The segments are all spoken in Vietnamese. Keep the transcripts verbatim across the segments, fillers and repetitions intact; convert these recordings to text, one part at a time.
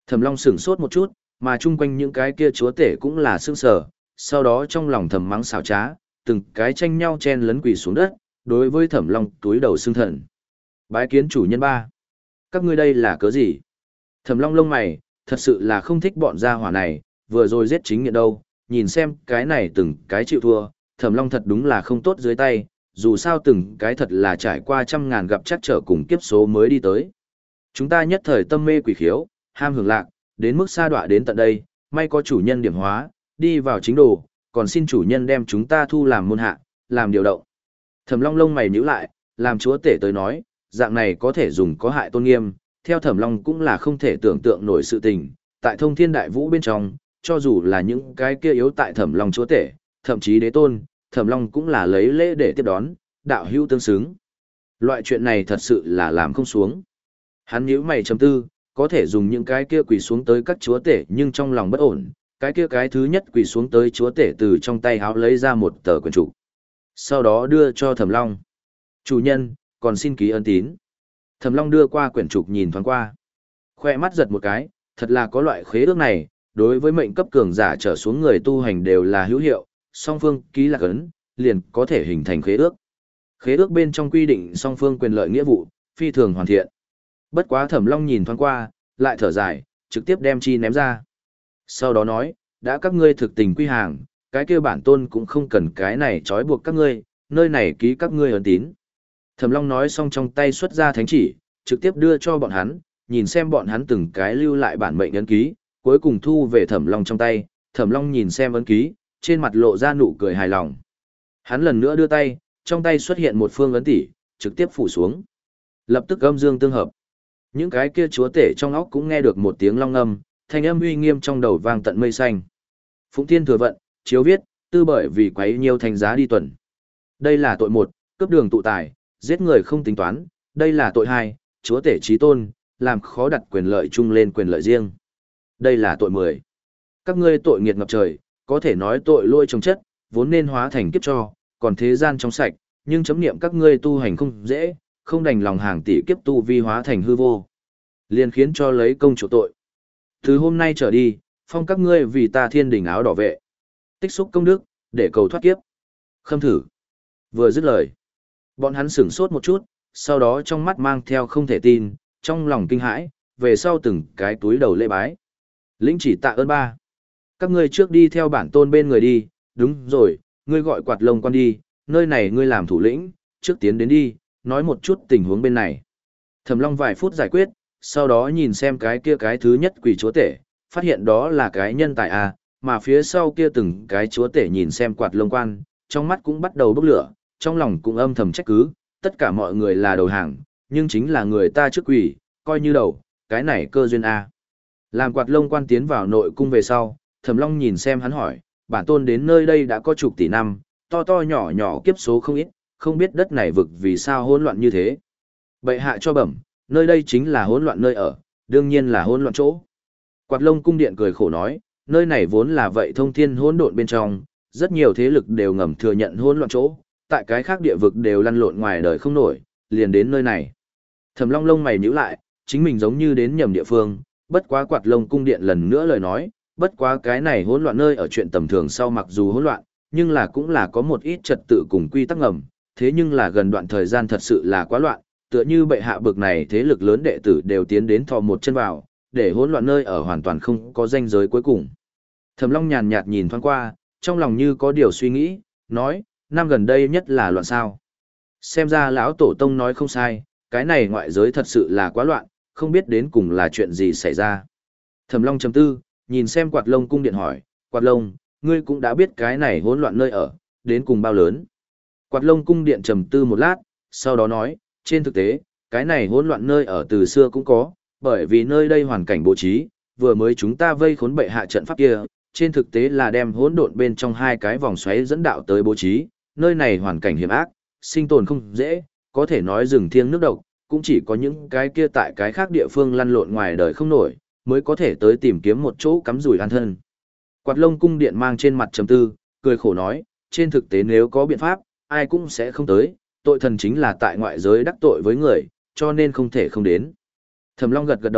Thẩm Long sửng sốt một chút, mà chung quanh những cái kia chúa tể cũng là sững sờ, sau đó trong lòng thầm mắng xảo trá, từng cái tranh nhau chen lấn quỳ xuống đất, đối với Thẩm Long túi đầu xưng thần. Bái kiến chủ nhân ba. Các ngươi đây là cớ gì? Thẩm Long lông mày, thật sự là không thích bọn gia hỏa này, vừa rồi giết chính nghiện đâu, nhìn xem cái này từng cái chịu thua, Thẩm Long thật đúng là không tốt dưới tay, dù sao từng cái thật là trải qua trăm ngàn gặp chắc trở cùng kiếp số mới đi tới. Chúng ta nhất thời tâm mê quỷ khiếu, ham hưởng lạc, đến mức sa đọa đến tận đây, may có chủ nhân điểm hóa, đi vào chính đồ, còn xin chủ nhân đem chúng ta thu làm môn hạ, làm điều động. Thẩm Long lông mày nhíu lại, làm chúa tể tới nói, dạng này có thể dùng có hại tôn nghiêm, theo Thẩm Long cũng là không thể tưởng tượng nổi sự tình, tại Thông Thiên Đại Vũ bên trong, cho dù là những cái kia yếu tại Thẩm Long chúa tể, thậm chí đế tôn, Thẩm Long cũng là lấy lễ để tiếp đón, đạo hữu tương xứng. Loại chuyện này thật sự là làm không xuống. Hắn nhíu mày trầm tư, có thể dùng những cái kia quỳ xuống tới các chúa tể nhưng trong lòng bất ổn, cái kia cái thứ nhất quỳ xuống tới chúa tể từ trong tay háo lấy ra một tờ quyển trục. Sau đó đưa cho Thẩm Long. Chủ nhân, còn xin ký ân tín. Thẩm Long đưa qua quyển trục nhìn thoáng qua. Khoe mắt giật một cái, thật là có loại khế ước này, đối với mệnh cấp cường giả trở xuống người tu hành đều là hữu hiệu, song phương ký lạc ấn, liền có thể hình thành khế ước. Khế ước bên trong quy định song phương quyền lợi nghĩa vụ, phi thường hoàn thiện. Bất quá Thẩm Long nhìn thoáng qua, lại thở dài, trực tiếp đem chi ném ra. Sau đó nói, đã các ngươi thực tình quy hàng, cái kia bản tôn cũng không cần cái này trói buộc các ngươi, nơi này ký các ngươi ấn tín. Thẩm Long nói xong trong tay xuất ra thánh chỉ, trực tiếp đưa cho bọn hắn, nhìn xem bọn hắn từng cái lưu lại bản mệnh ấn ký, cuối cùng thu về Thẩm Long trong tay, Thẩm Long nhìn xem ấn ký, trên mặt lộ ra nụ cười hài lòng. Hắn lần nữa đưa tay, trong tay xuất hiện một phương ấn tỷ, trực tiếp phủ xuống. Lập tức âm dương tương hợp. Những cái kia chúa tể trong óc cũng nghe được một tiếng long ngâm, thanh âm uy nghiêm trong đầu vang tận mây xanh. Phụng Thiên thừa vận, chiếu viết, tư bởi vì quấy nhiều thành giá đi tuần. Đây là tội một, cướp đường tụ tài, giết người không tính toán. Đây là tội hai, chúa tể trí tôn, làm khó đặt quyền lợi chung lên quyền lợi riêng. Đây là tội mười. Các ngươi tội nghiệt ngập trời, có thể nói tội lỗi trồng chất, vốn nên hóa thành kiếp cho, còn thế gian trong sạch, nhưng chấm niệm các ngươi tu hành không dễ, không đành lòng hàng tỷ kiếp tu vi hóa thành hư vô. Liền khiến cho lấy công chủ tội. Từ hôm nay trở đi, phong các ngươi vì ta thiên đình áo đỏ vệ. Tích xúc công đức, để cầu thoát kiếp. Khâm thử. Vừa dứt lời. Bọn hắn sửng sốt một chút, sau đó trong mắt mang theo không thể tin, trong lòng kinh hãi, về sau từng cái túi đầu lễ bái. Lĩnh chỉ tạ ơn ba. Các ngươi trước đi theo bản tôn bên người đi, đúng rồi, ngươi gọi quạt lông quan đi, nơi này ngươi làm thủ lĩnh, trước tiến đến đi, nói một chút tình huống bên này. Thẩm Long vài phút giải quyết, sau đó nhìn xem cái kia cái thứ nhất quỷ chúa tể, phát hiện đó là cái nhân tài à, mà phía sau kia từng cái chúa tể nhìn xem quạt lông quan, trong mắt cũng bắt đầu bốc lửa, trong lòng cũng âm thầm trách cứ, tất cả mọi người là đầu hàng, nhưng chính là người ta trước quỷ, coi như đầu, cái này cơ duyên a. Làm quạt lông quan tiến vào nội cung về sau, Thẩm Long nhìn xem hắn hỏi, bản tôn đến nơi đây đã có chục tỷ năm, to to nhỏ nhỏ kiếp số không ít, không biết đất này vực vì sao hỗn loạn như thế. Bệ hạ cho bẩm, nơi đây chính là hỗn loạn nơi ở, đương nhiên là hỗn loạn chỗ. Quạt lông cung điện cười khổ nói, nơi này vốn là vậy thông thiên hỗn độn bên trong, rất nhiều thế lực đều ngầm thừa nhận hỗn loạn chỗ, tại cái khác địa vực đều lăn lộn ngoài đời không nổi, liền đến nơi này. Thẩm Long lông mày nhíu lại, chính mình giống như đến nhầm địa phương, bất quá quạt lông cung điện lần nữa lời nói, bất quá cái này hỗn loạn nơi ở chuyện tầm thường sau mặc dù hỗn loạn, nhưng là cũng là có một ít trật tự cùng quy tắc ngầm, thế nhưng là gần đoạn thời gian thật sự là quá loạn, tựa như bệ hạ bực này thế lực lớn đệ tử đều tiến đến thò một chân vào, để hỗn loạn nơi ở hoàn toàn không có ranh giới cuối cùng. Thẩm Long nhàn nhạt nhìn thoáng qua, trong lòng như có điều suy nghĩ, nói, năm gần đây nhất là loạn sao. Xem ra lão tổ tông nói không sai, cái này ngoại giới thật sự là quá loạn, không biết đến cùng là chuyện gì xảy ra. Thẩm Long trầm tư, nhìn xem quạt lông cung điện hỏi, quạt lông, ngươi cũng đã biết cái này hỗn loạn nơi ở, đến cùng bao lớn. Quạt lông cung điện trầm tư một lát, sau đó nói, trên thực tế, cái này hỗn loạn nơi ở từ xưa cũng có, bởi vì nơi đây hoàn cảnh bố trí, vừa mới chúng ta vây khốn bệ hạ trận pháp kia, trên thực tế là đem hỗn độn bên trong hai cái vòng xoáy dẫn đạo tới bố trí, nơi này hoàn cảnh hiểm ác, sinh tồn không dễ, có thể nói rừng thiêng nước độc, cũng chỉ có những cái kia tại cái khác địa phương lăn lộn ngoài đời không nổi, mới có thể tới tìm kiếm một chỗ cắm rủi an thân. Quạt lông cung điện mang trên mặt trầm tư, cười khổ nói, trên thực tế nếu có biện pháp, ai cũng sẽ không tới, tội thần chính là tại ngoại giới đắc tội với người, cho nên không thể không đến. Thẩm Long gật gật đầu,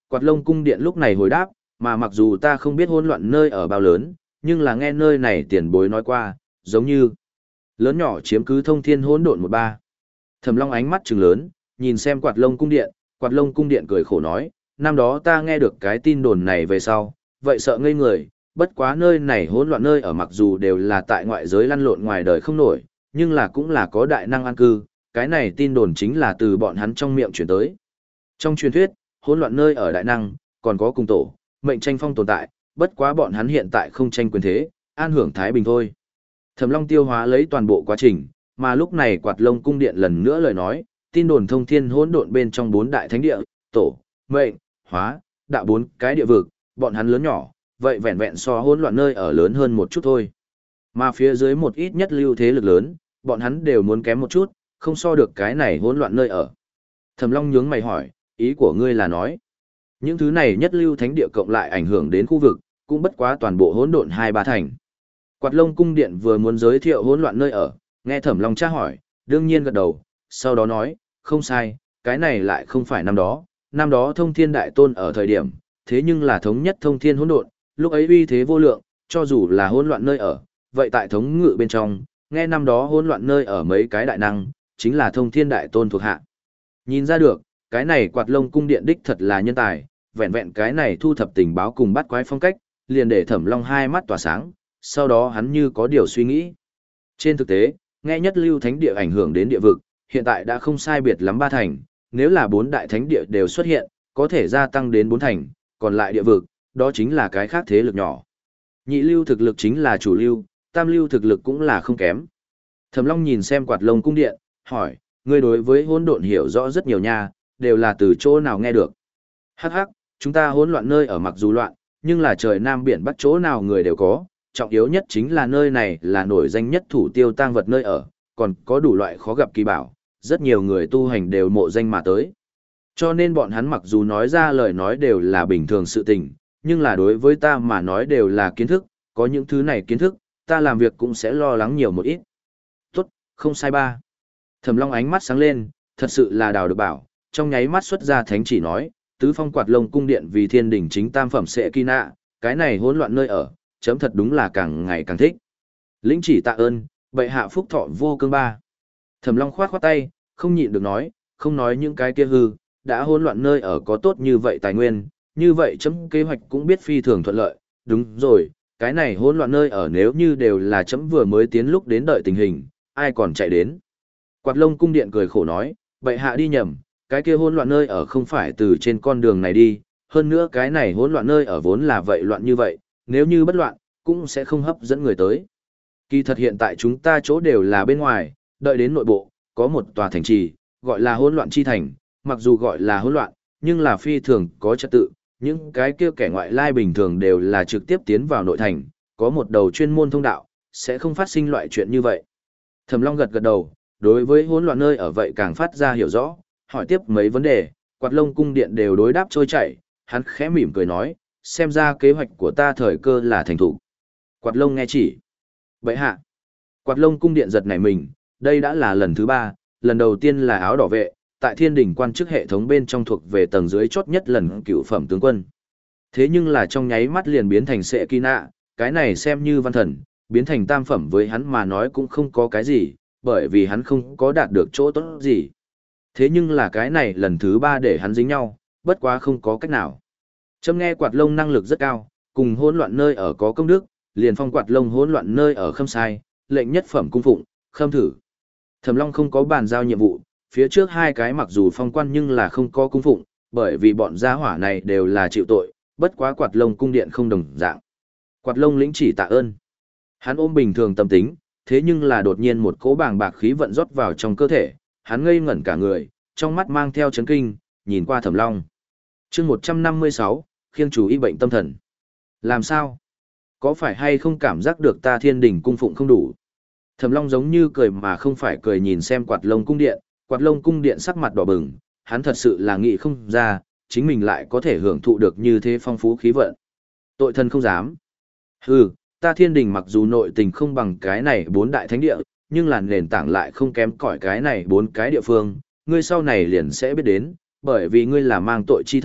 Quạt Lông cung điện lúc này hồi đáp, mà mặc dù ta không biết hỗn loạn nơi ở bao lớn, nhưng là nghe nơi này tiền bối nói qua, giống như lớn nhỏ chiếm cứ thông thiên hỗn độn một ba. Thẩm Long ánh mắt trừng lớn, nhìn xem Quạt Lông cung điện, Quạt Lông cung điện cười khổ nói, năm đó ta nghe được cái tin đồn này về sau, vậy sợ ngây người, bất quá nơi này hỗn loạn nơi ở mặc dù đều là tại ngoại giới lăn lộn ngoài đời không nổi, nhưng là cũng là có đại năng an cư, cái này tin đồn chính là từ bọn hắn trong miệng truyền tới. Trong truyền thuyết, hỗn loạn nơi ở đại năng, còn có cùng tổ, mệnh tranh phong tồn tại, bất quá bọn hắn hiện tại không tranh quyền thế, an hưởng thái bình thôi. Thẩm Long tiêu hóa lấy toàn bộ quá trình, mà lúc này Quạt Lông cung điện lần nữa lời nói, tin đồn thông thiên hỗn độn bên trong bốn đại thánh địa, tổ, mệnh, hóa, đạo bốn cái địa vực, bọn hắn lớn nhỏ, vậy vẹn vẹn so hỗn loạn nơi ở lớn hơn một chút thôi. Mà phía dưới một ít nhất lưu thế lực lớn, bọn hắn đều muốn kém một chút, không so được cái này hỗn loạn nơi ở. Thẩm Long nhướng mày hỏi, ý của ngươi là nói, những thứ này nhất lưu thánh địa cộng lại ảnh hưởng đến khu vực, cũng bất quá toàn bộ hỗn độn hai ba thành. Quạt Lông cung điện vừa muốn giới thiệu hỗn loạn nơi ở, nghe Thẩm Long tra hỏi, đương nhiên gật đầu, sau đó nói, không sai, cái này lại không phải năm đó, năm đó Thông Thiên Đại Tôn ở thời điểm, thế nhưng là thống nhất thông thiên hỗn độn, lúc ấy uy thế vô lượng, cho dù là hỗn loạn nơi ở, vậy tại thống ngự bên trong, nghe năm đó hỗn loạn nơi ở mấy cái đại năng, chính là Thông Thiên Đại Tôn thuộc hạ. Nhìn ra được, cái này Quạt Lông cung điện đích thật là nhân tài, vẹn vẹn cái này thu thập tình báo cùng bắt quái phong cách, liền để Thẩm Long hai mắt tỏa sáng, sau đó hắn như có điều suy nghĩ. Trên thực tế, nghe nhất lưu thánh địa ảnh hưởng đến địa vực, hiện tại đã không sai biệt lắm ba thành, nếu là bốn đại thánh địa đều xuất hiện, có thể gia tăng đến bốn thành, còn lại địa vực, đó chính là cái khác thế lực nhỏ. Nhị lưu thực lực chính là chủ lưu, tam lưu thực lực cũng là không kém. Thẩm Long nhìn xem Quạt Lông cung điện, hỏi, ngươi đối với hỗn độn hiểu rõ rất nhiều nha, đều là từ chỗ nào nghe được. Hắc hắc, chúng ta hỗn loạn nơi ở mặc dù loạn, nhưng là trời Nam biển Bắc chỗ nào người đều có, trọng yếu nhất chính là nơi này là nổi danh nhất thủ tiêu tang vật nơi ở, còn có đủ loại khó gặp kỳ bảo, rất nhiều người tu hành đều mộ danh mà tới. Cho nên bọn hắn mặc dù nói ra lời nói đều là bình thường sự tình, nhưng là đối với ta mà nói đều là kiến thức, có những thứ này kiến thức, ta làm việc cũng sẽ lo lắng nhiều một ít. Tốt, không sai ba. Thẩm Long ánh mắt sáng lên, thật sự là đào được bảo, trong nháy mắt xuất ra thánh chỉ nói, tứ phong Quạt Lông cung điện vì thiên đỉnh chính tam phẩm sẽ kỳ nạ, cái này hỗn loạn nơi ở, chấm thật đúng là càng ngày càng thích. Lĩnh chỉ tạ ơn, bệ hạ phúc thọ vô cương ba. Thẩm Long khoát khoát tay, không nhịn được nói, không nói những cái kia hư, đã hỗn loạn nơi ở có tốt như vậy tài nguyên, như vậy chấm kế hoạch cũng biết phi thường thuận lợi, đúng rồi, cái này hỗn loạn nơi ở nếu như đều là chấm vừa mới tiến lúc đến đợi tình hình, ai còn chạy đến. Quạt Lông cung điện cười khổ nói, bệ hạ đi nhầm, cái kia hỗn loạn nơi ở không phải từ trên con đường này đi, hơn nữa cái này hỗn loạn nơi ở vốn là vậy loạn như vậy, nếu như bất loạn, cũng sẽ không hấp dẫn người tới. Kỳ thật hiện tại chúng ta chỗ đều là bên ngoài, đợi đến nội bộ, có một tòa thành trì, gọi là hỗn loạn chi thành, mặc dù gọi là hỗn loạn, nhưng là phi thường có trật tự, những cái kia kẻ ngoại lai bình thường đều là trực tiếp tiến vào nội thành, có một đầu chuyên môn thông đạo, sẽ không phát sinh loại chuyện như vậy. Thẩm Long gật gật đầu, đối với hỗn loạn nơi ở vậy càng phát ra hiểu rõ, hỏi tiếp mấy vấn đề, Quạt Lông cung điện đều đối đáp trôi chảy, hắn khẽ mỉm cười nói, xem ra kế hoạch của ta thời cơ là thành thủ. Quạt Lông nghe chỉ. Bệ hạ. Quạt Lông cung điện giật nảy mình, đây đã là lần thứ ba, lần đầu tiên là áo đỏ vệ, tại thiên đỉnh quan chức hệ thống bên trong thuộc về tầng dưới chót nhất lần cựu phẩm tướng quân. Thế nhưng là trong nháy mắt liền biến thành sệ kỳ nạ, cái này xem như văn thần, biến thành tam phẩm với hắn mà nói cũng không có cái gì, bởi vì hắn không có đạt được chỗ tốt gì. Thế nhưng là cái này lần thứ ba để hắn dính nhau, bất quá không có cách nào. Chấm nghe Quạt Lông năng lực rất cao, cùng hỗn loạn nơi ở có công đức, liền phong Quạt Lông hỗn loạn nơi ở khâm sai, lệnh nhất phẩm cung phụng, khâm thử. Thẩm Long không có bàn giao nhiệm vụ, phía trước hai cái mặc dù phong quan nhưng là không có cung phụng, bởi vì bọn gia hỏa này đều là chịu tội, bất quá Quạt Lông cung điện không đồng dạng. Quạt Lông lĩnh chỉ tạ ơn. Hắn ôm bình thường tâm tính, thế nhưng là đột nhiên một cỗ bàng bạc khí vận rót vào trong cơ thể, hắn ngây ngẩn cả người, trong mắt mang theo chấn kinh, nhìn qua Thẩm Long. Chương một trăm năm mươi sáu, khiêng chủ y bệnh tâm thần. Làm sao? Có phải hay không cảm giác được ta thiên đỉnh cung phụng không đủ? Thẩm Long giống như cười mà không phải cười nhìn xem Quạt Lông cung điện, Quạt Lông cung điện sắc mặt đỏ bừng, hắn thật sự là nghĩ không ra, chính mình lại có thể hưởng thụ được như thế phong phú khí vận. Tội thân không dám. Hừ, ta thiên đình mặc dù nội tình không bằng cái này bốn đại thánh địa, nhưng là nền tảng lại không kém cỏi cái này bốn cái địa phương, ngươi sau này liền sẽ biết đến, bởi vì ngươi là mang tội chi thân,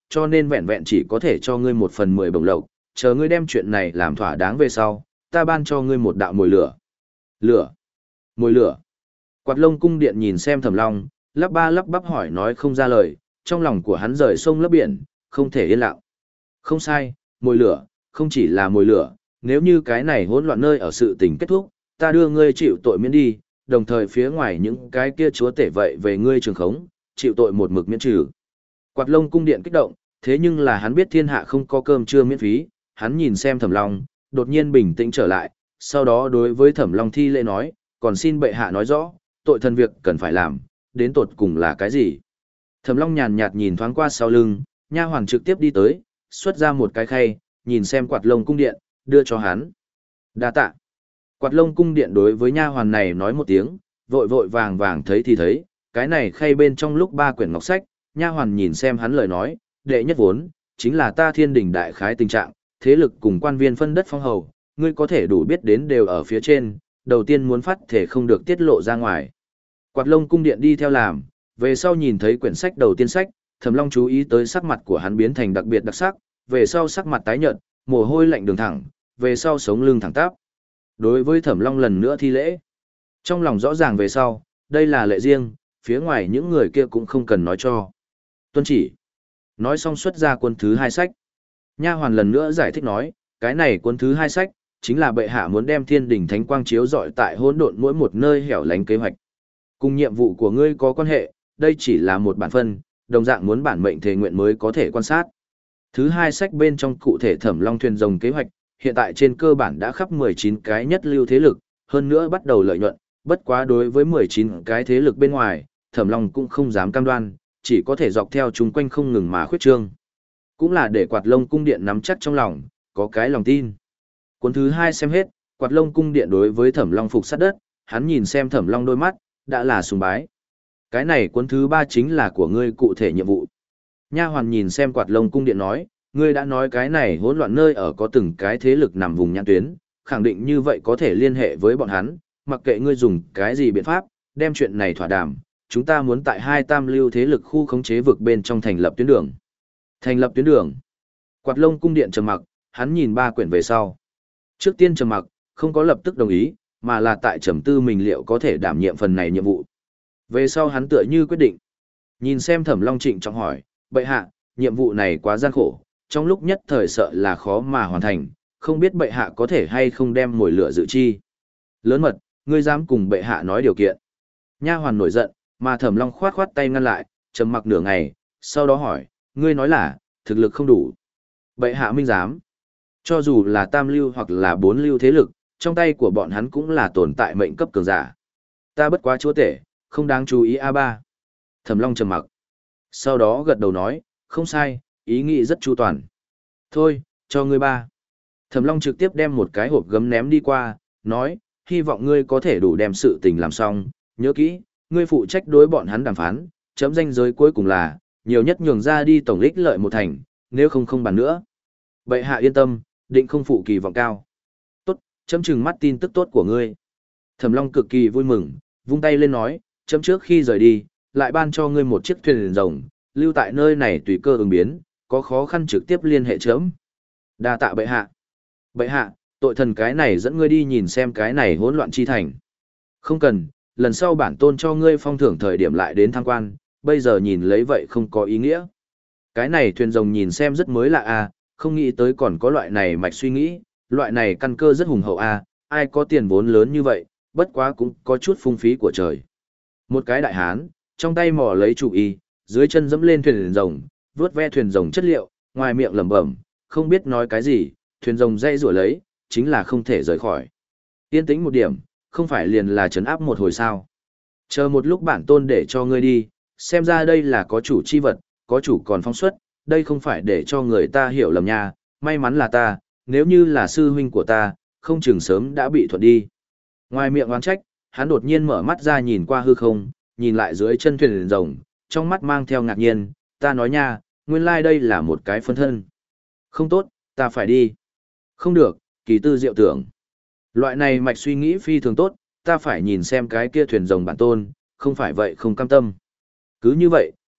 cho nên vẹn vẹn chỉ có thể cho ngươi một phần mười bổng lộc, chờ ngươi đem chuyện này làm thỏa đáng về sau, ta ban cho ngươi một đạo mồi lửa. Lửa? Mồi lửa? Quạt Lông cung điện nhìn xem Thẩm Long, lắp ba lắp bắp hỏi nói không ra lời, trong lòng của hắn rời sông lấp biển, không thể yên lặng. Không sai, mồi lửa, không chỉ là mồi lửa, nếu như cái này hỗn loạn nơi ở sự tình kết thúc, ta đưa ngươi chịu tội miễn đi, đồng thời phía ngoài những cái kia chúa tể vậy về ngươi trường khống, chịu tội một mực miễn trừ. Quạt Lông cung điện kích động, thế nhưng là hắn biết thiên hạ không có cơm trưa miễn phí, hắn nhìn xem Thẩm Long, đột nhiên bình tĩnh trở lại, sau đó đối với Thẩm Long thi lễ nói, còn xin bệ hạ nói rõ, tội thần việc cần phải làm, đến tột cùng là cái gì? Thẩm Long nhàn nhạt nhìn thoáng qua sau lưng, nha hoàn trực tiếp đi tới, xuất ra một cái khay, nhìn xem Quạt Lông cung điện, đưa cho hắn. Đa tạ. Quạt Lông cung điện đối với nha hoàn này nói một tiếng, vội vội vàng vàng thấy thì thấy, cái này khay bên trong lúc ba quyển ngọc sách, nha hoàn nhìn xem hắn lời nói, đệ nhất vốn, chính là ta thiên đình đại khái tình trạng, thế lực cùng quan viên phân đất phong hầu, ngươi có thể đủ biết đến đều ở phía trên, đầu tiên muốn phát thể không được tiết lộ ra ngoài. Quạt Lông cung điện đi theo làm, về sau nhìn thấy quyển sách đầu tiên sách, Thẩm Long chú ý tới sắc mặt của hắn biến thành đặc biệt đặc sắc, về sau sắc mặt tái nhợt, mồ hôi lạnh đường thẳng, về sau sống lưng thẳng tắp. Đối với Thẩm Long lần nữa thi lễ. Trong lòng rõ ràng về sau, đây là lệ riêng, phía ngoài những người kia cũng không cần nói cho. Tuân chỉ. Nói xong xuất ra cuốn thứ hai sách. Nha hoàn lần nữa giải thích nói, cái này cuốn thứ hai sách, chính là bệ hạ muốn đem thiên đỉnh thánh quang chiếu rọi tại hỗn độn mỗi một nơi hẻo lánh kế hoạch. Cùng nhiệm vụ của ngươi có quan hệ, đây chỉ là một bản phân, đồng dạng muốn bản mệnh thề nguyện mới có thể quan sát. Thứ hai sách bên trong cụ thể Thẩm Long thuyền rồng kế hoạch, hiện tại trên cơ bản đã khắp mười chín cái nhất lưu thế lực, hơn nữa bắt đầu lợi nhuận, bất quá đối với mười chín cái thế lực bên ngoài, Thẩm Long cũng không dám cam đoan, chỉ có thể dọc theo chúng quanh không ngừng mà khuyết trương. Cũng là để Quạt Lông cung điện nắm chắc trong lòng, có cái lòng tin. Cuốn thứ hai xem hết, Quạt Lông cung điện đối với Thẩm Long phục sát đất, hắn nhìn xem Thẩm Long đôi mắt, đã là sùng bái. Cái này cuốn thứ ba chính là của ngươi cụ thể nhiệm vụ. Nha hoàn nhìn xem Quạt Lông cung điện nói, ngươi đã nói cái này hỗn loạn nơi ở có từng cái thế lực nằm vùng nhãn tuyến, khẳng định như vậy có thể liên hệ với bọn hắn, mặc kệ ngươi dùng cái gì biện pháp, đem chuyện này thỏa đàm, chúng ta muốn tại hai tam lưu thế lực khu khống chế vực bên trong thành lập tuyến đường. Thành lập tuyến đường. Quạt Lông cung điện trầm mặc, hắn nhìn ba quyển về sau. Trước tiên trầm mặc, không có lập tức đồng ý, mà là tại trầm tư mình liệu có thể đảm nhiệm phần này nhiệm vụ. Về sau hắn tựa như quyết định. Nhìn xem Thẩm Long trịnh trọng hỏi, bệ hạ, nhiệm vụ này quá gian khổ, trong lúc nhất thời sợ là khó mà hoàn thành, không biết bệ hạ có thể hay không đem mồi lửa dự chi. Lớn mật, ngươi dám cùng bệ hạ nói điều kiện. Nha hoàn nổi giận, mà Thẩm Long khoát khoát tay ngăn lại, trầm mặc nửa ngày, sau đó hỏi, ngươi nói là, thực lực không đủ. Bệ hạ minh dám. Cho dù là tam lưu hoặc là bốn lưu thế lực, trong tay của bọn hắn cũng là tồn tại mệnh cấp cường giả. Ta bất quá chúa tể, không đáng chú ý a ba. Thẩm Long trầm mặc. Sau đó gật đầu nói, không sai, ý nghĩ rất chu toàn. Thôi, cho ngươi ba. Thẩm Long trực tiếp đem một cái hộp gấm ném đi qua, nói, hy vọng ngươi có thể đủ đem sự tình làm xong, nhớ kỹ, ngươi phụ trách đối bọn hắn đàm phán, chấm danh giới cuối cùng là, nhiều nhất nhường ra đi tổng ích lợi một thành, nếu không không bàn nữa. Bệ hạ yên tâm, định không phụ kỳ vọng cao. Tốt, chấm chừng mắt tin tức tốt của ngươi. Thẩm Long cực kỳ vui mừng, vung tay lên nói, chấm trước khi rời đi, lại ban cho ngươi một chiếc thuyền rồng, lưu tại nơi này tùy cơ ứng biến, có khó khăn trực tiếp liên hệ chấm. Đa tạ bệ hạ. Bệ hạ, tội thần cái này dẫn ngươi đi nhìn xem cái này hỗn loạn chi thành. Không cần, lần sau bản tôn cho ngươi phong thưởng thời điểm lại đến tham quan, bây giờ nhìn lấy vậy không có ý nghĩa. Cái này thuyền rồng nhìn xem rất mới lạ à, không nghĩ tới còn có loại này mạch suy nghĩ, loại này căn cơ rất hùng hậu à, ai có tiền vốn lớn như vậy, bất quá cũng có chút phung phí của trời. Một cái đại hán, trong tay mò lấy chủ y, dưới chân dẫm lên thuyền rồng, vướt ve thuyền rồng chất liệu, ngoài miệng lẩm bẩm, không biết nói cái gì, thuyền rồng dây rủa lấy, chính là không thể rời khỏi. Yên tĩnh một điểm, không phải liền là trấn áp một hồi sao. Chờ một lúc bản tôn để cho ngươi đi, xem ra đây là có chủ chi vật, có chủ còn phóng xuất, đây không phải để cho người ta hiểu lầm nha, may mắn là ta, nếu như là sư huynh của ta, không chừng sớm đã bị thuận đi. Ngoài miệng oán trách, hắn đột nhiên mở mắt ra nhìn qua hư không, nhìn lại dưới chân thuyền rồng, trong mắt mang theo ngạc nhiên, ta nói nha, nguyên lai like đây là một cái phân thân. Không tốt, ta phải đi. Không được, kỳ tư diệu tưởng. Loại này mạch suy nghĩ phi thường tốt, ta phải nhìn xem cái kia thuyền rồng bản tôn, không phải vậy không cam tâm. Cứ như vậy,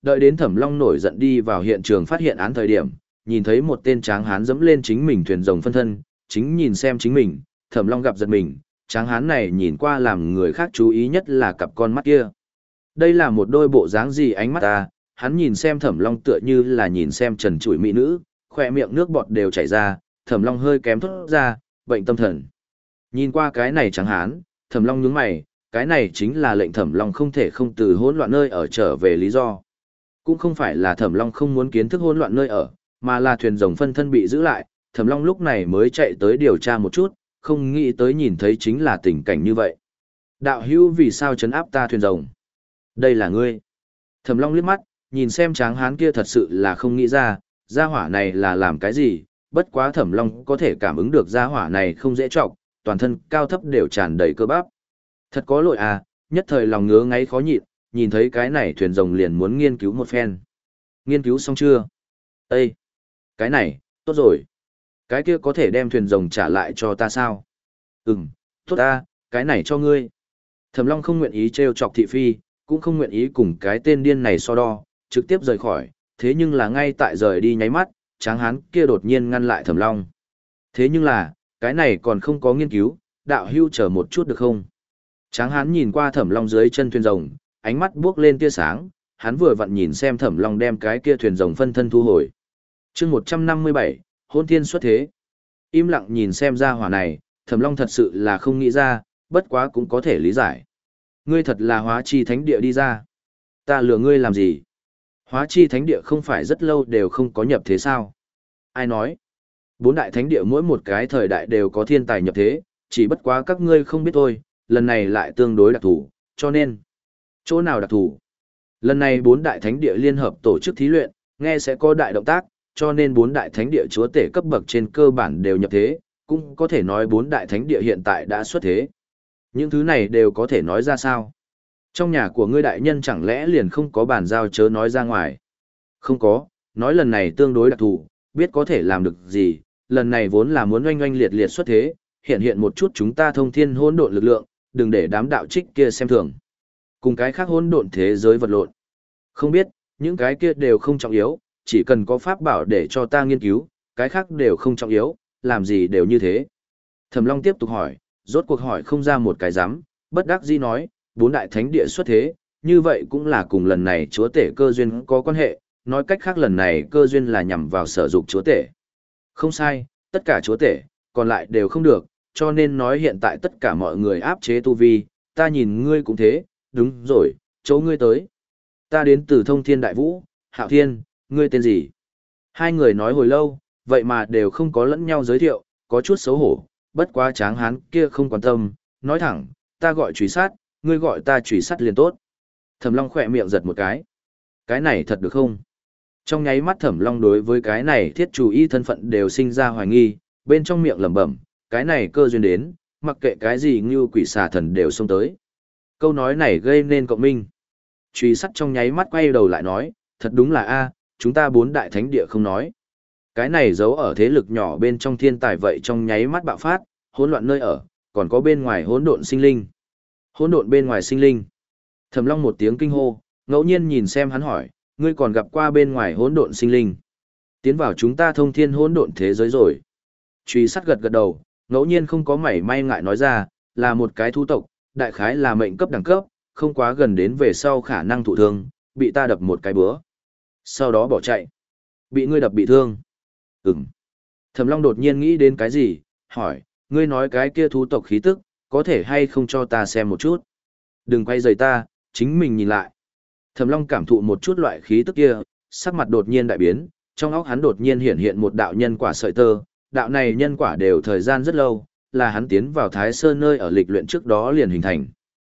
đợi đến Thẩm Long nổi giận đi vào hiện trường phát hiện án thời điểm, nhìn thấy một tên tráng hán dẫm lên chính mình thuyền rồng phân thân, chính nhìn xem chính mình, Thẩm Long gặp giật mình, tráng hán này nhìn qua làm người khác chú ý nhất là cặp con mắt kia. Đây là một đôi bộ dáng gì ánh mắt ta, hắn nhìn xem Thẩm Long tựa như là nhìn xem trần trụi mỹ nữ, khỏe miệng nước bọt đều chảy ra, Thẩm Long hơi kém thốt ra, bệnh tâm thần. Nhìn qua cái này tráng hán, Thẩm Long nhướng mày, cái này chính là lệnh Thẩm Long không thể không từ hỗn loạn nơi ở trở về lý do. Cũng không phải là Thẩm Long không muốn kiến thức hỗn loạn nơi ở, mà là thuyền rồng phân thân bị giữ lại, Thẩm Long lúc này mới chạy tới điều tra một chút, không nghĩ tới nhìn thấy chính là tình cảnh như vậy. Đạo hữu vì sao trấn áp ta thuyền rồng? Đây là ngươi. Thẩm Long liếc mắt, nhìn xem tráng hán kia thật sự là không nghĩ ra, gia hỏa này là làm cái gì, bất quá Thẩm Long có thể cảm ứng được gia hỏa này không dễ trọng, toàn thân cao thấp đều tràn đầy cơ bắp. Thật có lỗi à, nhất thời lòng ngứa ngáy khó nhịn, nhìn thấy cái này thuyền rồng liền muốn nghiên cứu một phen. Nghiên cứu xong chưa? Ê! Cái này, tốt rồi. Cái kia có thể đem thuyền rồng trả lại cho ta sao? Ừm, tốt ta, cái này cho ngươi. Thẩm Long không nguyện ý trêu chọc thị phi, cũng không nguyện ý cùng cái tên điên này so đo, trực tiếp rời khỏi, thế nhưng là ngay tại rời đi nháy mắt, tráng hán kia đột nhiên ngăn lại Thẩm Long. Thế nhưng là, cái này còn không có nghiên cứu, đạo hưu chờ một chút được không? Tráng hán nhìn qua Thẩm Long dưới chân thuyền rồng, ánh mắt buốc lên tia sáng, hắn vừa vặn nhìn xem Thẩm Long đem cái kia thuyền rồng phân thân thu hồi. Chương một trăm năm mươi bảy, hôn thiên xuất thế. Im lặng nhìn xem ra hỏa này, Thẩm Long thật sự là không nghĩ ra, bất quá cũng có thể lý giải. Ngươi thật là hóa chi thánh địa đi ra. Ta lừa ngươi làm gì? Hóa chi thánh địa không phải rất lâu đều không có nhập thế sao? Ai nói? Bốn đại thánh địa mỗi một cái thời đại đều có thiên tài nhập thế, chỉ bất quá các ngươi không biết thôi, lần này lại tương đối đặc thù, cho nên. Chỗ nào đặc thù? Lần này bốn đại thánh địa liên hợp tổ chức thí luyện, nghe sẽ có đại động tác, cho nên bốn đại thánh địa chúa tể cấp bậc trên cơ bản đều nhập thế, cũng có thể nói bốn đại thánh địa hiện tại đã xuất thế. Những thứ này đều có thể nói ra sao? Trong nhà của ngươi đại nhân chẳng lẽ liền không có bàn giao chớ nói ra ngoài? Không có, nói lần này tương đối đặc thù, biết có thể làm được gì, lần này vốn là muốn oanh oanh liệt liệt xuất thế, hiện hiện một chút chúng ta thông thiên hỗn độn lực lượng, đừng để đám đạo trích kia xem thường. Cùng cái khác hỗn độn thế giới vật lộn. Không biết, những cái kia đều không trọng yếu, chỉ cần có pháp bảo để cho ta nghiên cứu, cái khác đều không trọng yếu, làm gì đều như thế. Thẩm Long tiếp tục hỏi, rốt cuộc hỏi không ra một cái dám, bất đắc dĩ nói, bốn đại thánh địa xuất thế, như vậy cũng là cùng lần này chúa tể cơ duyên có quan hệ, nói cách khác lần này cơ duyên là nhằm vào sở dục chúa tể. Không sai, tất cả chúa tể, còn lại đều không được, cho nên nói hiện tại tất cả mọi người áp chế tu vi, ta nhìn ngươi cũng thế, đúng rồi, chỗ ngươi tới. Ta đến từ Thông Thiên Đại Vũ, Hạo Thiên, ngươi tên gì? Hai người nói hồi lâu, vậy mà đều không có lẫn nhau giới thiệu, có chút xấu hổ, bất quá tráng hán kia không quan tâm, nói thẳng, ta gọi truy sát, ngươi gọi ta truy sát liền tốt. Thẩm Long khỏe miệng giật một cái. Cái này thật được không? Trong nháy mắt Thẩm Long đối với cái này thiết chủ y thân phận đều sinh ra hoài nghi, bên trong miệng lẩm bẩm, cái này cơ duyên đến, mặc kệ cái gì như quỷ xà thần đều xông tới. Câu nói này gây nên cộng minh. Truy sát trong nháy mắt quay đầu lại nói, thật đúng là a, chúng ta bốn đại thánh địa không nói. Cái này giấu ở thế lực nhỏ bên trong thiên tài vậy trong nháy mắt bạo phát, hỗn loạn nơi ở, còn có bên ngoài hỗn độn sinh linh. Hỗn độn bên ngoài sinh linh. Thẩm Long một tiếng kinh hô, ngẫu nhiên nhìn xem hắn hỏi, ngươi còn gặp qua bên ngoài hỗn độn sinh linh? Tiến vào chúng ta thông thiên hỗn độn thế giới rồi. Truy sát gật gật đầu, ngẫu nhiên không có mảy may ngại nói ra, là một cái thú tộc, đại khái là mệnh cấp đẳng cấp, không quá gần đến về sau khả năng thụ thương, bị ta đập một cái bữa. Sau đó bỏ chạy. Bị ngươi đập bị thương. Ừm. Thẩm Long đột nhiên nghĩ đến cái gì, hỏi, ngươi nói cái kia thú tộc khí tức, có thể hay không cho ta xem một chút? Đừng quay rời ta, chính mình nhìn lại. Thẩm Long cảm thụ một chút loại khí tức kia, sắc mặt đột nhiên đại biến, trong óc hắn đột nhiên hiện hiện một đạo nhân quả sợi tơ, đạo này nhân quả đều thời gian rất lâu, là hắn tiến vào Thái Sơn nơi ở lịch luyện trước đó liền hình thành.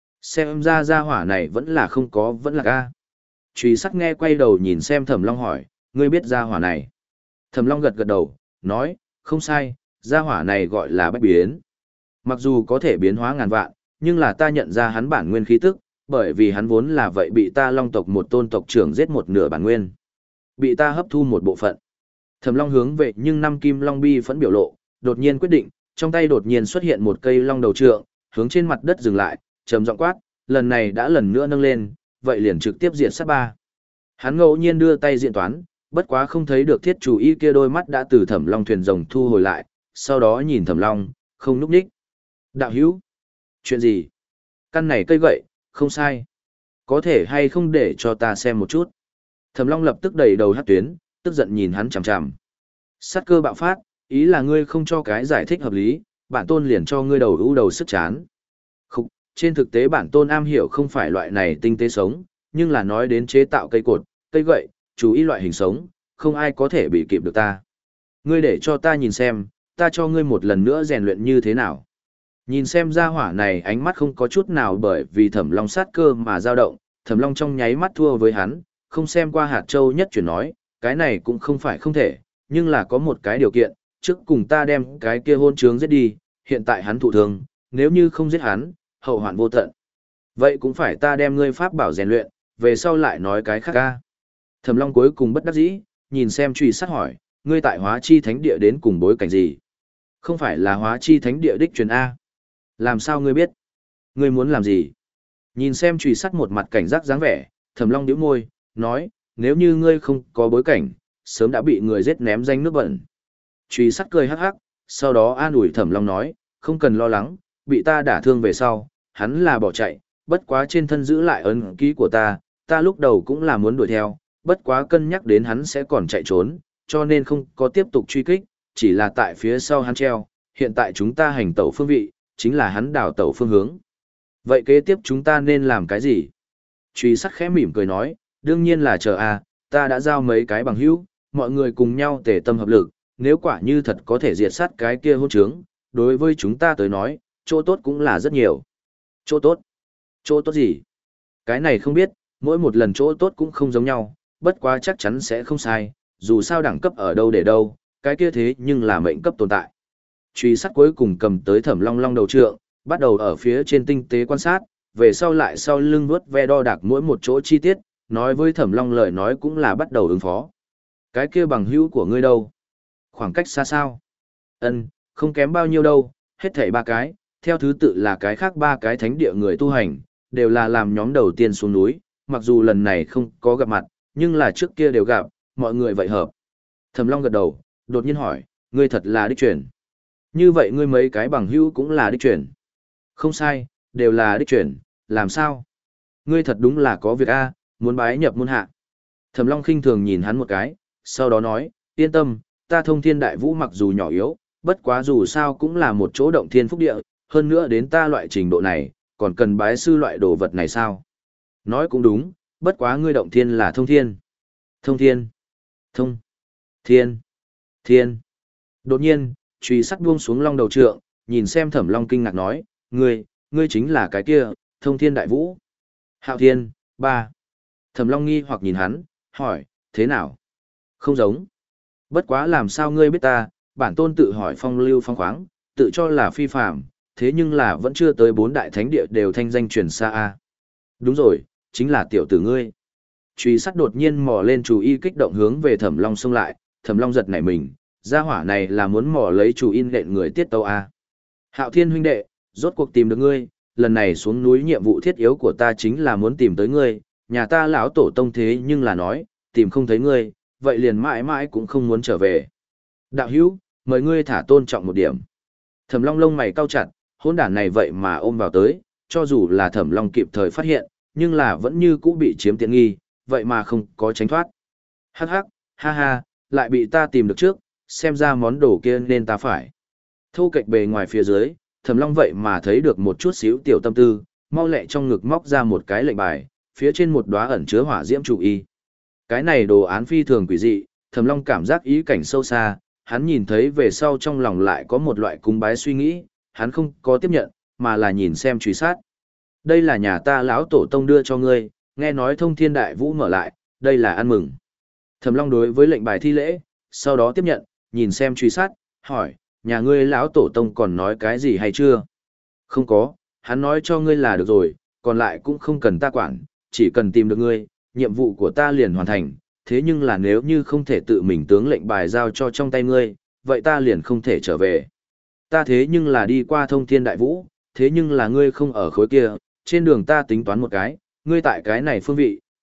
Xem ra gia hỏa này vẫn là không có vẫn là ca. Truy sát nghe quay đầu nhìn xem Thẩm Long hỏi, ngươi biết gia hỏa này? Thẩm Long gật gật đầu, nói, không sai, gia hỏa này gọi là bách biến. Mặc dù có thể biến hóa ngàn vạn, nhưng là ta nhận ra hắn bản nguyên khí tức, bởi vì hắn vốn là vậy bị ta Long tộc một tôn tộc trưởng giết một nửa bản nguyên. Bị ta hấp thu một bộ phận. Thẩm Long hướng về nhưng năm kim long bi phẫn biểu lộ, đột nhiên quyết định, trong tay đột nhiên xuất hiện một cây long đầu trượng, hướng trên mặt đất dừng lại, trầm giọng quát, lần này đã lần nữa nâng lên, vậy liền trực tiếp diệt sát ba. Hắn ngẫu nhiên đưa tay diện toán, bất quá không thấy được thiết chủ y kia đôi mắt đã từ Thẩm Long thuyền rồng thu hồi lại, sau đó nhìn Thẩm Long, không núp đích. Đạo hữu, chuyện gì? Căn này cây gậy, không sai. Có thể hay không để cho ta xem một chút? Thẩm Long lập tức đầy đầu hắc tuyến, tức giận nhìn hắn chằm chằm. Sát cơ bạo phát, ý là ngươi không cho cái giải thích hợp lý, bản tôn liền cho ngươi đầu ưu đầu sức chán. Không, trên thực tế bản tôn am hiểu không phải loại này tinh tế sống, nhưng là nói đến chế tạo cây cột, cây gậy, chú ý loại hình sống, không ai có thể bị kịp được ta. Ngươi để cho ta nhìn xem, ta cho ngươi một lần nữa rèn luyện như thế nào. Nhìn xem ra hỏa này ánh mắt không có chút nào bởi vì Thẩm Long sát cơ mà dao động, Thẩm Long trong nháy mắt thua với hắn, không xem qua hạt châu nhất chuyển nói, cái này cũng không phải không thể, nhưng là có một cái điều kiện, trước cùng ta đem cái kia hôn trướng giết đi, hiện tại hắn thụ thương, nếu như không giết hắn, hậu hoạn vô tận. Vậy cũng phải ta đem ngươi pháp bảo rèn luyện, về sau lại nói cái khác ca. Thẩm Long cuối cùng bất đắc dĩ, nhìn xem truy sát hỏi, ngươi tại Hóa Chi Thánh Địa đến cùng bối cảnh gì? Không phải là Hóa Chi Thánh Địa đích truyền A. Làm sao ngươi biết? Ngươi muốn làm gì? Nhìn xem truy sát một mặt cảnh giác dáng vẻ, Thẩm Long nhíu môi, nói, nếu như ngươi không có bối cảnh, sớm đã bị người giết ném danh nước bẩn. Truy sát cười hắc hắc, sau đó an ủi Thẩm Long nói, không cần lo lắng, bị ta đả thương về sau, hắn là bỏ chạy, bất quá trên thân giữ lại ấn ký của ta, ta lúc đầu cũng là muốn đuổi theo, bất quá cân nhắc đến hắn sẽ còn chạy trốn, cho nên không có tiếp tục truy kích, chỉ là tại phía sau hắn treo, hiện tại chúng ta hành tẩu phương vị, chính là hắn đảo tẩu phương hướng. Vậy kế tiếp chúng ta nên làm cái gì? Truy sát khẽ mỉm cười nói, đương nhiên là chờ a, ta đã giao mấy cái bằng hữu, mọi người cùng nhau tề tâm hợp lực, nếu quả như thật có thể diệt sát cái kia hôn trướng, đối với chúng ta tới nói, chỗ tốt cũng là rất nhiều. Chỗ tốt? Chỗ tốt gì? Cái này không biết, mỗi một lần chỗ tốt cũng không giống nhau, bất quá chắc chắn sẽ không sai, dù sao đẳng cấp ở đâu để đâu, cái kia thế nhưng là mệnh cấp tồn tại. Truy sát cuối cùng cầm tới Thẩm Long Long đầu trượng, bắt đầu ở phía trên tinh tế quan sát, về sau lại sau lưng vuốt ve đo đạc mỗi một chỗ chi tiết, nói với Thẩm Long lời nói cũng là bắt đầu ứng phó. Cái kia bằng hữu của ngươi đâu? Khoảng cách xa sao? Ân, không kém bao nhiêu đâu, hết thảy ba cái, theo thứ tự là cái khác ba cái thánh địa người tu hành, đều là làm nhóm đầu tiên xuống núi, mặc dù lần này không có gặp mặt, nhưng là trước kia đều gặp, mọi người vậy hợp. Thẩm Long gật đầu, đột nhiên hỏi, ngươi thật là đích truyền. Như vậy ngươi mấy cái bằng hữu cũng là đích truyền. Không sai, đều là đích truyền, làm sao? Ngươi thật đúng là có việc a, muốn bái nhập môn hạ. Thẩm Long khinh thường nhìn hắn một cái, sau đó nói, yên tâm, ta thông thiên đại vũ mặc dù nhỏ yếu, bất quá dù sao cũng là một chỗ động thiên phúc địa, hơn nữa đến ta loại trình độ này, còn cần bái sư loại đồ vật này sao? Nói cũng đúng, bất quá ngươi động thiên là thông thiên. Thông thiên. Thông. Thiên. Thiên. Đột nhiên, truy sắc buông xuống long đầu trượng, nhìn xem Thẩm Long kinh ngạc nói, ngươi, ngươi chính là cái kia, thông thiên đại vũ. Hạo thiên, ba. Thẩm Long nghi hoặc nhìn hắn, hỏi, thế nào? Không giống. Bất quá làm sao ngươi biết ta, bản tôn tự hỏi phong lưu phong khoáng, tự cho là phi phàm, thế nhưng là vẫn chưa tới bốn đại thánh địa đều thanh danh truyền xa a. Đúng rồi, chính là tiểu tử ngươi. Truy sát đột nhiên mò lên chủ y kích động hướng về Thẩm Long xông lại, Thẩm Long giật nảy mình, gia hỏa này là muốn mò lấy chủ in lệnh người tiết tâu a. Hạo Thiên huynh đệ, rốt cuộc tìm được ngươi, lần này xuống núi nhiệm vụ thiết yếu của ta chính là muốn tìm tới ngươi, nhà ta lão tổ tông thế nhưng là nói, tìm không thấy ngươi, vậy liền mãi mãi cũng không muốn trở về. Đạo hữu, mời ngươi thả tôn trọng một điểm. Thẩm Long lông mày cau chặt, hỗn đản này vậy mà ôm vào tới, cho dù là Thẩm Long kịp thời phát hiện, nhưng là vẫn như cũ bị chiếm tiện nghi, vậy mà không có tránh thoát. Hắc hắc, ha ha, lại bị ta tìm được trước, xem ra món đồ kia nên ta phải. Thu kệch bề ngoài phía dưới, Thẩm Long vậy mà thấy được một chút xíu tiểu tâm tư, mau lẹ trong ngực móc ra một cái lệnh bài, phía trên một đóa ẩn chứa hỏa diễm chủ y. Cái này đồ án phi thường quỷ dị, Thẩm Long cảm giác ý cảnh sâu xa, hắn nhìn thấy về sau trong lòng lại có một loại cúng bái suy nghĩ, hắn không có tiếp nhận, mà là nhìn xem truy sát. Đây là nhà ta lão tổ tông đưa cho ngươi, nghe nói thông thiên đại vũ mở lại, đây là ăn mừng. Thẩm Long đối với lệnh bài thi lễ, sau đó tiếp nhận, nhìn xem truy sát, hỏi, nhà ngươi lão tổ tông còn nói cái gì hay chưa? Không có, hắn nói cho ngươi là được rồi, còn lại cũng không cần ta quản, chỉ cần tìm được ngươi, nhiệm vụ của ta liền hoàn thành, thế nhưng là nếu như không thể tự mình tướng lệnh bài giao cho trong tay ngươi, vậy ta liền không thể trở về. Ta thế nhưng là đi qua thông thiên đại vũ, thế nhưng là ngươi không ở khối kia, trên đường ta tính toán một cái, ngươi tại cái này phương vị,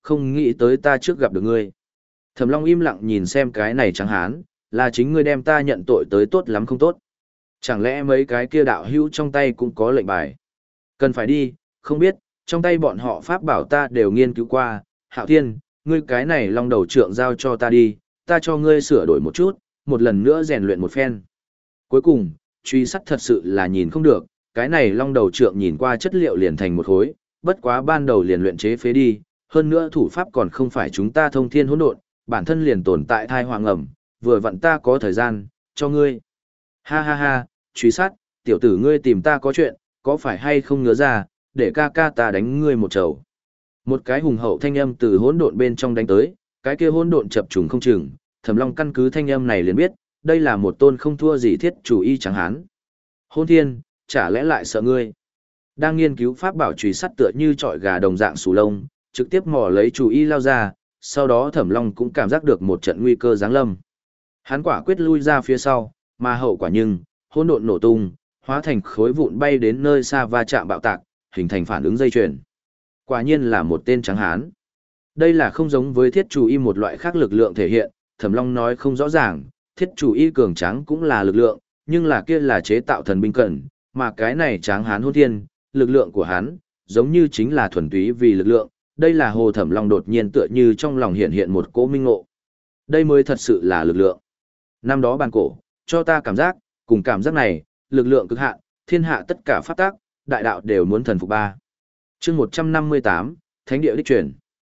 không nghĩ tới ta trước gặp được ngươi. Thẩm Long im lặng nhìn xem cái này trắng hán, là chính ngươi đem ta nhận tội tới tốt lắm không tốt. Chẳng lẽ mấy cái kia đạo hữu trong tay cũng có lệnh bài? Cần phải đi, không biết, trong tay bọn họ pháp bảo ta đều nghiên cứu qua. Hạo Thiên, ngươi cái này long đầu trượng giao cho ta đi, ta cho ngươi sửa đổi một chút, một lần nữa rèn luyện một phen. Cuối cùng, truy sắt thật sự là nhìn không được, cái này long đầu trượng nhìn qua chất liệu liền thành một khối, bất quá ban đầu liền luyện chế phế đi, hơn nữa thủ pháp còn không phải chúng ta thông thiên hỗn độn, bản thân liền tồn tại thai hoàng ẩm, vừa vặn ta có thời gian, cho ngươi. Ha ha ha, truy sát, tiểu tử ngươi tìm ta có chuyện, có phải hay không ngứa ra, để ca ca ta đánh ngươi một trầu. Một cái hùng hậu thanh âm từ hỗn độn bên trong đánh tới, cái kia hỗn độn chập trùng không chừng, Thẩm Long căn cứ thanh âm này liền biết, đây là một tôn không thua gì thiết chủ y trắng hán. Hôn thiên, chả lẽ lại sợ ngươi? Đang nghiên cứu pháp bảo chùy sắt tựa như trọi gà đồng dạng sù lông, trực tiếp mò lấy chủ y lao ra, sau đó Thẩm Long cũng cảm giác được một trận nguy cơ giáng lâm. Hắn quả quyết lui ra phía sau, mà hậu quả nhưng, hỗn độn nổ tung, hóa thành khối vụn bay đến nơi xa va chạm bạo tạc, hình thành phản ứng dây chuyền. Quả nhiên là một tên trắng hán. Đây là không giống với thiết chủ y một loại khác lực lượng thể hiện, Thẩm Long nói không rõ ràng, thiết chủ y cường tráng cũng là lực lượng, nhưng là kia là chế tạo thần binh cẩn, mà cái này tráng hán hôn thiên, lực lượng của hắn, giống như chính là thuần túy vì lực lượng, đây là Hồ Thẩm Long đột nhiên tựa như trong lòng hiện hiện một cỗ minh ngộ. Đây mới thật sự là lực lượng. Năm đó bàn cổ, cho ta cảm giác, cùng cảm giác này, lực lượng cực hạn, thiên hạ tất cả pháp tác, đại đạo đều muốn thần phục ba. Chương một trăm năm mươi tám, Thánh địa đích truyền.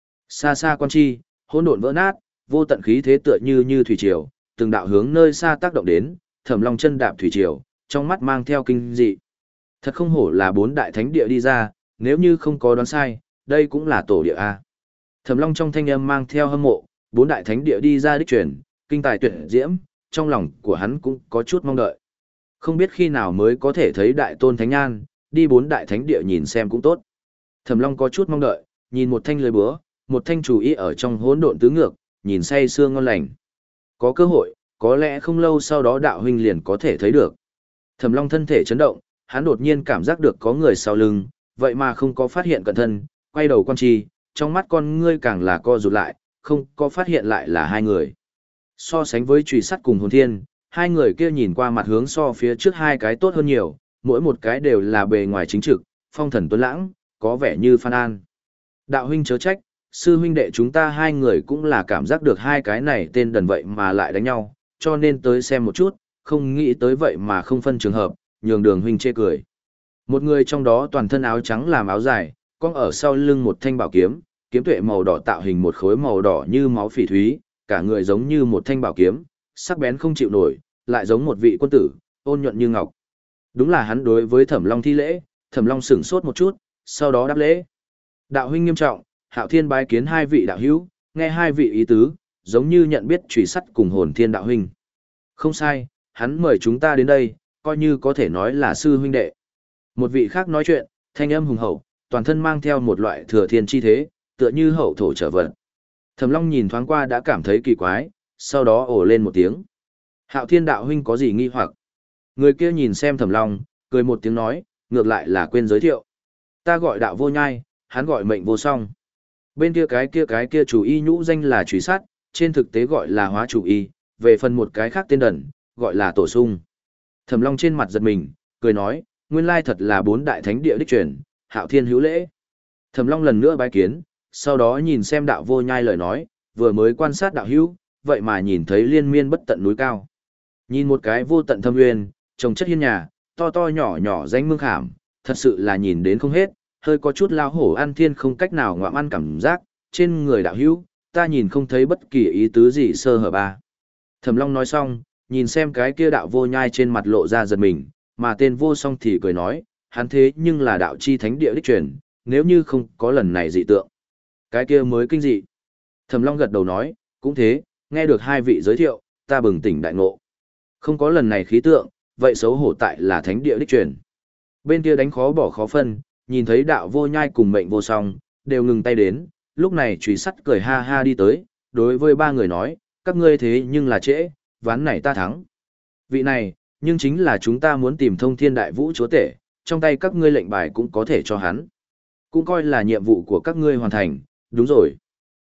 Xa xa quan chi, hỗn độn vỡ nát, vô tận khí thế tựa như như thủy triều, từng đạo hướng nơi xa tác động đến, Thẩm Long chân đạp thủy triều, trong mắt mang theo kinh dị. Thật không hổ là bốn đại thánh địa đi ra, nếu như không có đoán sai, đây cũng là tổ địa a. Thẩm Long trong thanh âm mang theo hâm mộ, bốn đại thánh địa đi ra đích truyền, kinh tài tuyệt diễm, trong lòng của hắn cũng có chút mong đợi. Không biết khi nào mới có thể thấy đại tôn thánh nhan, đi bốn đại thánh địa nhìn xem cũng tốt. Thẩm Long có chút mong đợi, nhìn một thanh lưới búa, một thanh chủ ý ở trong hỗn độn tứ ngược, nhìn say sưa ngon lành. Có cơ hội, có lẽ không lâu sau đó đạo huynh liền có thể thấy được. Thẩm Long thân thể chấn động, hắn đột nhiên cảm giác được có người sau lưng, vậy mà không có phát hiện cẩn thân, quay đầu quan chi, trong mắt con ngươi càng là co rụt lại, không có phát hiện lại là hai người. So sánh với chùy sắt cùng hồn thiên, hai người kia nhìn qua mặt hướng so phía trước hai cái tốt hơn nhiều, mỗi một cái đều là bề ngoài chính trực, phong thần tuấn lãng, có vẻ như Phan An. Đạo huynh chớ trách, sư huynh đệ chúng ta hai người cũng là cảm giác được hai cái này tên đần vậy mà lại đánh nhau, cho nên tới xem một chút, không nghĩ tới vậy mà không phân trường hợp, nhường đường huynh chê cười. Một người trong đó toàn thân áo trắng làm áo dài, con ở sau lưng một thanh bảo kiếm, kiếm tuệ màu đỏ tạo hình một khối màu đỏ như máu phỉ thúy, cả người giống như một thanh bảo kiếm, sắc bén không chịu nổi, lại giống một vị quân tử, ôn nhuận như ngọc. Đúng là hắn đối với Thẩm Long thi lễ, Thẩm Long sững sốt một chút, sau đó đáp lễ. Đạo huynh nghiêm trọng, Hạo Thiên bái kiến hai vị đạo hữu, nghe hai vị ý tứ, giống như nhận biết chùy sắt cùng hồn thiên đạo huynh. Không sai, hắn mời chúng ta đến đây, coi như có thể nói là sư huynh đệ. Một vị khác nói chuyện, thanh âm hùng hậu, toàn thân mang theo một loại thừa thiên chi thế, tựa như hậu thổ trở vận. Thẩm Long nhìn thoáng qua đã cảm thấy kỳ quái, sau đó ồ lên một tiếng. Hạo Thiên đạo huynh có gì nghi hoặc? Người kia nhìn xem Thẩm Long, cười một tiếng nói, ngược lại là quên giới thiệu. Ta gọi đạo vô nhai, hắn gọi mệnh vô song. Bên kia cái kia cái kia chủ y nhũ danh là chùy sát, trên thực tế gọi là hóa chủ y, về phần một cái khác tên đần, gọi là tổ sung. Thẩm Long trên mặt giật mình, cười nói, nguyên lai thật là bốn đại thánh địa đích truyền, Hạo Thiên hữu lễ. Thẩm Long lần nữa bái kiến, sau đó nhìn xem đạo vô nhai lời nói, vừa mới quan sát đạo hữu, vậy mà nhìn thấy liên miên bất tận núi cao. Nhìn một cái vô tận thâm nguyên, trồng chất hiên nhà, to to nhỏ nhỏ danh mương khảm, thật sự là nhìn đến không hết, hơi có chút lao hổ ăn thiên không cách nào ngoạm ăn cảm giác, trên người đạo hữu, ta nhìn không thấy bất kỳ ý tứ gì sơ hở ba. Thẩm Long nói xong, nhìn xem cái kia đạo vô nhai trên mặt lộ ra giật mình, mà tên vô song thì cười nói, hắn thế nhưng là đạo chi thánh địa đích truyền, nếu như không có lần này dị tượng. Cái kia mới kinh dị. Thẩm Long gật đầu nói, cũng thế, nghe được hai vị giới thiệu, ta bừng tỉnh đại ngộ. Không có lần này khí tượng, vậy xấu hổ tại là thánh địa đích truyền. Bên kia đánh khó bỏ khó phân, nhìn thấy đạo vô nhai cùng mệnh vô song, đều ngừng tay đến, lúc này chùy sắt cười ha ha đi tới, đối với ba người nói, các ngươi thế nhưng là trễ, ván này ta thắng. Vị này, nhưng chính là chúng ta muốn tìm thông thiên đại vũ chúa tể, trong tay các ngươi lệnh bài cũng có thể cho hắn. Cũng coi là nhiệm vụ của các ngươi hoàn thành, đúng rồi.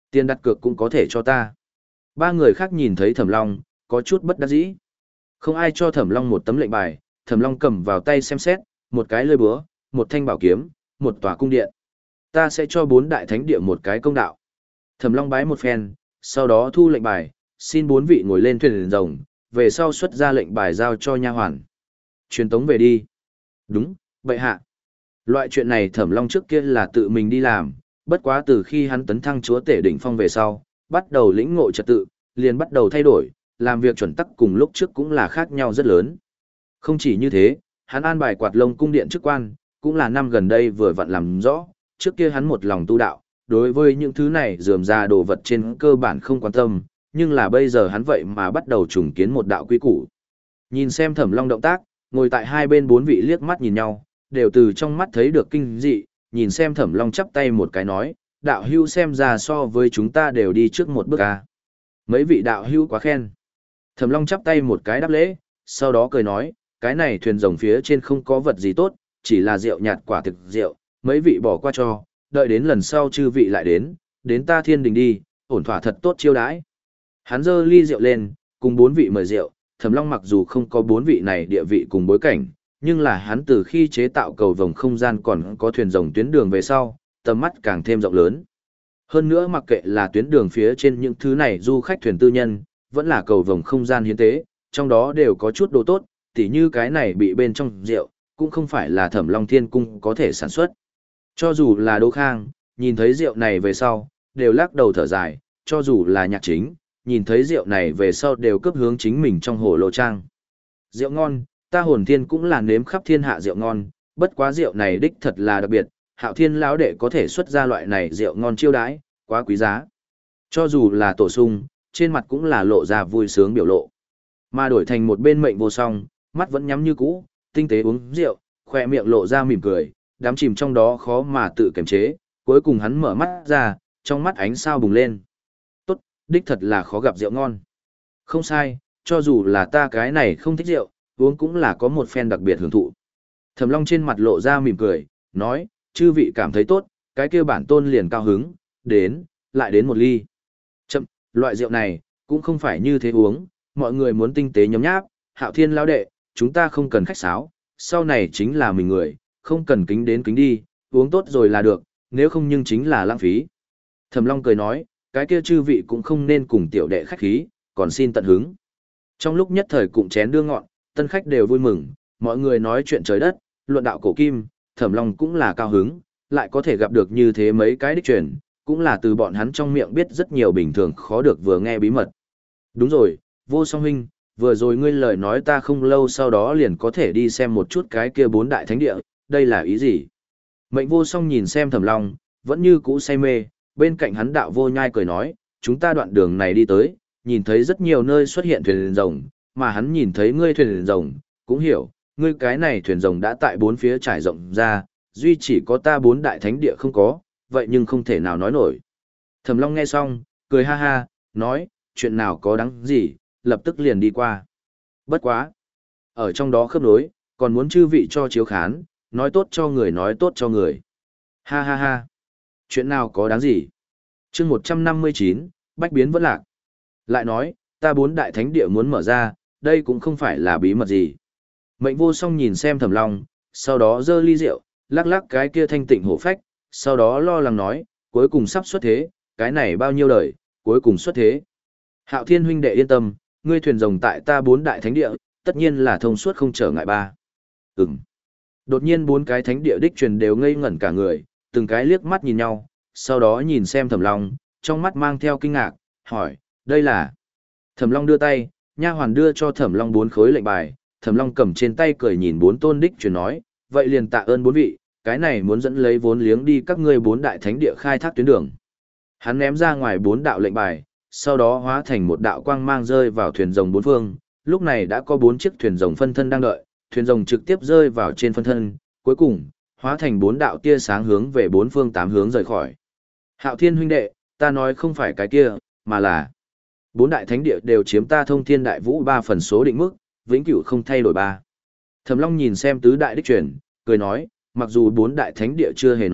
Tiền đặt cược cũng có thể cho ta. Ba người khác nhìn thấy Thẩm Long, có chút bất đắc dĩ. Không ai cho Thẩm Long một tấm lệnh bài, Thẩm Long cầm vào tay xem xét, một cái lưỡi búa, một thanh bảo kiếm, một tòa cung điện. Ta sẽ cho bốn đại thánh địa một cái công đạo. Thẩm Long bái một phen, sau đó thu lệnh bài, xin bốn vị ngồi lên thuyền rồng, về sau xuất ra lệnh bài giao cho nha hoàn. Truyền tống về đi. Đúng, bệ hạ. Loại chuyện này Thẩm Long trước kia là tự mình đi làm, bất quá từ khi hắn tấn thăng chúa tể đỉnh phong về sau, bắt đầu lĩnh ngộ trật tự, liền bắt đầu thay đổi, làm việc chuẩn tắc cùng lúc trước cũng là khác nhau rất lớn. Không chỉ như thế, hắn an bài quạt lông cung điện chức quan, cũng là năm gần đây vừa vặn làm rõ, trước kia hắn một lòng tu đạo, đối với những thứ này rườm rà đồ vật trên cơ bản không quan tâm, nhưng là bây giờ hắn vậy mà bắt đầu trùng kiến một đạo quy củ. Nhìn xem Thẩm Long động tác, ngồi tại hai bên bốn vị liếc mắt nhìn nhau, đều từ trong mắt thấy được kinh dị, nhìn xem Thẩm Long chắp tay một cái nói, đạo hưu xem ra so với chúng ta đều đi trước một bước à. Mấy vị đạo hưu quá khen. Thẩm Long chắp tay một cái đáp lễ, sau đó cười nói, cái này thuyền rồng phía trên không có vật gì tốt, chỉ là rượu nhạt quả thực rượu, mấy vị bỏ qua cho, đợi đến lần sau chư vị lại đến, đến ta thiên đình đi, ổn thỏa thật tốt chiêu đãi. Hắn giơ ly rượu lên, cùng bốn vị mời rượu, Thẩm Long mặc dù không có bốn vị này địa vị cùng bối cảnh, nhưng là hắn từ khi chế tạo cầu vồng không gian còn có thuyền rồng tuyến đường về sau, tầm mắt càng thêm rộng lớn. Hơn nữa mặc kệ là tuyến đường phía trên những thứ này du khách thuyền tư nhân, vẫn là cầu vồng không gian hiến tế, trong đó đều có chút đồ tốt, tỉ như cái này bị bên trong rượu, cũng không phải là Thẩm Long Thiên Cung có thể sản xuất. Cho dù là Đỗ Khang, nhìn thấy rượu này về sau, đều lắc đầu thở dài, cho dù là Nhạc Chính, nhìn thấy rượu này về sau đều cấp hướng chính mình trong hồ lô trang. Rượu ngon, ta Hồn Thiên cũng là nếm khắp thiên hạ rượu ngon, bất quá rượu này đích thật là đặc biệt, Hạo Thiên lão đệ có thể xuất ra loại này rượu ngon chiêu đãi, quá quý giá. Cho dù là Tổ Sung, trên mặt cũng là lộ ra vui sướng biểu lộ. Mà đổi thành một bên Mệnh Vô Song, mắt vẫn nhắm như cũ, tinh tế uống rượu, khỏe miệng lộ ra mỉm cười, đám chìm trong đó khó mà tự kiềm chế, cuối cùng hắn mở mắt ra, trong mắt ánh sao bùng lên. Tốt, đích thật là khó gặp rượu ngon. Không sai, cho dù là ta cái này không thích rượu, uống cũng là có một phen đặc biệt hưởng thụ. Thẩm Long trên mặt lộ ra mỉm cười, nói, chư vị cảm thấy tốt, cái kia bản tôn liền cao hứng, đến, lại đến một ly. Chậm, loại rượu này, cũng không phải như thế uống, mọi người muốn tinh tế nhấm nháp, Hạo Thiên lão đệ, chúng ta không cần khách sáo, sau này chính là mình người, không cần kính đến kính đi, uống tốt rồi là được, nếu không nhưng chính là lãng phí. Thẩm Long cười nói, cái kia chư vị cũng không nên cùng tiểu đệ khách khí, còn xin tận hứng. Trong lúc nhất thời cụm chén đưa ngọn, tân khách đều vui mừng, mọi người nói chuyện trời đất, luận đạo cổ kim, Thẩm Long cũng là cao hứng, lại có thể gặp được như thế mấy cái đích truyền, cũng là từ bọn hắn trong miệng biết rất nhiều bình thường khó được vừa nghe bí mật. Đúng rồi, Vô Song huynh, vừa rồi ngươi lời nói ta không lâu sau đó liền có thể đi xem một chút cái kia bốn đại thánh địa, đây là ý gì? Mệnh Vô Song nhìn xem Thẩm Long, vẫn như cũ say mê, bên cạnh hắn Đạo Vô Nhai cười nói, chúng ta đoạn đường này đi tới, nhìn thấy rất nhiều nơi xuất hiện thuyền rồng, mà hắn nhìn thấy ngươi thuyền rồng, cũng hiểu, ngươi cái này thuyền rồng đã tại bốn phía trải rộng ra, duy chỉ có ta bốn đại thánh địa không có, vậy nhưng không thể nào nói nổi. Thẩm Long nghe xong, cười ha ha, nói, chuyện nào có đáng gì, lập tức liền đi qua. Bất quá. Ở trong đó khớp nối, còn muốn chư vị cho chiếu khán, nói tốt cho người nói tốt cho người. Ha ha ha. Chuyện nào có đáng gì. chương một trăm năm mươi chín, Bách biến vẫn lạc. Lại nói, ta bốn đại thánh địa muốn mở ra, đây cũng không phải là bí mật gì. Mệnh Vô Song nhìn xem Thẩm Long, sau đó giơ ly rượu, lắc lắc cái kia thanh tịnh hổ phách, sau đó lo lắng nói, cuối cùng sắp xuất thế, cái này bao nhiêu đời, cuối cùng xuất thế. Hạo Thiên huynh đệ yên tâm, ngươi thuyền rồng tại ta bốn đại thánh địa, tất nhiên là thông suốt không trở ngại ba. Ừm. Đột nhiên bốn cái thánh địa đích truyền đều ngây ngẩn cả người, từng cái liếc mắt nhìn nhau, sau đó nhìn xem Thẩm Long, trong mắt mang theo kinh ngạc, hỏi, đây là... Thẩm Long đưa tay, nha hoàn đưa cho Thẩm Long bốn khối lệnh bài, Thẩm Long cầm trên tay cười nhìn bốn tôn đích truyền nói, vậy liền tạ ơn bốn vị, cái này muốn dẫn lấy vốn liếng đi các ngươi bốn đại thánh địa khai thác tuyến đường. Hắn ném ra ngoài bốn đạo lệnh bài, sau đó hóa thành một đạo quang mang rơi vào thuyền rồng bốn phương, lúc này đã có bốn chiếc thuyền rồng phân thân đang đợi, thuyền rồng trực tiếp rơi vào trên phân thân, cuối cùng, hóa thành bốn đạo tia sáng hướng về bốn phương tám hướng rời khỏi. Hạo Thiên huynh đệ, ta nói không phải cái kia, mà là bốn đại thánh địa đều chiếm ta Thông Thiên Đại Vũ ba phần số định mức, vĩnh cửu không thay đổi ba. Thẩm Long nhìn xem tứ đại đích truyền, cười nói, mặc dù bốn đại thánh địa chưa hề nói,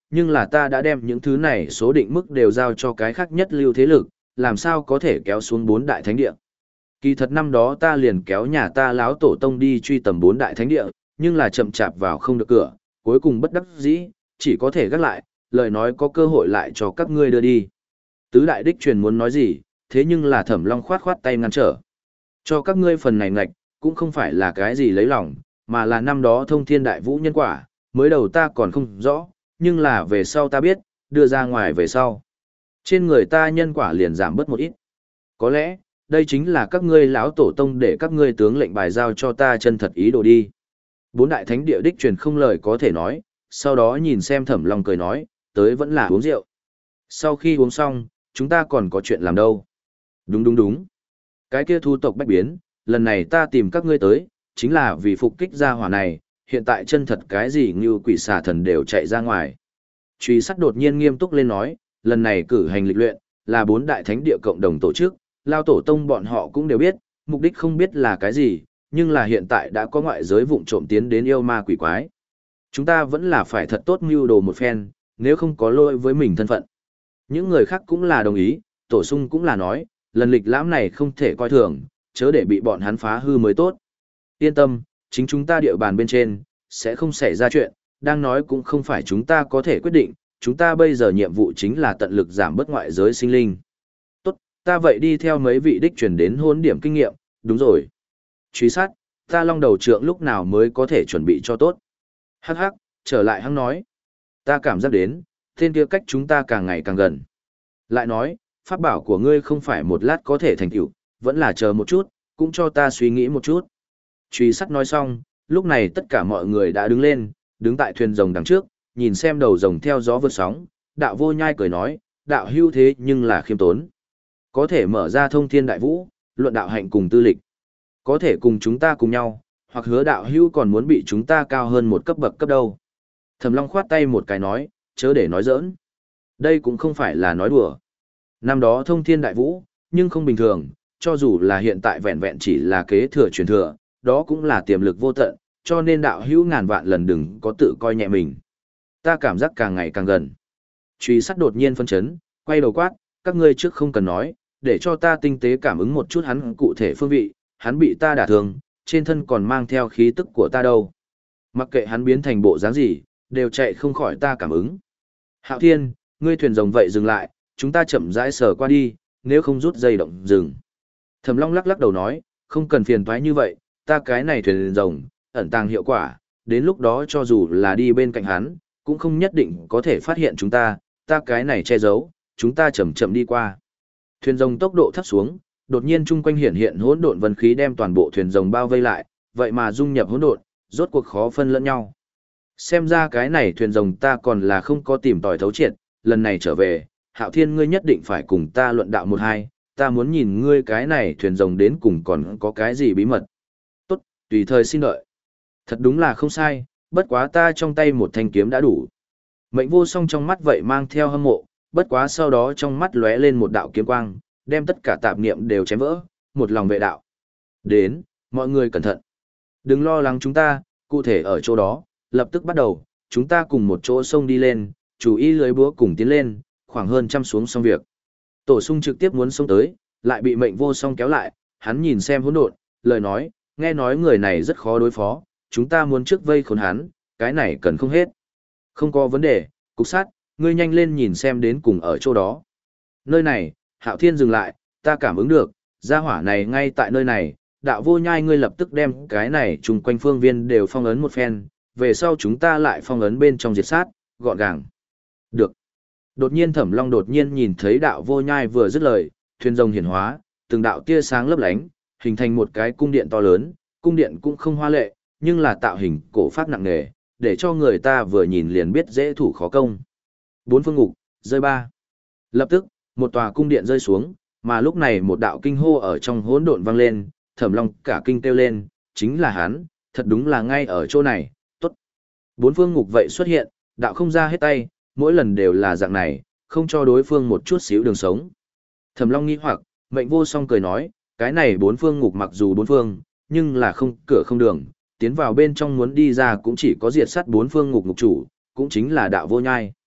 nhưng là ta đã đem những thứ này số định mức đều giao cho cái khác nhất lưu thế lực, làm sao có thể kéo xuống bốn đại thánh địa. Kỳ thật năm đó ta liền kéo nhà ta láo tổ tông đi truy tầm bốn đại thánh địa, nhưng là chậm chạp vào không được cửa, cuối cùng bất đắc dĩ, chỉ có thể gác lại, lời nói có cơ hội lại cho các ngươi đưa đi. Tứ đại đích truyền muốn nói gì, thế nhưng là Thẩm Long khoát khoát tay ngăn trở. Cho các ngươi phần này ngạch, cũng không phải là cái gì lấy lòng, mà là năm đó thông thiên đại vũ nhân quả, mới đầu ta còn không rõ, nhưng là về sau ta biết, đưa ra ngoài về sau. Trên người ta nhân quả liền giảm bớt một ít. Có lẽ, đây chính là các ngươi lão tổ tông để các ngươi tướng lệnh bài giao cho ta chân thật ý đồ đi. Bốn đại thánh địa đích truyền không lời có thể nói, sau đó nhìn xem Thẩm Long cười nói, tới vẫn là uống rượu. Sau khi uống xong, chúng ta còn có chuyện làm đâu. Đúng đúng đúng. Cái kia thu tộc bách biến, lần này ta tìm các ngươi tới, chính là vì phục kích gia hỏa này, hiện tại chân thật cái gì như quỷ xà thần đều chạy ra ngoài. Truy Sát đột nhiên nghiêm túc lên nói, lần này cử hành lịch luyện, là bốn đại thánh địa cộng đồng tổ chức, lao tổ tông bọn họ cũng đều biết, mục đích không biết là cái gì, nhưng là hiện tại đã có ngoại giới vụng trộm tiến đến yêu ma quỷ quái. Chúng ta vẫn là phải thật tốt mưu đồ một phen, nếu không có lỗi với mình thân phận. Những người khác cũng là đồng ý, tổ sung cũng là nói, lần lịch lãm này không thể coi thường, chớ để bị bọn hắn phá hư mới tốt. Yên tâm, chính chúng ta địa bàn bên trên, sẽ không xảy ra chuyện, đang nói cũng không phải chúng ta có thể quyết định, chúng ta bây giờ nhiệm vụ chính là tận lực giảm bớt ngoại giới sinh linh. Tốt, ta vậy đi theo mấy vị đích truyền đến hôn điểm kinh nghiệm, đúng rồi. Truy Sát, ta long đầu trượng lúc nào mới có thể chuẩn bị cho tốt. Hắc hắc, trở lại hắn nói. Ta cảm giác đến, tên kia cách chúng ta càng ngày càng gần. Lại nói, pháp bảo của ngươi không phải một lát có thể thành tựu, vẫn là chờ một chút, cũng cho ta suy nghĩ một chút. Truy Sát nói xong, lúc này tất cả mọi người đã đứng lên, đứng tại thuyền rồng đằng trước, nhìn xem đầu rồng theo gió vượt sóng, đạo vô nhai cười nói, đạo hưu thế nhưng là khiêm tốn. Có thể mở ra thông thiên đại vũ, luận đạo hạnh cùng tư lịch. Có thể cùng chúng ta cùng nhau, hoặc hứa đạo hưu còn muốn bị chúng ta cao hơn một cấp bậc cấp đâu. Thẩm Long khoát tay một cái nói, chớ để nói giỡn. Đây cũng không phải là nói đùa. Năm đó thông thiên đại vũ, nhưng không bình thường, cho dù là hiện tại vẹn vẹn chỉ là kế thừa truyền thừa, đó cũng là tiềm lực vô tận, cho nên đạo hữu ngàn vạn lần đừng có tự coi nhẹ mình. Ta cảm giác càng ngày càng gần. Truy Sát đột nhiên phân chấn, quay đầu quát, các ngươi trước không cần nói, để cho ta tinh tế cảm ứng một chút hắn cụ thể phương vị, hắn bị ta đả thương, trên thân còn mang theo khí tức của ta đâu. Mặc kệ hắn biến thành bộ dáng gì, đều chạy không khỏi ta cảm ứng. Hạo Thiên, ngươi thuyền rồng vậy dừng lại, chúng ta chậm rãi sờ qua đi, nếu không rút dây động dừng. Thẩm Long lắc lắc đầu nói, không cần phiền toái như vậy, ta cái này thuyền rồng, ẩn tàng hiệu quả, đến lúc đó cho dù là đi bên cạnh hắn, cũng không nhất định có thể phát hiện chúng ta, ta cái này che giấu, chúng ta chậm chậm đi qua. Thuyền rồng tốc độ thấp xuống, đột nhiên chung quanh hiện hiện hỗn độn vân khí đem toàn bộ thuyền rồng bao vây lại, vậy mà dung nhập hỗn độn, rốt cuộc khó phân lẫn nhau. Xem ra cái này thuyền rồng ta còn là không có tìm tòi thấu triệt, lần này trở về, Hạo Thiên ngươi nhất định phải cùng ta luận đạo một hai, ta muốn nhìn ngươi cái này thuyền rồng đến cùng còn có cái gì bí mật. Tốt, tùy thời xin đợi. Thật đúng là không sai, bất quá ta trong tay một thanh kiếm đã đủ. Mệnh Vô Song trong mắt vậy mang theo hâm mộ, bất quá sau đó trong mắt lóe lên một đạo kiếm quang, đem tất cả tạp niệm đều chém vỡ, một lòng vệ đạo. Đến, mọi người cẩn thận. Đừng lo lắng chúng ta, cụ thể ở chỗ đó, lập tức bắt đầu, chúng ta cùng một chỗ sông đi lên, chủ ý lưới búa cùng tiến lên, khoảng hơn trăm xuống xong việc. Tổ Sung trực tiếp muốn xông tới, lại bị Mệnh Vô Song kéo lại, hắn nhìn xem hỗn độn, lời nói, nghe nói người này rất khó đối phó, chúng ta muốn trước vây khốn hắn, cái này cần không hết. Không có vấn đề, Cục Sát, ngươi nhanh lên nhìn xem đến cùng ở chỗ đó. Nơi này, Hạo Thiên dừng lại, ta cảm ứng được, gia hỏa này ngay tại nơi này, đạo vô nhai ngươi lập tức đem cái này chung quanh phương viên đều phong ấn một phen, về sau chúng ta lại phong ấn bên trong diệt sát, gọn gàng. Được. Đột nhiên Thẩm Long đột nhiên nhìn thấy đạo vô nhai vừa dứt lời, thuyền rồng hiển hóa, từng đạo tia sáng lấp lánh, hình thành một cái cung điện to lớn, cung điện cũng không hoa lệ, nhưng là tạo hình cổ pháp nặng nề, để cho người ta vừa nhìn liền biết dễ thủ khó công. Bốn phương ngục, rơi ba. Lập tức, một tòa cung điện rơi xuống, mà lúc này một đạo kinh hô ở trong hỗn độn vang lên, Thẩm Long cả kinh kêu lên, chính là hắn, thật đúng là ngay ở chỗ này, tốt. Bốn phương ngục vậy xuất hiện, đạo không ra hết tay, mỗi lần đều là dạng này, không cho đối phương một chút xíu đường sống. Thẩm Long nghi hoặc, Mệnh Vô Song cười nói, cái này bốn phương ngục mặc dù bốn phương, nhưng là không cửa không đường, tiến vào bên trong muốn đi ra cũng chỉ có diệt sát bốn phương ngục ngục chủ, cũng chính là đạo vô nhai.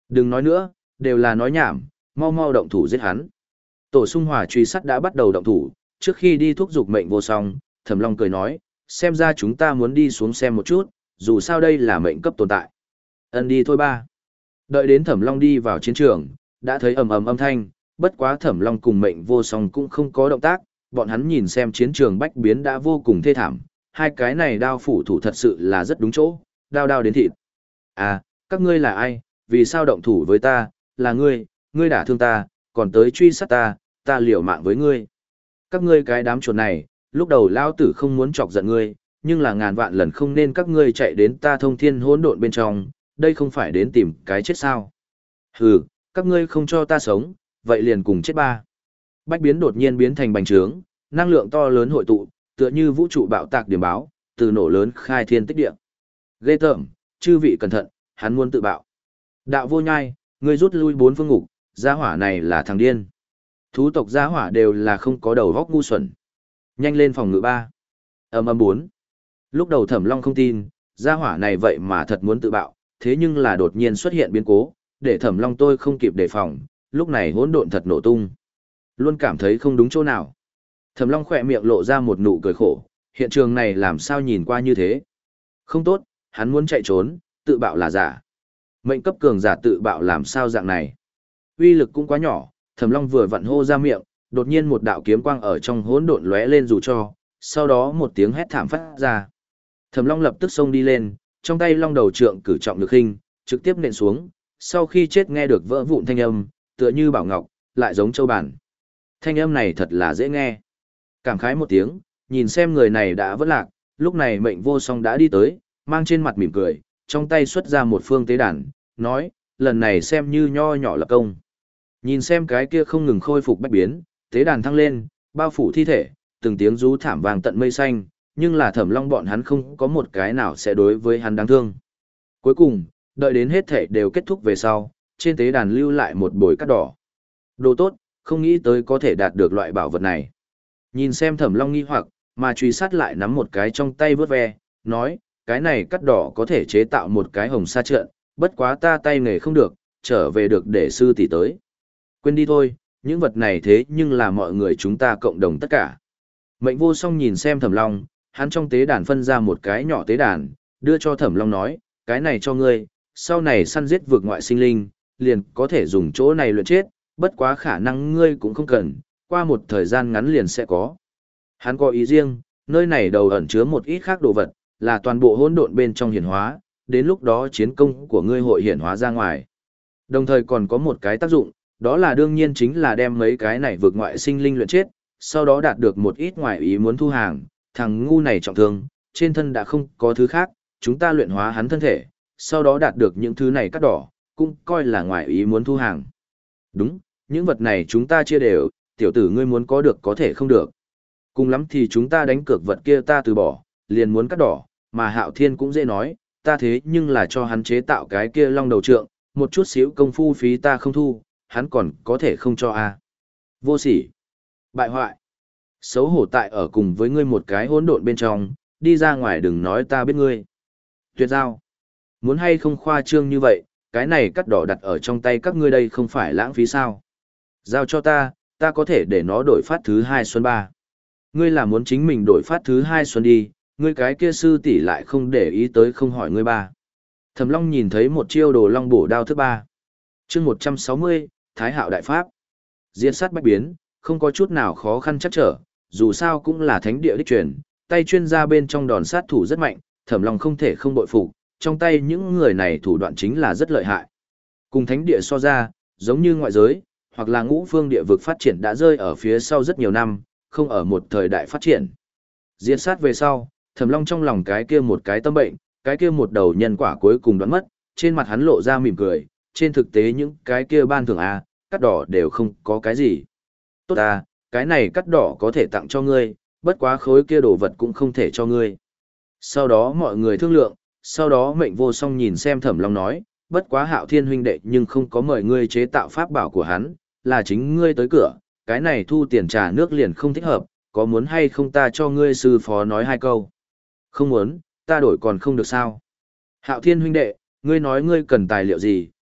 Đừng nói nữa, đều là nói nhảm, mau mau động thủ giết hắn. Tổ Sung Hỏa truy sát đã bắt đầu động thủ, trước khi đi thúc giục mệnh vô song, Thẩm Long cười nói, xem ra chúng ta muốn đi xuống xem một chút, dù sao đây là mệnh cấp tồn tại. Ân đi thôi ba. Đợi đến Thẩm Long đi vào chiến trường, đã thấy ầm ầm âm thanh, bất quá Thẩm Long cùng mệnh vô song cũng không có động tác, bọn hắn nhìn xem chiến trường bách biến đã vô cùng thê thảm, hai cái này đao phủ thủ thật sự là rất đúng chỗ, đao đao đến thịt. À, các ngươi là ai, vì sao động thủ với ta, là ngươi, ngươi đả thương ta, còn tới truy sát ta, ta liều mạng với ngươi. Các ngươi cái đám chuột này, lúc đầu lao tử không muốn chọc giận ngươi, nhưng là ngàn vạn lần không nên các ngươi chạy đến ta thông thiên hỗn độn bên trong, đây không phải đến tìm cái chết sao. Hừ, các ngươi không cho ta sống, vậy liền cùng chết ba. Bách biến đột nhiên biến thành bành trướng, năng lượng to lớn hội tụ, tựa như vũ trụ bạo tạc điểm báo, từ nổ lớn khai thiên tích địa. Ghê tởm, chư vị cẩn thận, hắn muốn tự bạo. Đạo vô nhai, ngươi rút lui bốn phương ngục, gia hỏa này là thằng điên. Thú tộc gia hỏa đều là không có đầu góc ngu xuẩn. Nhanh lên phòng ngự ba. Âm âm bốn. Lúc đầu Thẩm Long không tin, gia hỏa này vậy mà thật muốn tự bạo, thế nhưng là đột nhiên xuất hiện biến cố, để Thẩm Long tôi không kịp đề phòng, lúc này hỗn độn thật nổ tung. Luôn cảm thấy không đúng chỗ nào. Thẩm Long khỏe miệng lộ ra một nụ cười khổ, hiện trường này làm sao nhìn qua như thế. Không tốt, hắn muốn chạy trốn, tự bạo là giả. Mệnh cấp cường giả tự bạo làm sao dạng này. Uy lực cũng quá nhỏ, Thẩm Long vừa vặn hô ra miệng, đột nhiên một đạo kiếm quang ở trong hỗn độn lóe lên dù cho, sau đó một tiếng hét thảm phát ra. Thẩm Long lập tức xông đi lên, trong tay long đầu trượng cử trọng lực hình, trực tiếp nện xuống, sau khi chết nghe được vỡ vụn thanh âm, tựa như bảo ngọc, lại giống châu bản. Thanh âm này thật là dễ nghe. Cảm khái một tiếng, nhìn xem người này đã vỡ lạc, lúc này mệnh vô song đã đi tới, mang trên mặt mỉm cười, trong tay xuất ra một phương tế đàn, nói, lần này xem như nho nhỏ lập công. Nhìn xem cái kia không ngừng khôi phục bách biến, tế đàn thăng lên, bao phủ thi thể, từng tiếng rú thảm vàng tận mây xanh, nhưng là Thẩm Long bọn hắn không có một cái nào sẽ đối với hắn đáng thương. Cuối cùng, đợi đến hết thể đều kết thúc về sau, trên tế đàn lưu lại một bồi cát đỏ. Đồ tốt, không nghĩ tới có thể đạt được loại bảo vật này. Nhìn xem Thẩm Long nghi hoặc, mà truy sát lại nắm một cái trong tay vớt ve, nói, cái này cát đỏ có thể chế tạo một cái hồng sa trận, bất quá ta tay nghề không được, trở về được để sư tỷ tới. Quên đi thôi, những vật này thế nhưng là mọi người chúng ta cộng đồng tất cả. Mệnh vô song nhìn xem Thẩm Long, hắn trong tế đàn phân ra một cái nhỏ tế đàn, đưa cho Thẩm Long nói, cái này cho ngươi, sau này săn giết vượt ngoại sinh linh, liền có thể dùng chỗ này luyện chết, bất quá khả năng ngươi cũng không cần, qua một thời gian ngắn liền sẽ có. Hắn có ý riêng, nơi này đầu ẩn chứa một ít khác đồ vật, là toàn bộ hỗn độn bên trong hiển hóa, đến lúc đó chiến công của ngươi hội hiển hóa ra ngoài. Đồng thời còn có một cái tác dụng, đó là đương nhiên chính là đem mấy cái này vượt ngoại sinh linh luyện chết, sau đó đạt được một ít ngoại ý muốn thu hàng, thằng ngu này trọng thương, trên thân đã không có thứ khác, chúng ta luyện hóa hắn thân thể, sau đó đạt được những thứ này cắt đỏ, cũng coi là ngoại ý muốn thu hàng. Đúng, những vật này chúng ta chia đều, tiểu tử ngươi muốn có được có thể không được. Cùng lắm thì chúng ta đánh cược vật kia ta từ bỏ, liền muốn cắt đỏ, mà Hạo Thiên cũng dễ nói, ta thế nhưng là cho hắn chế tạo cái kia long đầu trượng, một chút xíu công phu phí ta không thu, hắn còn có thể không cho a. À. Vô sỉ, bại hoại, xấu hổ tại ở cùng với ngươi một cái hỗn độn bên trong, đi ra ngoài đừng nói ta biết ngươi. Tuyệt giao, muốn hay không khoa trương như vậy, cái này cắt đỏ đặt ở trong tay các ngươi đây không phải lãng phí sao. Giao cho ta, ta có thể để nó đổi phát thứ hai xuân ba. Ngươi là muốn chính mình đổi phát thứ hai xuân đi, ngươi cái kia sư tỷ lại không để ý tới không hỏi ngươi ba. Thẩm Long nhìn thấy một chiêu đồ long bổ đao thứ ba. Chương một trăm sáu mươi, Thái Hạo Đại Pháp. Diệt sát bách biến, không có chút nào khó khăn chắc trở, dù sao cũng là thánh địa đích truyền, tay chuyên gia bên trong đòn sát thủ rất mạnh, Thẩm Long không thể không bội phục, trong tay những người này thủ đoạn chính là rất lợi hại. Cùng thánh địa so ra, giống như ngoại giới, hoặc là ngũ phương địa vực phát triển đã rơi ở phía sau rất nhiều năm, không ở một thời đại phát triển. Diệt sát về sau, Thẩm Long trong lòng cái kia một cái tâm bệnh, cái kia một đầu nhân quả cuối cùng đoán mất, trên mặt hắn lộ ra mỉm cười, trên thực tế những cái kia ban thưởng a, cắt đỏ đều không có cái gì. Tốt à, cái này cắt đỏ có thể tặng cho ngươi, bất quá khối kia đồ vật cũng không thể cho ngươi. Sau đó mọi người thương lượng, sau đó mệnh vô song nhìn xem Thẩm Long nói, bất quá Hạo Thiên huynh đệ nhưng không có mời ngươi chế tạo pháp bảo của hắn, là chính ngươi tới cửa, cái này thu tiền trà nước liền không thích hợp, có muốn hay không ta cho ngươi sư phó nói hai câu. Không muốn, ta đổi còn không được sao. Hạo Thiên huynh đệ, ngươi nói ngươi cần tài liệu gì,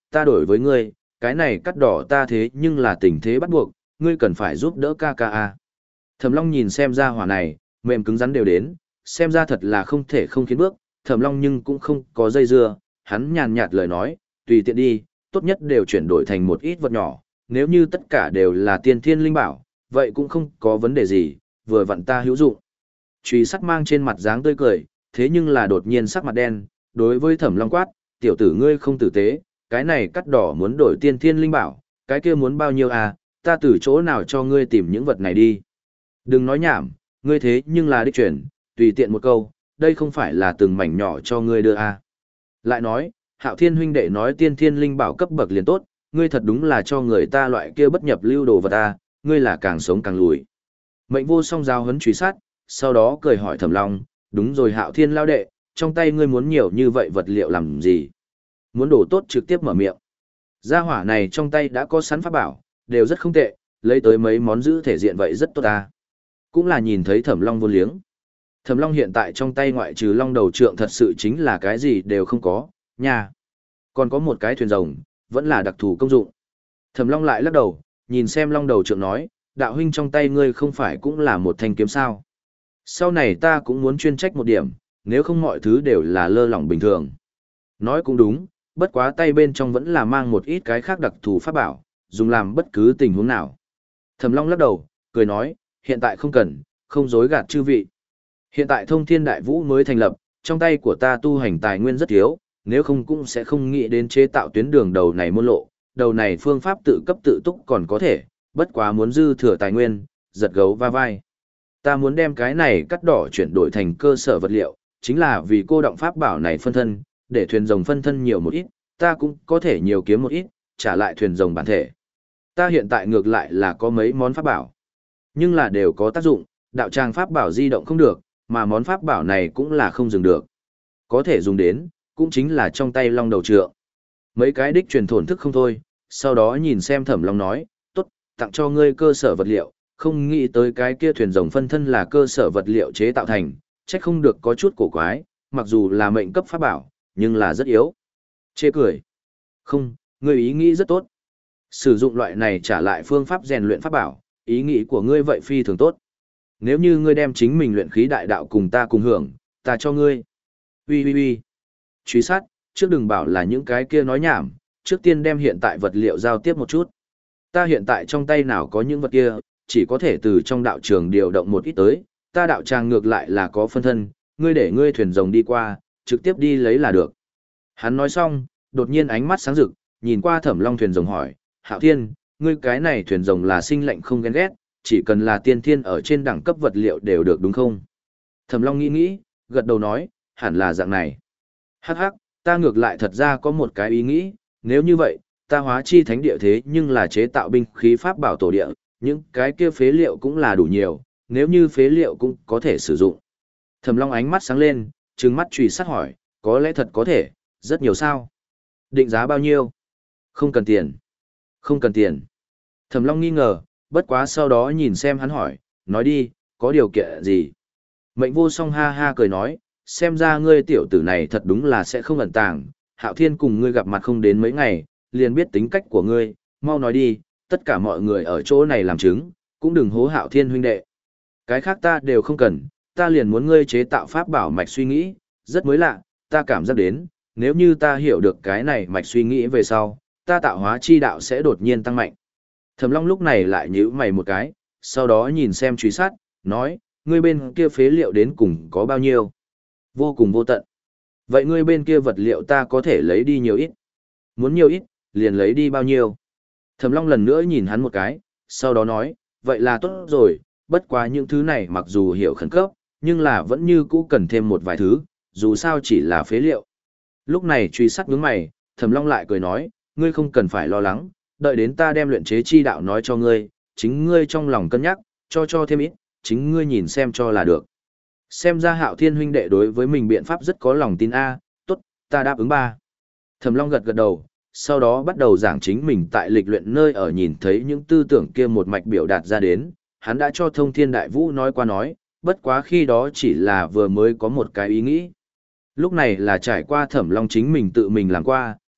ta đổi với ngươi, cái này cắt đỏ ta thế nhưng là tình thế bắt buộc, ngươi cần phải giúp đỡ ca ca a. Thẩm Long nhìn xem ra hỏa này, mềm cứng rắn đều đến, xem ra thật là không thể không khiến bước, Thẩm Long nhưng cũng không có dây dưa, hắn nhàn nhạt lời nói, tùy tiện đi, tốt nhất đều chuyển đổi thành một ít vật nhỏ, nếu như tất cả đều là tiên thiên linh bảo, vậy cũng không có vấn đề gì, vừa vặn ta hữu dụng. Truy sắt mang trên mặt dáng tươi cười, thế nhưng là đột nhiên sắc mặt đen, đối với Thẩm Long quát, tiểu tử ngươi không tử tế, cái này cắt đỏ muốn đổi tiên thiên linh bảo, cái kia muốn bao nhiêu à, ta từ chỗ nào cho ngươi tìm những vật này đi. Đừng nói nhảm, ngươi thế nhưng là đích chuyển, tùy tiện một câu, đây không phải là từng mảnh nhỏ cho ngươi đưa à. Lại nói, Hạo Thiên huynh đệ nói tiên thiên linh bảo cấp bậc liền tốt, ngươi thật đúng là cho người ta loại kia bất nhập lưu đồ vật à, ngươi là càng sống càng lùi. Mệnh vô song giao hấn truy sát, sau đó cười hỏi Thẩm Long, đúng rồi Hạo Thiên lao đệ, trong tay ngươi muốn nhiều như vậy vật liệu làm gì? Muốn đổ tốt trực tiếp mở miệng. Gia hỏa này trong tay đã có sẵn pháp bảo, đều rất không tệ, lấy tới mấy món giữ thể diện vậy rất tốt ta. Cũng là nhìn thấy Thẩm Long vô liếng. Thẩm Long hiện tại trong tay ngoại trừ long đầu trượng thật sự chính là cái gì đều không có, nha. Còn có một cái thuyền rồng, vẫn là đặc thù công dụng. Thẩm Long lại lắc đầu, nhìn xem long đầu trượng nói, đạo huynh trong tay ngươi không phải cũng là một thanh kiếm sao. Sau này ta cũng muốn chuyên trách một điểm, nếu không mọi thứ đều là lơ lỏng bình thường. Nói cũng đúng, bất quá tay bên trong vẫn là mang một ít cái khác đặc thù pháp bảo, dùng làm bất cứ tình huống nào. Thẩm Long lắc đầu, cười nói, hiện tại không cần, không dối gạt chư vị. Hiện tại Thông Thiên Đại Vũ mới thành lập, trong tay của ta tu hành tài nguyên rất thiếu, nếu không cũng sẽ không nghĩ đến chế tạo tuyến đường đầu này môn lộ, đầu này phương pháp tự cấp tự túc còn có thể, bất quá muốn dư thừa tài nguyên, giật gấu va vai. Ta muốn đem cái này cắt đỏ chuyển đổi thành cơ sở vật liệu, chính là vì cô động pháp bảo này phân thân, để thuyền rồng phân thân nhiều một ít, ta cũng có thể nhiều kiếm một ít, trả lại thuyền rồng bản thể. Ta hiện tại ngược lại là có mấy món pháp bảo, nhưng là đều có tác dụng, đạo tràng pháp bảo di động không được, mà món pháp bảo này cũng là không dừng được. Có thể dùng đến, cũng chính là trong tay long đầu trượng. Mấy cái đích truyền thổn thức không thôi, sau đó nhìn xem Thẩm Long nói, tốt, tặng cho ngươi cơ sở vật liệu, không nghĩ tới cái kia thuyền rồng phân thân là cơ sở vật liệu chế tạo thành, chắc không được có chút cổ quái, mặc dù là mệnh cấp pháp bảo, nhưng là rất yếu. Chê cười. Không, ngươi ý nghĩ rất tốt. Sử dụng loại này trả lại phương pháp rèn luyện pháp bảo, ý nghĩ của ngươi vậy phi thường tốt. Nếu như ngươi đem chính mình luyện khí đại đạo cùng ta cùng hưởng, ta cho ngươi. Ui ui ui. Truy sát, trước đừng bảo là những cái kia nói nhảm, trước tiên đem hiện tại vật liệu giao tiếp một chút. Ta hiện tại trong tay nào có những vật kia, chỉ có thể từ trong đạo trường điều động một ít tới, ta đạo tràng ngược lại là có phân thân, ngươi để ngươi thuyền rồng đi qua, trực tiếp đi lấy là được. Hắn nói xong, đột nhiên ánh mắt sáng rực, nhìn qua Thẩm Long thuyền rồng hỏi, Hạo Thiên, ngươi cái này thuyền rồng là sinh lệnh không ghen ghét, chỉ cần là tiên thiên ở trên đẳng cấp vật liệu đều được đúng không? Thẩm Long nghĩ nghĩ, gật đầu nói, hẳn là dạng này. Hắc hắc, ta ngược lại thật ra có một cái ý nghĩ, nếu như vậy, ta hóa chi thánh địa thế nhưng là chế tạo binh khí pháp bảo tổ địa, những cái kia phế liệu cũng là đủ nhiều, nếu như phế liệu cũng có thể sử dụng. Thẩm Long ánh mắt sáng lên, trừng mắt chùy sát hỏi, có lẽ thật có thể, rất nhiều sao? Định giá bao nhiêu? Không cần tiền. Không cần tiền. Thẩm Long nghi ngờ, bất quá sau đó nhìn xem hắn hỏi, nói đi, có điều kiện gì? Mệnh vô song ha ha cười nói, xem ra ngươi tiểu tử này thật đúng là sẽ không ẩn tàng, Hạo Thiên cùng ngươi gặp mặt không đến mấy ngày, liền biết tính cách của ngươi, mau nói đi, tất cả mọi người ở chỗ này làm chứng, cũng đừng hố Hạo Thiên huynh đệ. Cái khác ta đều không cần, ta liền muốn ngươi chế tạo pháp bảo mạch suy nghĩ, rất mới lạ, ta cảm giác đến, nếu như ta hiểu được cái này mạch suy nghĩ về sau, ta tạo hóa chi đạo sẽ đột nhiên tăng mạnh. Thẩm Long lúc này lại nhíu mày một cái, sau đó nhìn xem truy sát, nói, ngươi bên kia phế liệu đến cùng có bao nhiêu? Vô cùng vô tận. Vậy ngươi bên kia vật liệu ta có thể lấy đi nhiều ít? Muốn nhiều ít, liền lấy đi bao nhiêu? Thẩm Long lần nữa nhìn hắn một cái, sau đó nói, vậy là tốt rồi, bất quá những thứ này mặc dù hiểu khẩn cấp, nhưng là vẫn như cũ cần thêm một vài thứ, dù sao chỉ là phế liệu. Lúc này truy sát nhướng mày, Thẩm Long lại cười nói, ngươi không cần phải lo lắng, đợi đến ta đem luyện chế chi đạo nói cho ngươi, chính ngươi trong lòng cân nhắc, cho cho thêm ít, chính ngươi nhìn xem cho là được. Xem ra Hạo Thiên huynh đệ đối với mình biện pháp rất có lòng tin a, tốt, ta đáp ứng ba. Thẩm Long gật gật đầu, sau đó bắt đầu giảng chính mình tại lịch luyện nơi ở nhìn thấy những tư tưởng kia một mạch biểu đạt ra đến, hắn đã cho Thông Thiên Đại Vũ nói qua nói, bất quá khi đó chỉ là vừa mới có một cái ý nghĩ. Lúc này là trải qua Thẩm Long chính mình tự mình làm qua,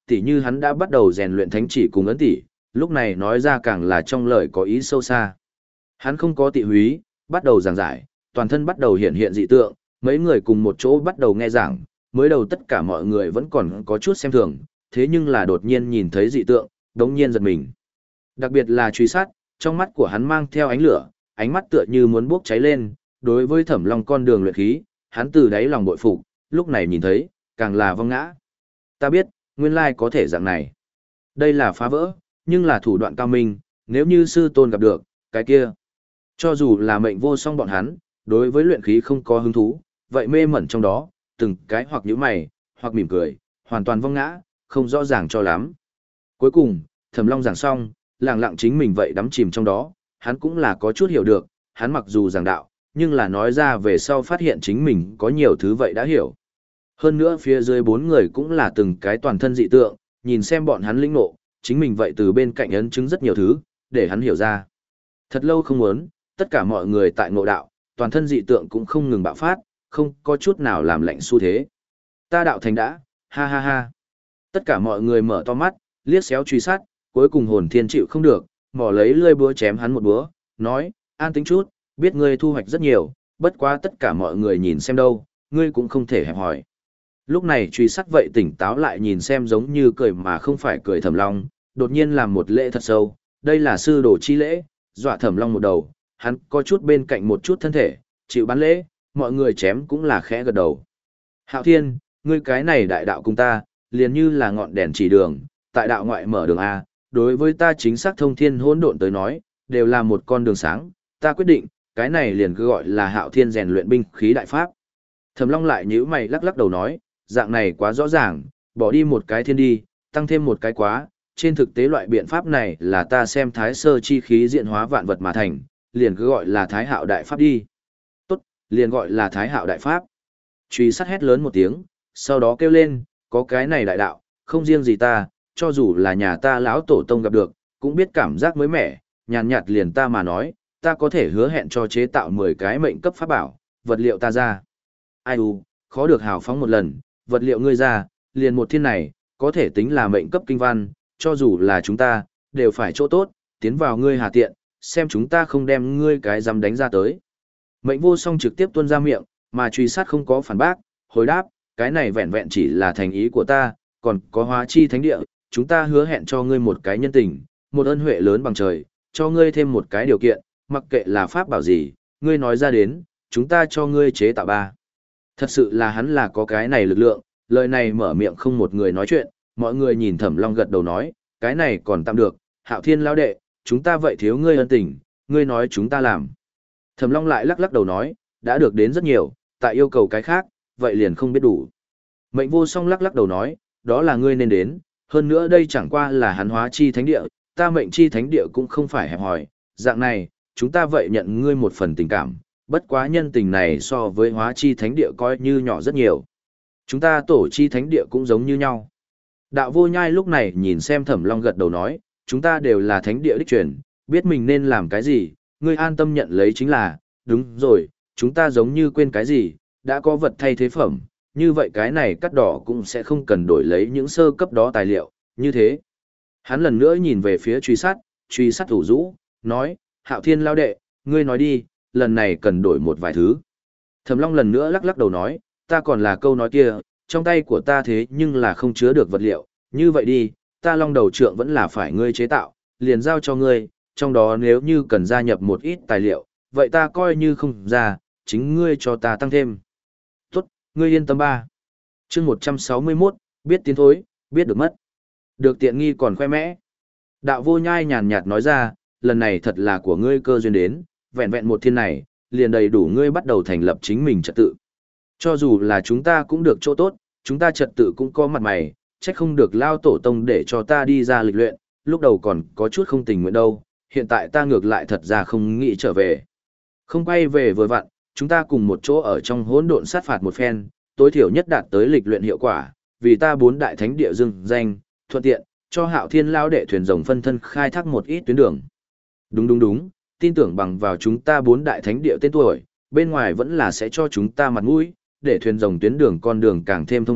tỉ như hắn đã bắt đầu rèn luyện thánh chỉ cùng ấn tỷ, lúc này nói ra càng là trong lời có ý sâu xa. Hắn không có tị húy, bắt đầu giảng giải, toàn thân bắt đầu hiện hiện dị tượng, mấy người cùng một chỗ bắt đầu nghe giảng, mới đầu tất cả mọi người vẫn còn có chút xem thường, thế nhưng là đột nhiên nhìn thấy dị tượng, đống nhiên giật mình. Đặc biệt là truy sát, trong mắt của hắn mang theo ánh lửa, ánh mắt tựa như muốn bốc cháy lên, đối với Thẩm Long con đường luyện khí, hắn từ đáy lòng bội phục, lúc này nhìn thấy, càng là vong ngã. Ta biết, nguyên lai có thể dạng này. Đây là phá vỡ, nhưng là thủ đoạn cao minh, nếu như sư tôn gặp được, cái kia. Cho dù là mệnh vô song bọn hắn, đối với luyện khí không có hứng thú, vậy mê mẩn trong đó, từng cái hoặc nhíu mày, hoặc mỉm cười, hoàn toàn vong ngã, không rõ ràng cho lắm. Cuối cùng, Thẩm Long giảng xong, lặng lặng chính mình vậy đắm chìm trong đó, hắn cũng là có chút hiểu được, hắn mặc dù giảng đạo, nhưng là nói ra về sau phát hiện chính mình có nhiều thứ vậy đã hiểu. Hơn nữa phía dưới bốn người cũng là từng cái toàn thân dị tượng, nhìn xem bọn hắn lĩnh nộ, chính mình vậy từ bên cạnh ấn chứng rất nhiều thứ, để hắn hiểu ra. Thật lâu không muốn, tất cả mọi người tại ngộ đạo, toàn thân dị tượng cũng không ngừng bạo phát, không có chút nào làm lạnh xu thế. Ta đạo thành đã, ha ha ha. Tất cả mọi người mở to mắt, liếc xéo truy sát, cuối cùng hồn thiên chịu không được, mỏ lấy lưỡi búa chém hắn một búa, nói, an tính chút, biết ngươi thu hoạch rất nhiều, bất quá tất cả mọi người nhìn xem đâu, ngươi cũng không thể hẹp hỏi. Lúc này truy sát vậy tỉnh táo lại nhìn xem giống như cười mà không phải cười Thẩm Long, đột nhiên làm một lễ thật sâu, đây là sư đồ chi lễ, dọa Thẩm Long một đầu, hắn có chút bên cạnh một chút thân thể, chịu bán lễ, mọi người chém cũng là khẽ gật đầu. Hạo Thiên, ngươi cái này đại đạo cùng ta, liền như là ngọn đèn chỉ đường, tại đạo ngoại mở đường A, đối với ta chính xác thông thiên hỗn độn tới nói, đều là một con đường sáng, ta quyết định, cái này liền cứ gọi là Hạo Thiên rèn luyện binh khí đại pháp. Thẩm Long lại nhíu mày lắc lắc đầu nói, dạng này quá rõ ràng, bỏ đi một cái thiên đi, tăng thêm một cái quá, trên thực tế loại biện pháp này là ta xem thái sơ chi khí diện hóa vạn vật mà thành, liền cứ gọi là thái hạo đại pháp đi. Tốt, liền gọi là thái hạo đại pháp. Truy sát hét lớn một tiếng, sau đó kêu lên, có cái này đại đạo, không riêng gì ta, cho dù là nhà ta lão tổ tông gặp được, cũng biết cảm giác mới mẻ, nhàn nhạt liền ta mà nói, ta có thể hứa hẹn cho chế tạo mười cái mệnh cấp pháp bảo, vật liệu ta ra. Ai u, khó được hào phóng một lần, vật liệu ngươi ra, liền một thiên này, có thể tính là mệnh cấp kinh văn, cho dù là chúng ta, đều phải chỗ tốt, tiến vào ngươi hà tiện, xem chúng ta không đem ngươi cái dám đánh ra tới. Mệnh vô song trực tiếp tuôn ra miệng, mà truy sát không có phản bác, hồi đáp, cái này vẹn vẹn chỉ là thành ý của ta, còn có hóa chi thánh địa, chúng ta hứa hẹn cho ngươi một cái nhân tình, một ân huệ lớn bằng trời, cho ngươi thêm một cái điều kiện, mặc kệ là pháp bảo gì, ngươi nói ra đến, chúng ta cho ngươi chế tạo ba. Thật sự là hắn là có cái này lực lượng, lời này mở miệng không một người nói chuyện, mọi người nhìn Thẩm Long gật đầu nói, cái này còn tạm được, Hạo Thiên lão đệ, chúng ta vậy thiếu ngươi ân tình, ngươi nói chúng ta làm. Thẩm Long lại lắc lắc đầu nói, đã được đến rất nhiều, tại yêu cầu cái khác, vậy liền không biết đủ. Mệnh vô song lắc lắc đầu nói, đó là ngươi nên đến, hơn nữa đây chẳng qua là hắn hóa chi thánh địa, ta mệnh chi thánh địa cũng không phải hẹp hòi, dạng này, chúng ta vậy nhận ngươi một phần tình cảm, bất quá nhân tình này so với hóa chi thánh địa coi như nhỏ rất nhiều. Chúng ta tổ chi thánh địa cũng giống như nhau. Đạo vô nhai lúc này nhìn xem Thẩm Long gật đầu nói, chúng ta đều là thánh địa đích truyền, biết mình nên làm cái gì, ngươi an tâm nhận lấy chính là, đúng rồi, chúng ta giống như quên cái gì, đã có vật thay thế phẩm, như vậy cái này cắt đỏ cũng sẽ không cần đổi lấy những sơ cấp đó tài liệu, như thế. Hắn lần nữa nhìn về phía truy sát, truy sát thủ rũ, nói, Hạo Thiên lao đệ, ngươi nói đi, lần này cần đổi một vài thứ. Thẩm Long lần nữa lắc lắc đầu nói, ta còn là câu nói kia, trong tay của ta thế nhưng là không chứa được vật liệu, như vậy đi, ta long đầu trượng vẫn là phải ngươi chế tạo, liền giao cho ngươi, trong đó nếu như cần gia nhập một ít tài liệu, vậy ta coi như không ra, chính ngươi cho ta tăng thêm. Tốt, ngươi yên tâm ba. Chương một trăm sáu mươi mốt, biết tiến thối, biết được mất. Được tiện nghi còn khoe mẽ. Đạo vô nhai nhàn nhạt nói ra, lần này thật là của ngươi cơ duyên đến, vẹn vẹn một thiên này, liền đầy đủ ngươi bắt đầu thành lập chính mình trật tự. Cho dù là chúng ta cũng được chỗ tốt, chúng ta trật tự cũng có mặt mày, trách không được lao tổ tông để cho ta đi ra lịch luyện, lúc đầu còn có chút không tình nguyện đâu, hiện tại ta ngược lại thật ra không nghĩ trở về. Không quay về vừa vặn, chúng ta cùng một chỗ ở trong hỗn độn sát phạt một phen, tối thiểu nhất đạt tới lịch luyện hiệu quả, vì ta bốn đại thánh địa dưng danh, thuận tiện, cho Hạo Thiên lao đệ thuyền rồng phân thân khai thác một ít tuyến đường. Đúng đúng đúng, tin tưởng bằng vào chúng ta bốn đại thánh địa tên tuổi, bên ngoài vẫn là sẽ cho chúng ta mặt mũi, để thuyền rồng tuyến đường con đường càng thêm thông thuận,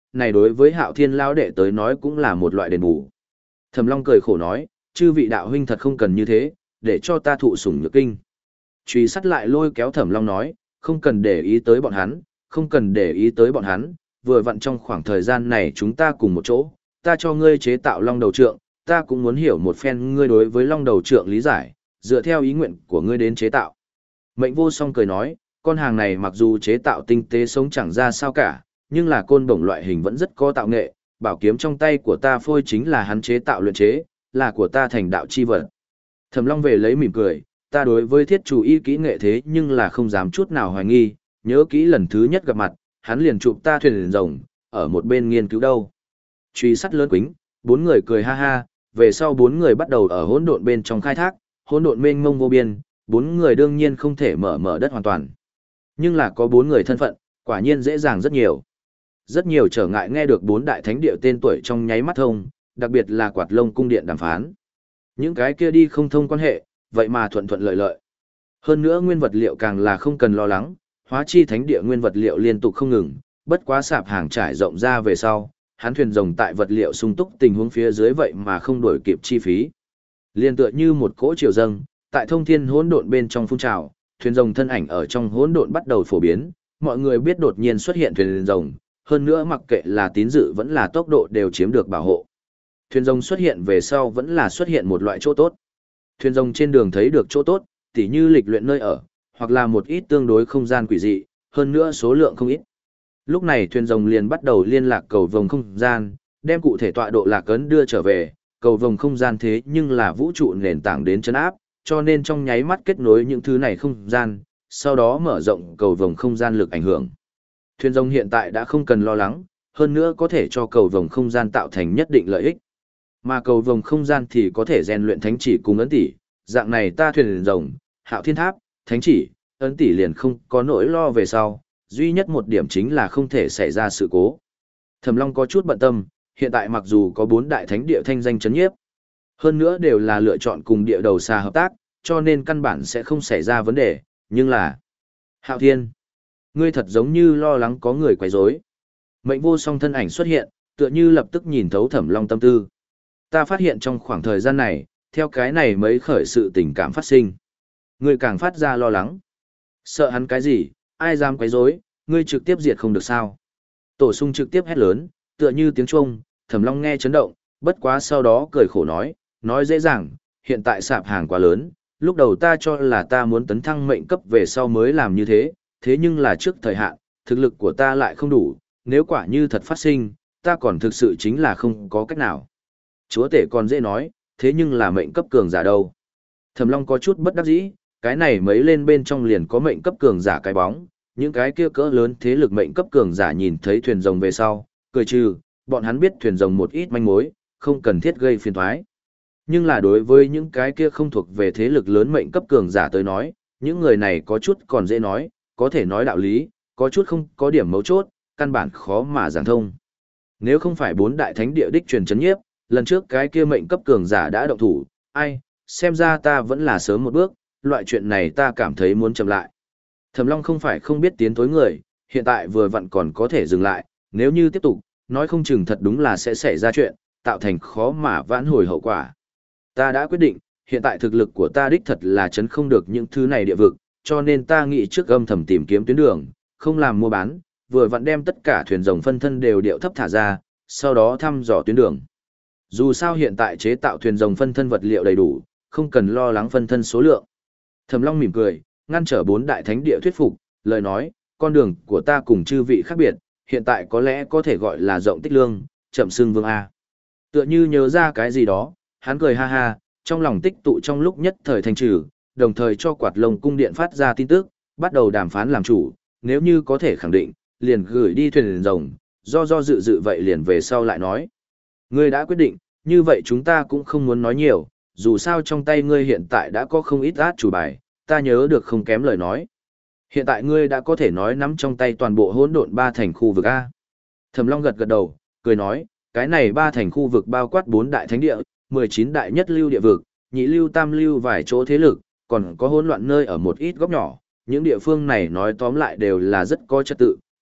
này đối với Hạo Thiên lão đệ tới nói cũng là một loại đền bù. Thẩm Long cười khổ nói, chư vị đạo huynh thật không cần như thế, để cho ta thụ sủng nhược kinh. Truy Sắt lại lôi kéo Thẩm Long nói, không cần để ý tới bọn hắn, không cần để ý tới bọn hắn, vừa vặn trong khoảng thời gian này chúng ta cùng một chỗ, ta cho ngươi chế tạo long đầu trượng, ta cũng muốn hiểu một phen ngươi đối với long đầu trượng lý giải, dựa theo ý nguyện của ngươi đến chế tạo. Mệnh Vô Song cười nói, con hàng này mặc dù chế tạo tinh tế sống chẳng ra sao cả, nhưng là côn bổng loại hình vẫn rất có tạo nghệ, bảo kiếm trong tay của ta phôi chính là hắn chế tạo luyện chế, là của ta thành đạo chi vật. Thẩm Long về lấy mỉm cười, ta đối với thiết chủ y kỹ nghệ thế nhưng là không dám chút nào hoài nghi, nhớ kỹ lần thứ nhất gặp mặt, hắn liền chụp ta thuyền rồng, ở một bên nghiên cứu đâu. Truy Sắt lớn quính, bốn người cười ha ha, về sau bốn người bắt đầu ở hỗn độn bên trong khai thác, hỗn độn mênh mông vô biên, bốn người đương nhiên không thể mở mở đất hoàn toàn. Nhưng là có bốn người thân phận, quả nhiên dễ dàng rất nhiều. Rất nhiều trở ngại nghe được bốn đại thánh địa tên tuổi trong nháy mắt thông, đặc biệt là Quạt Lông cung điện đàm phán. Những cái kia đi không thông quan hệ, vậy mà thuận thuận lợi lợi. Hơn nữa nguyên vật liệu càng là không cần lo lắng, hóa chi thánh địa nguyên vật liệu liên tục không ngừng, bất quá sạp hàng trải rộng ra về sau, hắn thuyền rồng tại vật liệu sung túc tình huống phía dưới vậy mà không đổi kịp chi phí. Liên tựa như một cỗ triều dâng, tại thông thiên hỗn độn bên trong phun trào, thuyền rồng thân ảnh ở trong hỗn độn bắt đầu phổ biến, mọi người biết đột nhiên xuất hiện thuyền rồng, hơn nữa mặc kệ là tín dự vẫn là tốc độ đều chiếm được bảo hộ. Thuyền rồng xuất hiện về sau vẫn là xuất hiện một loại chỗ tốt. Thuyền rồng trên đường thấy được chỗ tốt, tỉ như lịch luyện nơi ở, hoặc là một ít tương đối không gian quỷ dị, hơn nữa số lượng không ít. Lúc này thuyền rồng liền bắt đầu liên lạc cầu vồng không gian, đem cụ thể tọa độ lạc ấn đưa trở về, cầu vồng không gian thế nhưng là vũ trụ nền tảng đến chân áp, cho nên trong nháy mắt kết nối những thứ này không gian, sau đó mở rộng cầu vồng không gian lực ảnh hưởng. Thuyền rồng hiện tại đã không cần lo lắng, hơn nữa có thể cho cầu vồng không gian tạo thành nhất định lợi ích. Mà cầu vồng không gian thì có thể rèn luyện thánh chỉ cùng ấn tỷ, dạng này ta thuyền rồng, Hạo Thiên Tháp, thánh chỉ, ấn tỷ liền không có nỗi lo về sau, duy nhất một điểm chính là không thể xảy ra sự cố. Thẩm Long có chút bận tâm, hiện tại mặc dù có bốn đại thánh địa thanh danh chấn nhiếp, hơn nữa đều là lựa chọn cùng địa đầu xa hợp tác, cho nên căn bản sẽ không xảy ra vấn đề, nhưng là... Hạo Thiên, ngươi thật giống như lo lắng có người quấy rối. Mệnh Vô Song thân ảnh xuất hiện, tựa như lập tức nhìn thấu Thẩm Long tâm tư. Ta phát hiện trong khoảng thời gian này, theo cái này mới khởi sự tình cảm phát sinh. Ngươi càng phát ra lo lắng. Sợ hắn cái gì, ai dám quấy rối, ngươi trực tiếp diệt không được sao. Tổ Sung trực tiếp hét lớn, tựa như tiếng chuông, Thẩm Long nghe chấn động, bất quá sau đó cười khổ nói, nói dễ dàng, hiện tại sạp hàng quá lớn, lúc đầu ta cho là ta muốn tấn thăng mệnh cấp về sau mới làm như thế, thế nhưng là trước thời hạn, thực lực của ta lại không đủ, nếu quả như thật phát sinh, ta còn thực sự chính là không có cách nào. Chúa tể còn dễ nói, thế nhưng là mệnh cấp cường giả đâu. Thẩm Long có chút bất đắc dĩ, cái này mấy lên bên trong liền có mệnh cấp cường giả cái bóng, những cái kia cỡ lớn thế lực mệnh cấp cường giả nhìn thấy thuyền rồng về sau, cười trừ, bọn hắn biết thuyền rồng một ít manh mối, không cần thiết gây phiền toái. Nhưng là đối với những cái kia không thuộc về thế lực lớn mệnh cấp cường giả tới nói, những người này có chút còn dễ nói, có thể nói đạo lý, có chút không có điểm mấu chốt, căn bản khó mà giảng thông. Nếu không phải bốn đại thánh địa đích truyền chấn nhiếp, lần trước cái kia mệnh cấp cường giả đã động thủ, ai, xem ra ta vẫn là sớm một bước, loại chuyện này ta cảm thấy muốn chậm lại. Thẩm Long không phải không biết tiến tối người, hiện tại vừa vặn còn có thể dừng lại, nếu như tiếp tục, nói không chừng thật đúng là sẽ xảy ra chuyện, tạo thành khó mà vãn hồi hậu quả. Ta đã quyết định, hiện tại thực lực của ta đích thật là chấn không được những thứ này địa vực, cho nên ta nghĩ trước âm thầm tìm kiếm tuyến đường, không làm mua bán, vừa vặn đem tất cả thuyền rồng phân thân đều điệu thấp thả ra, sau đó thăm dò tuyến đường. Dù sao hiện tại chế tạo thuyền rồng phân thân vật liệu đầy đủ, không cần lo lắng phân thân số lượng. Thẩm Long mỉm cười, ngăn trở bốn đại thánh địa thuyết phục, lời nói, con đường của ta cùng chư vị khác biệt, hiện tại có lẽ có thể gọi là rộng tích lương, chậm xương vương A. Tựa như nhớ ra cái gì đó, hắn cười ha ha, trong lòng tích tụ trong lúc nhất thời thành trừ, đồng thời cho Quạt Lông cung điện phát ra tin tức, bắt đầu đàm phán làm chủ, nếu như có thể khẳng định, liền gửi đi thuyền rồng, do do dự dự vậy liền về sau lại nói. Ngươi đã quyết định, như vậy chúng ta cũng không muốn nói nhiều, dù sao trong tay ngươi hiện tại đã có không ít át chủ bài, ta nhớ được không kém lời nói. Hiện tại ngươi đã có thể nói nắm trong tay toàn bộ hỗn độn ba thành khu vực A. Thẩm Long gật gật đầu, cười nói, cái này ba thành khu vực bao quát bốn đại thánh địa, mười chín đại nhất lưu địa vực, nhị lưu tam lưu vài chỗ thế lực, còn có hỗn loạn nơi ở một ít góc nhỏ, những địa phương này nói tóm lại đều là rất có trật tự,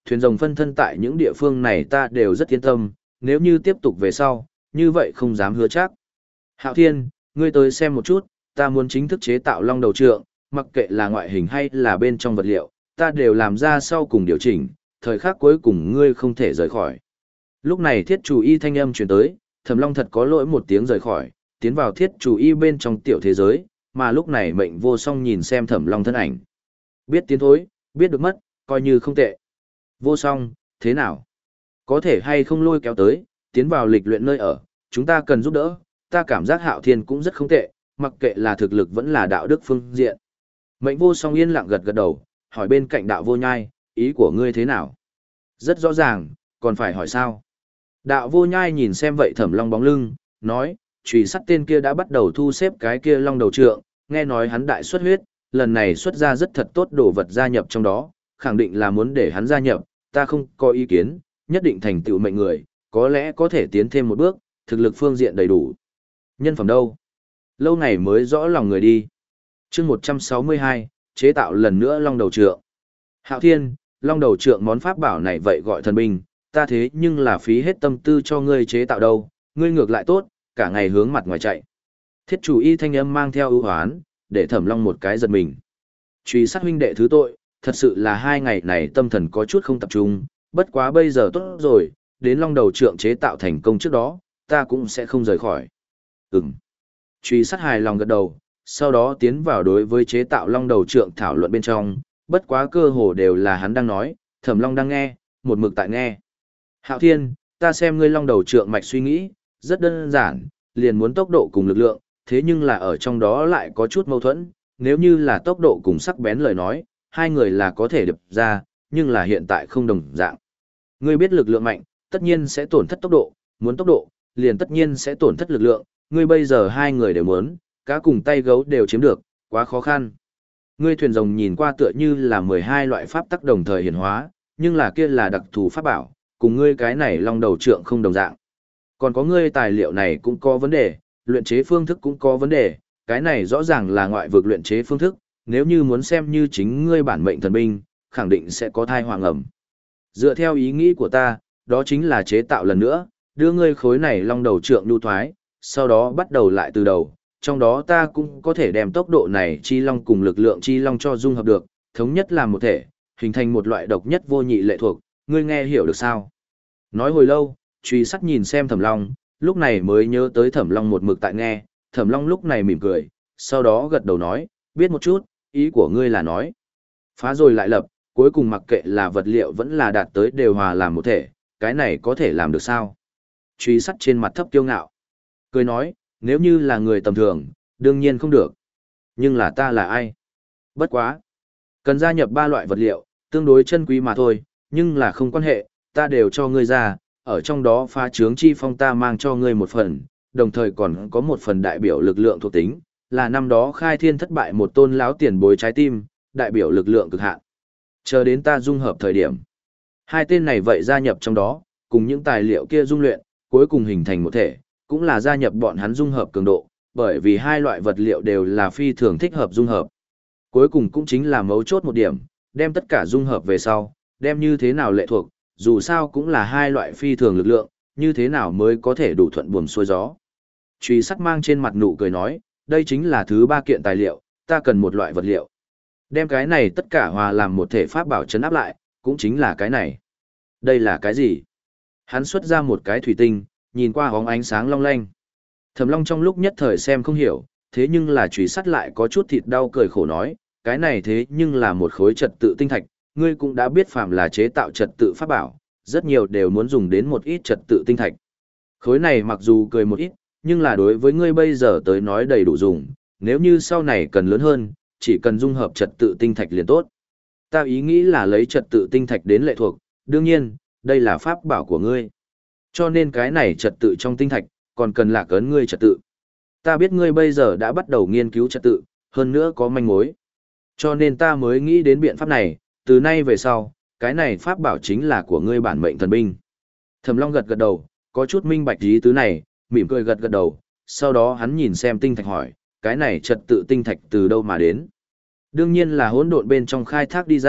thuyền rồng phân thân tại những địa phương này ta đều rất yên tâm, nếu như tiếp tục về sau, như vậy không dám hứa chắc. Hạo Thiên, ngươi tới xem một chút, ta muốn chính thức chế tạo long đầu trượng, mặc kệ là ngoại hình hay là bên trong vật liệu, ta đều làm ra sau cùng điều chỉnh, thời khắc cuối cùng ngươi không thể rời khỏi. Lúc này thiết chủ y thanh âm truyền tới, Thẩm Long thật có lỗi một tiếng rời khỏi, tiến vào thiết chủ y bên trong tiểu thế giới, mà lúc này Mệnh Vô Song nhìn xem Thẩm Long thân ảnh. Biết tiến thối, biết được mất, coi như không tệ. Vô Song, thế nào? Có thể hay không lôi kéo tới, tiến vào lịch luyện nơi ở, chúng ta cần giúp đỡ, ta cảm giác Hạo Thiên cũng rất không tệ, mặc kệ là thực lực vẫn là đạo đức phương diện. Mệnh Vô Song yên lặng gật gật đầu, hỏi bên cạnh Đạo Vô Nhai, ý của ngươi thế nào? Rất rõ ràng, còn phải hỏi sao? Đạo Vô Nhai nhìn xem vậy Thẩm Long bóng lưng, nói, chùy sắt tên kia đã bắt đầu thu xếp cái kia long đầu trượng, nghe nói hắn đại xuất huyết, lần này xuất ra rất thật tốt đồ vật gia nhập trong đó, khẳng định là muốn để hắn gia nhập, ta không có ý kiến, nhất định thành tựu mệnh người, có lẽ có thể tiến thêm một bước, thực lực phương diện đầy đủ. Nhân phẩm đâu? Lâu ngày mới rõ lòng người đi. Chương một trăm sáu mươi hai, chế tạo lần nữa long đầu trượng. Hạo Thiên, long đầu trượng món pháp bảo này vậy gọi thần binh, ta thế nhưng là phí hết tâm tư cho ngươi chế tạo đâu, ngươi ngược lại tốt, cả ngày hướng mặt ngoài chạy. Thiết chủ y thanh âm mang theo ưu hoán, để Thẩm Long một cái giật mình. Truy sát huynh đệ thứ tội, thật sự là hai ngày này tâm thần có chút không tập trung, bất quá bây giờ tốt rồi, đến long đầu trượng chế tạo thành công trước đó, ta cũng sẽ không rời khỏi. Ừm. Truy sát hài lòng gật đầu, sau đó tiến vào đối với chế tạo long đầu trượng thảo luận bên trong, bất quá cơ hồ đều là hắn đang nói, Thẩm Long đang nghe, một mực tại nghe. Hạo Thiên, ta xem ngươi long đầu trượng mạch suy nghĩ, rất đơn giản, liền muốn tốc độ cùng lực lượng, thế nhưng là ở trong đó lại có chút mâu thuẫn, nếu như là tốc độ cùng sắc bén lời nói, hai người là có thể điệp ra, nhưng là hiện tại không đồng dạng. Ngươi biết lực lượng mạnh, tất nhiên sẽ tổn thất tốc độ, muốn tốc độ, liền tất nhiên sẽ tổn thất lực lượng, ngươi bây giờ hai người đều muốn, cá cùng tay gấu đều chiếm được, quá khó khăn. Ngươi thuyền rồng nhìn qua tựa như là mười hai loại pháp tắc đồng thời hiển hóa, nhưng là kia là đặc thù pháp bảo, cùng ngươi cái này long đầu trượng không đồng dạng. Còn có ngươi tài liệu này cũng có vấn đề, luyện chế phương thức cũng có vấn đề, cái này rõ ràng là ngoại vực luyện chế phương thức, nếu như muốn xem như chính ngươi bản mệnh thần binh, khẳng định sẽ có thai hoàng ẩm. Dựa theo ý nghĩ của ta, đó chính là chế tạo lần nữa, đưa ngươi khối này long đầu trượng nhu thoái, sau đó bắt đầu lại từ đầu, trong đó ta cũng có thể đem tốc độ này chi long cùng lực lượng chi long cho dung hợp được, thống nhất làm một thể, hình thành một loại độc nhất vô nhị lệ thuộc, ngươi nghe hiểu được sao? Nói hồi lâu, truy sắt nhìn xem Thẩm Long, lúc này mới nhớ tới Thẩm Long một mực tại nghe, Thẩm Long lúc này mỉm cười, sau đó gật đầu nói, biết một chút, ý của ngươi là nói. Phá rồi lại lập, cuối cùng mặc kệ là vật liệu vẫn là đạt tới đều hòa làm một thể, cái này có thể làm được sao? Truy sắt trên mặt thấp kiêu ngạo. Cười nói, nếu như là người tầm thường, đương nhiên không được. Nhưng là ta là ai? Bất quá. Cần gia nhập ba loại vật liệu, tương đối chân quý mà thôi, nhưng là không quan hệ, ta đều cho ngươi ra, ở trong đó phá trướng chi phong ta mang cho ngươi một phần, đồng thời còn có một phần đại biểu lực lượng thuộc tính, là năm đó khai thiên thất bại một tôn láo tiền bối trái tim, đại biểu lực lượng cực hạn. Chờ đến ta dung hợp thời điểm. Hai tên này vậy gia nhập trong đó, cùng những tài liệu kia dung luyện, cuối cùng hình thành một thể, cũng là gia nhập bọn hắn dung hợp cường độ, bởi vì hai loại vật liệu đều là phi thường thích hợp dung hợp. Cuối cùng cũng chính là mấu chốt một điểm, đem tất cả dung hợp về sau, đem như thế nào lệ thuộc, dù sao cũng là hai loại phi thường lực lượng, như thế nào mới có thể đủ thuận buồm xuôi gió. Truy sắt mang trên mặt nụ cười nói, đây chính là thứ ba kiện tài liệu, ta cần một loại vật liệu. Đem cái này tất cả hòa làm một thể pháp bảo chấn áp lại, cũng chính là cái này. Đây là cái gì? Hắn xuất ra một cái thủy tinh, nhìn qua hóng ánh sáng long lanh. Thẩm Long trong lúc nhất thời xem không hiểu, thế nhưng là truy sắt lại có chút thịt đau cười khổ nói, cái này thế nhưng là một khối trật tự tinh thạch, ngươi cũng đã biết phàm là chế tạo trật tự pháp bảo, rất nhiều đều muốn dùng đến một ít trật tự tinh thạch. Khối này mặc dù cười một ít, nhưng là đối với ngươi bây giờ tới nói đầy đủ dùng, nếu như sau này cần lớn hơn, chỉ cần dung hợp trật tự tinh thạch liền tốt. Ta ý nghĩ là lấy trật tự tinh thạch đến lệ thuộc, đương nhiên, đây là pháp bảo của ngươi. Cho nên cái này trật tự trong tinh thạch, còn cần lạc ấn ngươi trật tự. Ta biết ngươi bây giờ đã bắt đầu nghiên cứu trật tự, hơn nữa có manh mối. Cho nên ta mới nghĩ đến biện pháp này, từ nay về sau, cái này pháp bảo chính là của ngươi bản mệnh thần binh. Thẩm Long gật gật đầu, có chút minh bạch ý tứ này, mỉm cười gật gật đầu, sau đó hắn nhìn xem tinh thạch hỏi, cái này trật tự tinh thạch từ đâu mà đến? Đương nhiên là hỗn độn bên trong khai thác đi ra,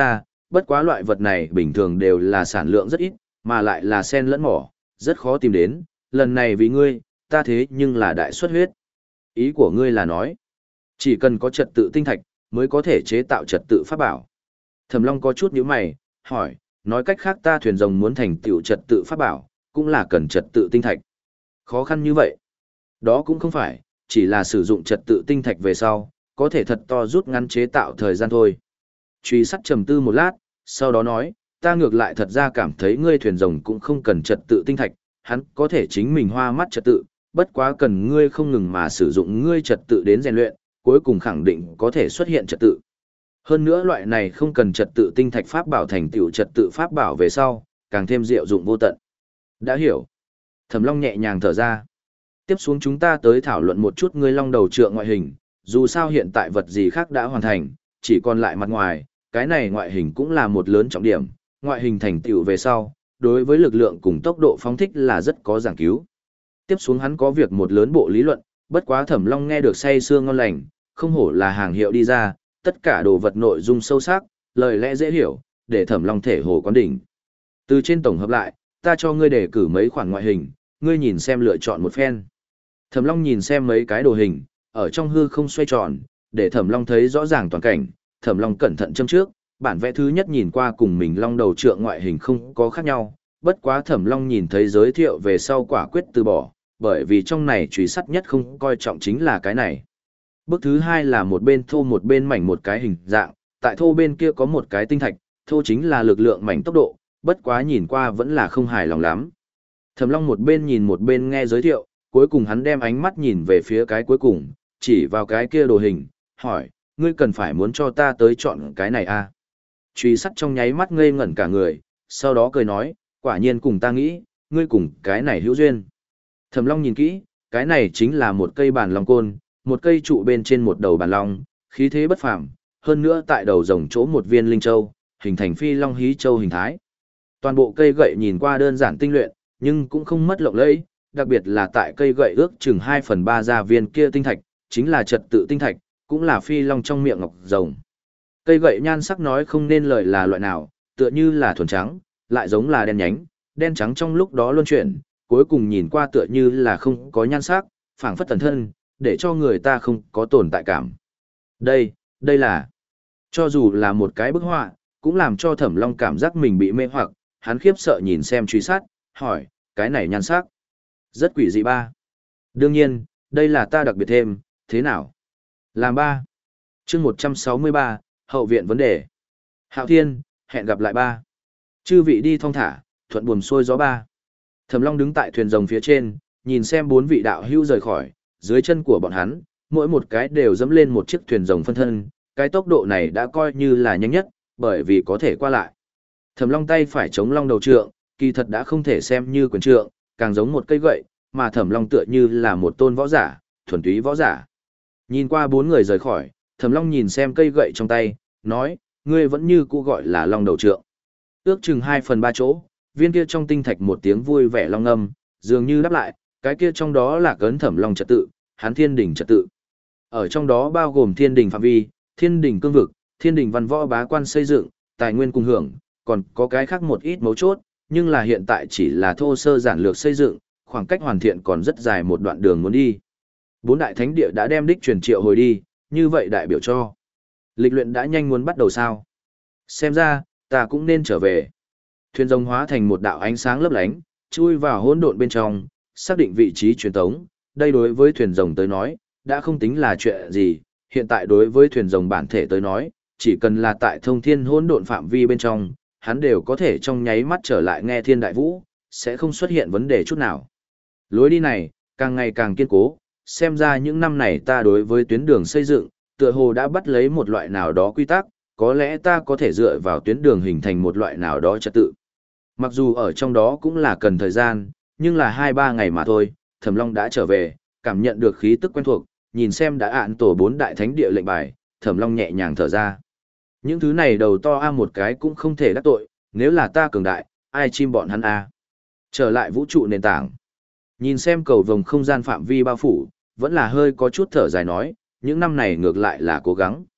bất quá loại vật này bình thường đều là sản lượng rất ít, mà lại là sen lẫn mỏ, rất khó tìm đến, lần này vì ngươi, ta thế nhưng là đại xuất huyết. Ý của ngươi là nói, chỉ cần có trật tự tinh thạch, mới có thể chế tạo trật tự pháp bảo. Thẩm Long có chút nhíu mày, hỏi, nói cách khác ta thuyền rồng muốn thành tựu trật tự pháp bảo, cũng là cần trật tự tinh thạch. Khó khăn như vậy? Đó cũng không phải, chỉ là sử dụng trật tự tinh thạch về sau, có thể thật to rút ngắn chế tạo thời gian thôi. Truy sắt trầm tư một lát, sau đó nói, ta ngược lại thật ra cảm thấy ngươi thuyền rồng cũng không cần trật tự tinh thạch, hắn có thể chính mình hoa mắt trật tự, bất quá cần ngươi không ngừng mà sử dụng ngươi trật tự đến rèn luyện, cuối cùng khẳng định có thể xuất hiện trật tự. Hơn nữa loại này không cần trật tự tinh thạch pháp bảo thành tựu trật tự pháp bảo về sau, càng thêm diệu dụng vô tận. Đã hiểu. Thẩm Long nhẹ nhàng thở ra. Tiếp xuống chúng ta tới thảo luận một chút ngươi long đầu trượng ngoại hình, dù sao hiện tại vật gì khác đã hoàn thành, chỉ còn lại mặt ngoài, cái này ngoại hình cũng là một lớn trọng điểm, ngoại hình thành tựu về sau, đối với lực lượng cùng tốc độ phóng thích là rất có giảng cứu. Tiếp xuống hắn có việc một lớn bộ lý luận, bất quá Thẩm Long nghe được say sưa ngon lành, không hổ là hàng hiệu đi ra, tất cả đồ vật nội dung sâu sắc, lời lẽ dễ hiểu, để Thẩm Long thể hồ quán đỉnh. Từ trên tổng hợp lại, ta cho ngươi đề cử mấy khoản ngoại hình, ngươi nhìn xem lựa chọn một phen. Thẩm Long nhìn xem mấy cái đồ hình, ở trong hư không xoay tròn, để Thẩm Long thấy rõ ràng toàn cảnh, Thẩm Long cẩn thận châm trước, bản vẽ thứ nhất nhìn qua cùng mình long đầu trượng ngoại hình không có khác nhau, bất quá Thẩm Long nhìn thấy giới thiệu về sau quả quyết từ bỏ, bởi vì trong này truy sắt nhất không coi trọng chính là cái này. Bước thứ hai là một bên thô một bên mảnh một cái hình dạng, tại thô bên kia có một cái tinh thạch, thô chính là lực lượng mảnh tốc độ, bất quá nhìn qua vẫn là không hài lòng lắm. Thẩm Long một bên nhìn một bên nghe giới thiệu, cuối cùng hắn đem ánh mắt nhìn về phía cái cuối cùng, chỉ vào cái kia đồ hình, hỏi, ngươi cần phải muốn cho ta tới chọn cái này à? Truy sắt trong nháy mắt ngây ngẩn cả người, sau đó cười nói, quả nhiên cùng ta nghĩ, ngươi cùng cái này hữu duyên. Thẩm Long nhìn kỹ, cái này chính là một cây bàn long côn, một cây trụ bên trên một đầu bàn long, khí thế bất phàm, hơn nữa tại đầu rồng chỗ một viên linh châu, hình thành phi long hí châu hình thái. Toàn bộ cây gậy nhìn qua đơn giản tinh luyện, nhưng cũng không mất lộng lẫy, đặc biệt là tại cây gậy ước chừng hai phần ba gia viên kia tinh thạch, chính là trật tự tinh thạch, cũng là phi long trong miệng ngọc rồng. Cây gậy nhan sắc nói không nên lời là loại nào, tựa như là thuần trắng, lại giống là đen nhánh, đen trắng trong lúc đó luân chuyển, cuối cùng nhìn qua tựa như là không có nhan sắc, phảng phất tần thân, để cho người ta không có tồn tại cảm. Đây, đây là, cho dù là một cái bức họa, cũng làm cho Thẩm Long cảm giác mình bị mê hoặc, hắn khiếp sợ nhìn xem truy sát, hỏi, cái này nhan sắc, rất quỷ dị ba. Đương nhiên, đây là ta đặc biệt thêm, thế nào? Làm ba. Chương một trăm sáu mươi ba, hậu viện vấn đề. Hạo Thiên, hẹn gặp lại ba. Chư vị đi thong thả, thuận buồm xuôi gió ba. Thẩm Long đứng tại thuyền rồng phía trên, nhìn xem bốn vị đạo hữu rời khỏi, dưới chân của bọn hắn, mỗi một cái đều dẫm lên một chiếc thuyền rồng phân thân, cái tốc độ này đã coi như là nhanh nhất, bởi vì có thể qua lại. Thẩm Long tay phải chống long đầu trượng, kỳ thật đã không thể xem như quyền trượng, càng giống một cây gậy, mà Thẩm Long tựa như là một tôn võ giả, thuần túy võ giả. Nhìn qua bốn người rời khỏi, Thẩm Long nhìn xem cây gậy trong tay, nói, ngươi vẫn như cũ gọi là long đầu trượng. Ước chừng hai phần ba chỗ, viên kia trong tinh thạch một tiếng vui vẻ long âm, dường như đáp lại, cái kia trong đó là cấn Thẩm Long trật tự, hắn thiên đình trật tự. Ở trong đó bao gồm thiên đình phạm vi, thiên đình cương vực, thiên đình văn võ bá quan xây dựng, tài nguyên cùng hưởng, còn có cái khác một ít mấu chốt, nhưng là hiện tại chỉ là thô sơ giản lược xây dựng, khoảng cách hoàn thiện còn rất dài một đoạn đường muốn đi. Bốn đại thánh địa đã đem đích truyền triệu hồi đi, như vậy đại biểu cho lịch luyện đã nhanh muốn bắt đầu sao? Xem ra, ta cũng nên trở về. Thuyền rồng hóa thành một đạo ánh sáng lấp lánh, chui vào hỗn độn bên trong, xác định vị trí truyền tống. Đây đối với thuyền rồng tới nói, đã không tính là chuyện gì, hiện tại đối với thuyền rồng bản thể tới nói, chỉ cần là tại thông thiên hỗn độn phạm vi bên trong, hắn đều có thể trong nháy mắt trở lại nghe thiên đại vũ, sẽ không xuất hiện vấn đề chút nào. Lối đi này, càng ngày càng kiên cố, xem ra những năm này ta đối với tuyến đường xây dựng, tựa hồ đã bắt lấy một loại nào đó quy tắc, có lẽ ta có thể dựa vào tuyến đường hình thành một loại nào đó trật tự. Mặc dù ở trong đó cũng là cần thời gian, nhưng là hai ba ngày mà thôi, Thẩm Long đã trở về, cảm nhận được khí tức quen thuộc, nhìn xem đã ạn tổ bốn đại thánh địa lệnh bài, Thẩm Long nhẹ nhàng thở ra. Những thứ này đầu to a một cái cũng không thể đắc tội, nếu là ta cường đại, ai chim bọn hắn a. Trở lại vũ trụ nền tảng. Nhìn xem cầu vồng không gian phạm vi bao phủ, vẫn là hơi có chút thở dài nói, những năm này ngược lại là cố gắng.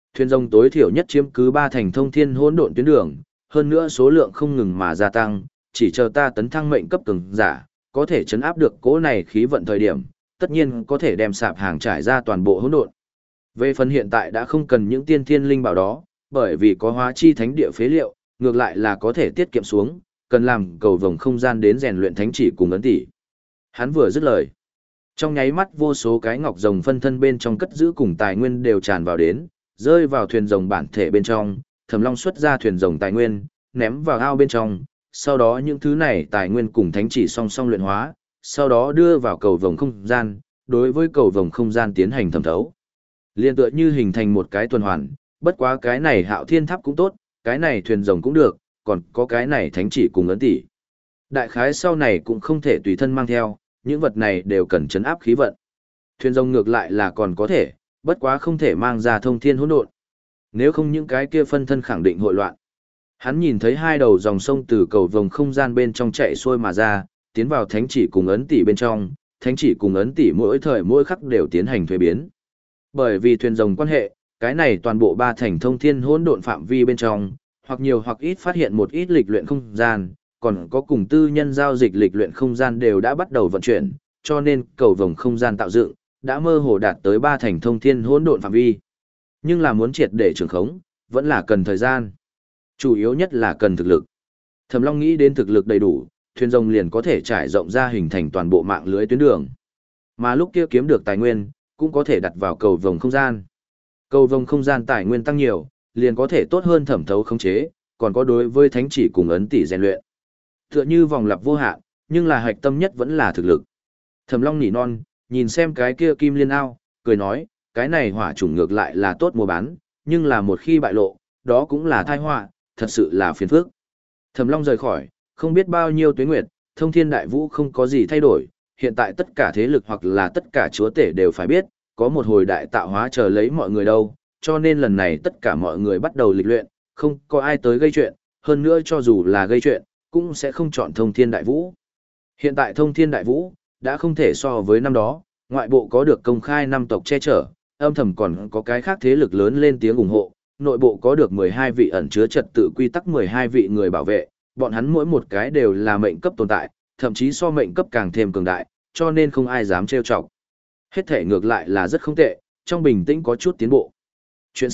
Thuyền rồng tối thiểu nhất chiếm cứ ba thành thông thiên hỗn độn tuyến đường, hơn nữa số lượng không ngừng mà gia tăng, chỉ chờ ta tấn thăng mệnh cấp cường giả, có thể chấn áp được cỗ này khí vận thời điểm, tất nhiên có thể đem sạp hàng trải ra toàn bộ hỗn độn. Về phần hiện tại đã không cần những tiên thiên linh bảo đó, bởi vì có hóa chi thánh địa phế liệu, ngược lại là có thể tiết kiệm xuống, cần làm cầu vồng không gian đến rèn luyện thánh chỉ cùng ấn tỷ. Hắn vừa dứt lời, trong nháy mắt vô số cái ngọc rồng phân thân bên trong cất giữ cùng tài nguyên đều tràn vào đến, rơi vào thuyền rồng bản thể bên trong, Thẩm Long xuất ra thuyền rồng tài nguyên, ném vào ao bên trong, sau đó những thứ này tài nguyên cùng thánh chỉ song song luyện hóa, sau đó đưa vào cầu vồng không gian, đối với cầu vồng không gian tiến hành thẩm thấu. Liên tựa như hình thành một cái tuần hoàn, bất quá cái này Hạo Thiên Tháp cũng tốt, cái này thuyền rồng cũng được, còn có cái này thánh chỉ cùng ấn tỷ. Đại khái sau này cũng không thể tùy thân mang theo, những vật này đều cần chấn áp khí vận. Thuyền rồng ngược lại là còn có thể, bất quá không thể mang ra thông thiên hỗn độn. Nếu không những cái kia phân thân khẳng định hội loạn. Hắn nhìn thấy hai đầu dòng sông từ cầu vồng không gian bên trong chạy xuôi mà ra, tiến vào thánh chỉ cùng ấn tỷ bên trong, thánh chỉ cùng ấn tỷ mỗi thời mỗi khắc đều tiến hành thuế biến. Bởi vì thuyền rồng quan hệ, cái này toàn bộ ba thành thông thiên hỗn độn phạm vi bên trong, hoặc nhiều hoặc ít phát hiện một ít lịch luyện không gian, còn có cùng tư nhân giao dịch lịch luyện không gian đều đã bắt đầu vận chuyển, cho nên cầu vồng không gian tạo dựng đã mơ hồ đạt tới ba thành thông thiên hỗn độn phạm vi. Nhưng là muốn triệt để trường khống, vẫn là cần thời gian. Chủ yếu nhất là cần thực lực. Thẩm Long nghĩ đến thực lực đầy đủ, thuyền rồng liền có thể trải rộng ra hình thành toàn bộ mạng lưới tuyến đường. Mà lúc kia kiếm được tài nguyên, cũng có thể đặt vào cầu vồng không gian. Cầu vồng không gian tài nguyên tăng nhiều, liền có thể tốt hơn thẩm thấu khống chế, còn có đối với thánh chỉ cùng ấn tỷ rèn luyện. Tựa như vòng lặp vô hạn, nhưng là hạch tâm nhất vẫn là thực lực. Thẩm Long nỉ non, nhìn xem cái kia kim liên ao, cười nói, cái này hỏa chủng ngược lại là tốt mua bán, nhưng là một khi bại lộ, đó cũng là tai họa, thật sự là phiền phức. Thẩm Long rời khỏi, không biết bao nhiêu tuế nguyệt, thông thiên đại vũ không có gì thay đổi, hiện tại tất cả thế lực hoặc là tất cả chúa tể đều phải biết, có một hồi đại tạo hóa chờ lấy mọi người đâu, cho nên lần này tất cả mọi người bắt đầu lịch luyện, không có ai tới gây chuyện, hơn nữa cho dù là gây chuyện, cũng sẽ không chọn thông thiên đại vũ. Hiện tại thông thiên đại vũ, đã không thể so với năm đó, ngoại bộ có được công khai năm tộc che chở, âm thầm còn có cái khác thế lực lớn lên tiếng ủng hộ, nội bộ có được mười hai vị ẩn chứa trật tự quy tắc mười hai vị người bảo vệ, bọn hắn mỗi một cái đều là mệnh cấp tồn tại, thậm chí so mệnh cấp càng thêm cường đại, cho nên không ai dám trêu chọc. Hết thể ngược lại là rất không tệ, trong bình tĩnh có chút tiến bộ. Chuyện C.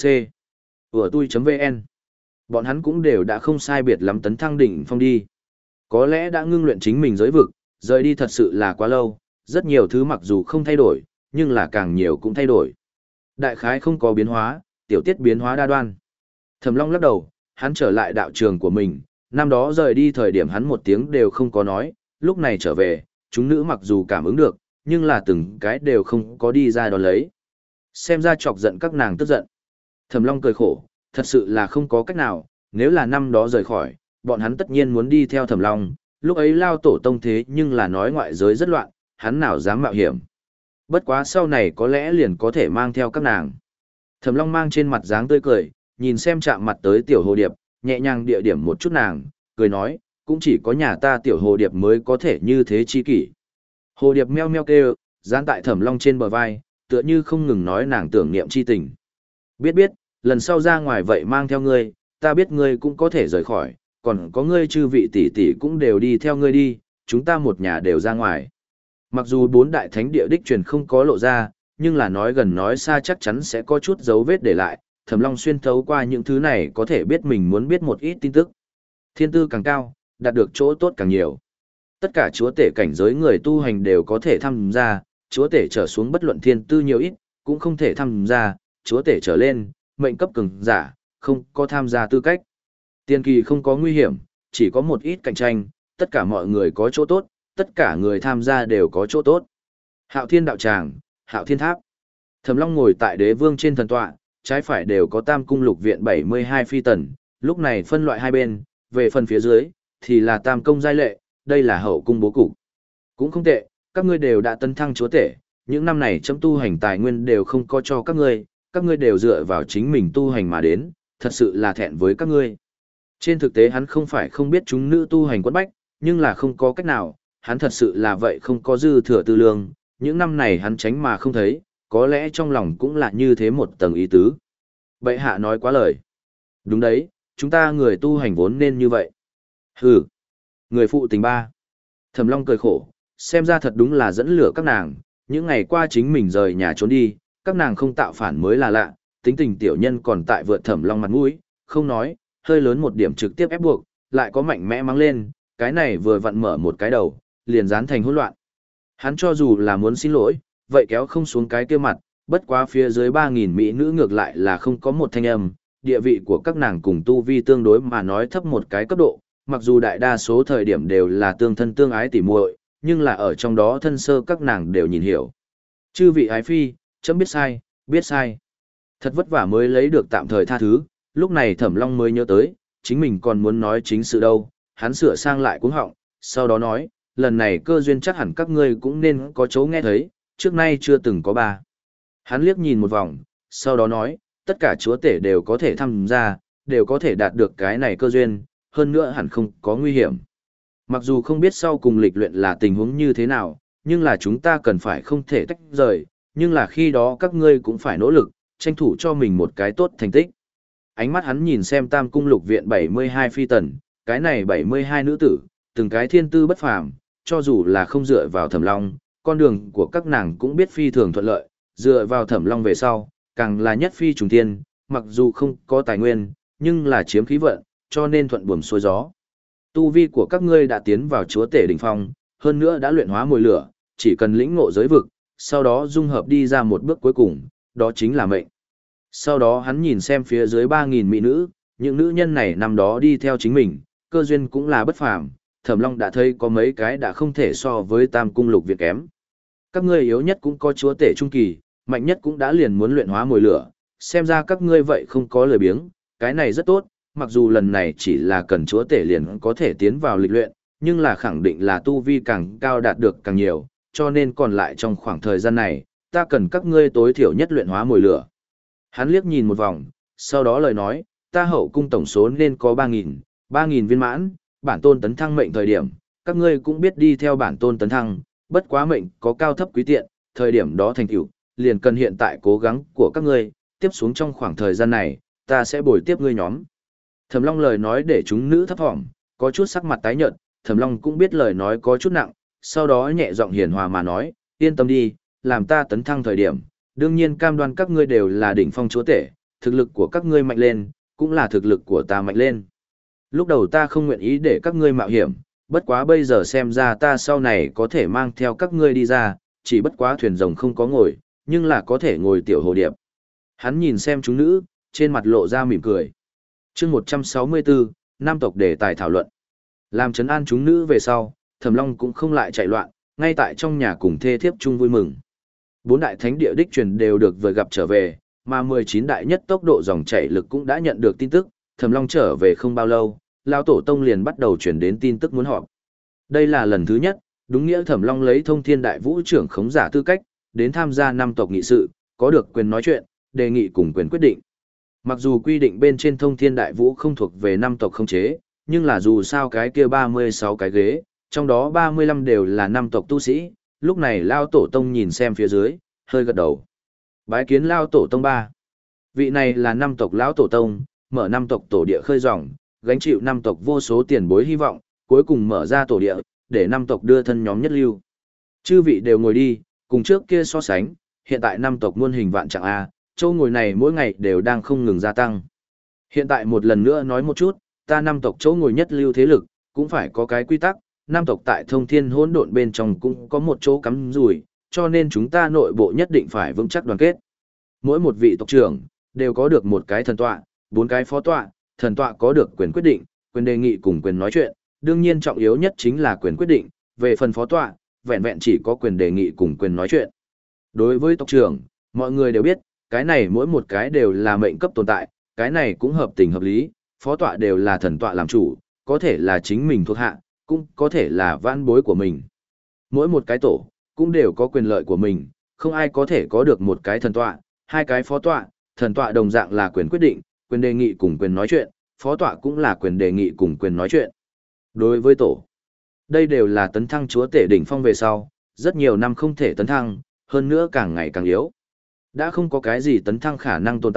Của tôi.vn. Bọn hắn cũng đều đã không sai biệt lắm tấn thăng đỉnh phong đi. Có lẽ đã ngưng luyện chính mình giới vực, rời đi thật sự là quá lâu, rất nhiều thứ mặc dù không thay đổi, nhưng là càng nhiều cũng thay đổi. Đại khái không có biến hóa, tiểu tiết biến hóa đa đoan. Thẩm Long lắc đầu, hắn trở lại đạo trường của mình, năm đó rời đi thời điểm hắn một tiếng đều không có nói, lúc này trở về, chúng nữ mặc dù cảm ứng được, nhưng là từng cái đều không có đi ra đón lấy. Xem ra chọc giận các nàng tức giận. Thẩm Long cười khổ, thật sự là không có cách nào, nếu là năm đó rời khỏi, bọn hắn tất nhiên muốn đi theo Thẩm Long, lúc ấy lao tổ tông thế nhưng là nói ngoại giới rất loạn, hắn nào dám mạo hiểm. Bất quá sau này có lẽ liền có thể mang theo các nàng. Thẩm Long mang trên mặt dáng tươi cười, nhìn xem chạm mặt tới tiểu hồ điệp, nhẹ nhàng địa điểm một chút nàng, cười nói, cũng chỉ có nhà ta tiểu hồ điệp mới có thể như thế chi kỷ. Hồ điệp meo meo kêu, dán tại Thẩm Long trên bờ vai, tựa như không ngừng nói nàng tưởng niệm chi tình. Biết biết, lần sau ra ngoài vậy mang theo ngươi, ta biết ngươi cũng có thể rời khỏi, còn có ngươi chư vị tỷ tỷ cũng đều đi theo ngươi đi, chúng ta một nhà đều ra ngoài. Mặc dù bốn đại thánh địa đích truyền không có lộ ra, nhưng là nói gần nói xa chắc chắn sẽ có chút dấu vết để lại, Thẩm Long xuyên thấu qua những thứ này có thể biết mình muốn biết một ít tin tức. Thiên tư càng cao, đạt được chỗ tốt càng nhiều. Tất cả chúa tể cảnh giới người tu hành đều có thể tham gia, chúa tể trở xuống bất luận thiên tư nhiều ít, cũng không thể tham gia, chúa tể trở lên, mệnh cấp cường giả, không có tham gia tư cách. Tiên kỳ không có nguy hiểm, chỉ có một ít cạnh tranh, tất cả mọi người có chỗ tốt, tất cả người tham gia đều có chỗ tốt. Hạo Thiên đạo tràng, Hạo Thiên tháp. Thẩm Long ngồi tại đế vương trên thần tọa, trái phải đều có Tam cung lục viện bảy mươi hai phi tần, lúc này phân loại hai bên, về phần phía dưới thì là Tam công giai lệ, đây là hậu cung bố cục. Cũng không tệ, các ngươi đều đã tấn thăng chúa tể, những năm này chấm tu hành tài nguyên đều không có cho các ngươi, các ngươi đều dựa vào chính mình tu hành mà đến, thật sự là thẹn với các ngươi. Trên thực tế hắn không phải không biết chúng nữ tu hành quất bách, nhưng là không có cách nào, hắn thật sự là vậy không có dư thừa tư lương, những năm này hắn tránh mà không thấy, có lẽ trong lòng cũng là như thế một tầng ý tứ. Bệ hạ nói quá lời. Đúng đấy, chúng ta người tu hành vốn nên như vậy. Hừ, người phụ tình ba. Thẩm Long cười khổ, xem ra thật đúng là dẫn lửa các nàng, những ngày qua chính mình rời nhà trốn đi, các nàng không tạo phản mới là lạ, tính tình tiểu nhân còn tại vượt Thẩm Long mặt mũi, không nói, hơi lớn một điểm trực tiếp ép buộc, lại có mạnh mẽ mang lên, cái này vừa vặn mở một cái đầu, liền dán thành hỗn loạn. Hắn cho dù là muốn xin lỗi, vậy kéo không xuống cái kia mặt, bất quá phía dưới ba nghìn mỹ nữ ngược lại là không có một thanh âm, địa vị của các nàng cùng tu vi tương đối mà nói thấp một cái cấp độ, mặc dù đại đa số thời điểm đều là tương thân tương ái tỉ muội, nhưng là ở trong đó thân sơ các nàng đều nhìn hiểu. Chư vị ái phi, chấm biết sai, biết sai. Thật vất vả mới lấy được tạm thời tha thứ, lúc này Thẩm Long mới nhớ tới, chính mình còn muốn nói chính sự đâu, hắn sửa sang lại cuống họng, sau đó nói, lần này cơ duyên chắc hẳn các ngươi cũng nên có chỗ nghe thấy, trước nay chưa từng có ba. Hắn liếc nhìn một vòng, sau đó nói, tất cả chúa tể đều có thể tham gia, đều có thể đạt được cái này cơ duyên, hơn nữa hẳn không có nguy hiểm. Mặc dù không biết sau cùng lịch luyện là tình huống như thế nào, nhưng là chúng ta cần phải không thể tách rời, nhưng là khi đó các ngươi cũng phải nỗ lực, tranh thủ cho mình một cái tốt thành tích. Ánh mắt hắn nhìn xem Tam Cung Lục Viện bảy mươi hai phi tần, cái này bảy mươi hai nữ tử, từng cái thiên tư bất phàm, cho dù là không dựa vào Thẩm Long, con đường của các nàng cũng biết phi thường thuận lợi, dựa vào Thẩm Long về sau, càng là nhất phi trùng thiên, mặc dù không có tài nguyên, nhưng là chiếm khí vận, cho nên thuận buồm xuôi gió. Tu vi của các ngươi đã tiến vào chúa tể đỉnh phong, hơn nữa đã luyện hóa mùi lửa, chỉ cần lĩnh ngộ giới vực, sau đó dung hợp đi ra một bước cuối cùng, đó chính là mệnh. Sau đó hắn nhìn xem phía dưới ba nghìn mỹ nữ, những nữ nhân này năm đó đi theo chính mình, cơ duyên cũng là bất phàm, Thẩm Long đã thấy có mấy cái đã không thể so với Tam Cung Lục Viện kém. Các ngươi yếu nhất cũng có chúa tể trung kỳ, mạnh nhất cũng đã liền muốn luyện hóa mùi lửa, xem ra các ngươi vậy không có lời biếng, cái này rất tốt, mặc dù lần này chỉ là cần chúa tể liền có thể tiến vào lịch luyện, nhưng là khẳng định là tu vi càng cao đạt được càng nhiều, cho nên còn lại trong khoảng thời gian này, ta cần các ngươi tối thiểu nhất luyện hóa mùi lửa. Hắn liếc nhìn một vòng, sau đó lời nói, ta hậu cung tổng số nên có ba nghìn, ba nghìn viên mãn, bản tôn tấn thăng mệnh thời điểm, các ngươi cũng biết đi theo bản tôn tấn thăng, bất quá mệnh có cao thấp quý tiện, thời điểm đó thành tựu, liền cần hiện tại cố gắng của các ngươi, tiếp xuống trong khoảng thời gian này, ta sẽ bồi tiếp ngươi nhóm. Thẩm Long lời nói để chúng nữ thấp thỏm, có chút sắc mặt tái nhợt, Thẩm Long cũng biết lời nói có chút nặng, sau đó nhẹ giọng hiền hòa mà nói, yên tâm đi, làm ta tấn thăng thời điểm, đương nhiên cam đoan các ngươi đều là đỉnh phong chúa tể, thực lực của các ngươi mạnh lên, cũng là thực lực của ta mạnh lên. Lúc đầu ta không nguyện ý để các ngươi mạo hiểm, bất quá bây giờ xem ra ta sau này có thể mang theo các ngươi đi ra, chỉ bất quá thuyền rồng không có ngồi, nhưng là có thể ngồi tiểu hồ điệp. Hắn nhìn xem chúng nữ, trên mặt lộ ra mỉm cười. Chương một trăm sáu mươi bốn, Nam tộc đề tài thảo luận. Làm trấn an chúng nữ về sau, Thẩm Long cũng không lại chạy loạn, ngay tại trong nhà cùng thê thiếp chung vui mừng. Bốn đại thánh địa đích truyền đều được vừa gặp trở về, mà mười chín đại nhất tốc độ dòng chảy lực cũng đã nhận được tin tức, Thẩm Long trở về không bao lâu, lão tổ tông liền bắt đầu truyền đến tin tức muốn họp. Đây là lần thứ nhất, đúng nghĩa Thẩm Long lấy Thông Thiên Đại Vũ trưởng khống giả tư cách, đến tham gia năm tộc nghị sự, có được quyền nói chuyện, đề nghị cùng quyền quyết định. Mặc dù quy định bên trên Thông Thiên Đại Vũ không thuộc về năm tộc khống chế, nhưng là dù sao cái kia ba mươi sáu cái ghế, trong đó ba mươi lăm đều là năm tộc tu sĩ, lúc này Lao Tổ Tông nhìn xem phía dưới, hơi gật đầu. Bái kiến Lao Tổ Tông ba. Vị này là năm tộc Lão Tổ Tông, mở năm tộc tổ địa khơi dòng, gánh chịu năm tộc vô số tiền bối hy vọng, cuối cùng mở ra tổ địa, để năm tộc đưa thân nhóm nhất lưu. Chư vị đều ngồi đi, cùng trước kia so sánh, hiện tại năm tộc muôn hình vạn trạng A, châu ngồi này mỗi ngày đều đang không ngừng gia tăng. Hiện tại một lần nữa nói một chút, ta năm tộc chỗ ngồi nhất lưu thế lực, cũng phải có cái quy tắc, năm tộc tại thông thiên hỗn độn bên trong cũng có một chỗ cắm rủi, cho nên chúng ta nội bộ nhất định phải vững chắc đoàn kết. Mỗi một vị tộc trưởng, đều có được một cái thần tọa, bốn cái phó tọa, thần tọa có được quyền quyết định, quyền đề nghị cùng quyền nói chuyện, đương nhiên trọng yếu nhất chính là quyền quyết định, về phần phó tọa, vẹn vẹn chỉ có quyền đề nghị cùng quyền nói chuyện. Đối với tộc trưởng, mọi người đều biết, cái này mỗi một cái đều là mệnh cấp tồn tại, cái này cũng hợp tình hợp lý, phó tọa đều là thần tọa làm chủ, có thể là chính mình thuộc hạ, cũng có thể là vãn bối của mình. Mỗi một cái tổ, cũng đều có quyền lợi của mình, không ai có thể có được một cái thần tọa, hai cái phó tọa, thần tọa đồng dạng là quyền quyết định, quyền đề nghị cùng quyền nói chuyện, phó tọa cũng là quyền đề nghị cùng quyền nói chuyện. Đối với tổ, đây đều là tấn thăng chúa tể đỉnh phong về sau, rất nhiều năm không thể tấn thăng, hơn nữa càng ngày càng yếu. Đã không có cái gì tấn thăng khả năng tồn tại,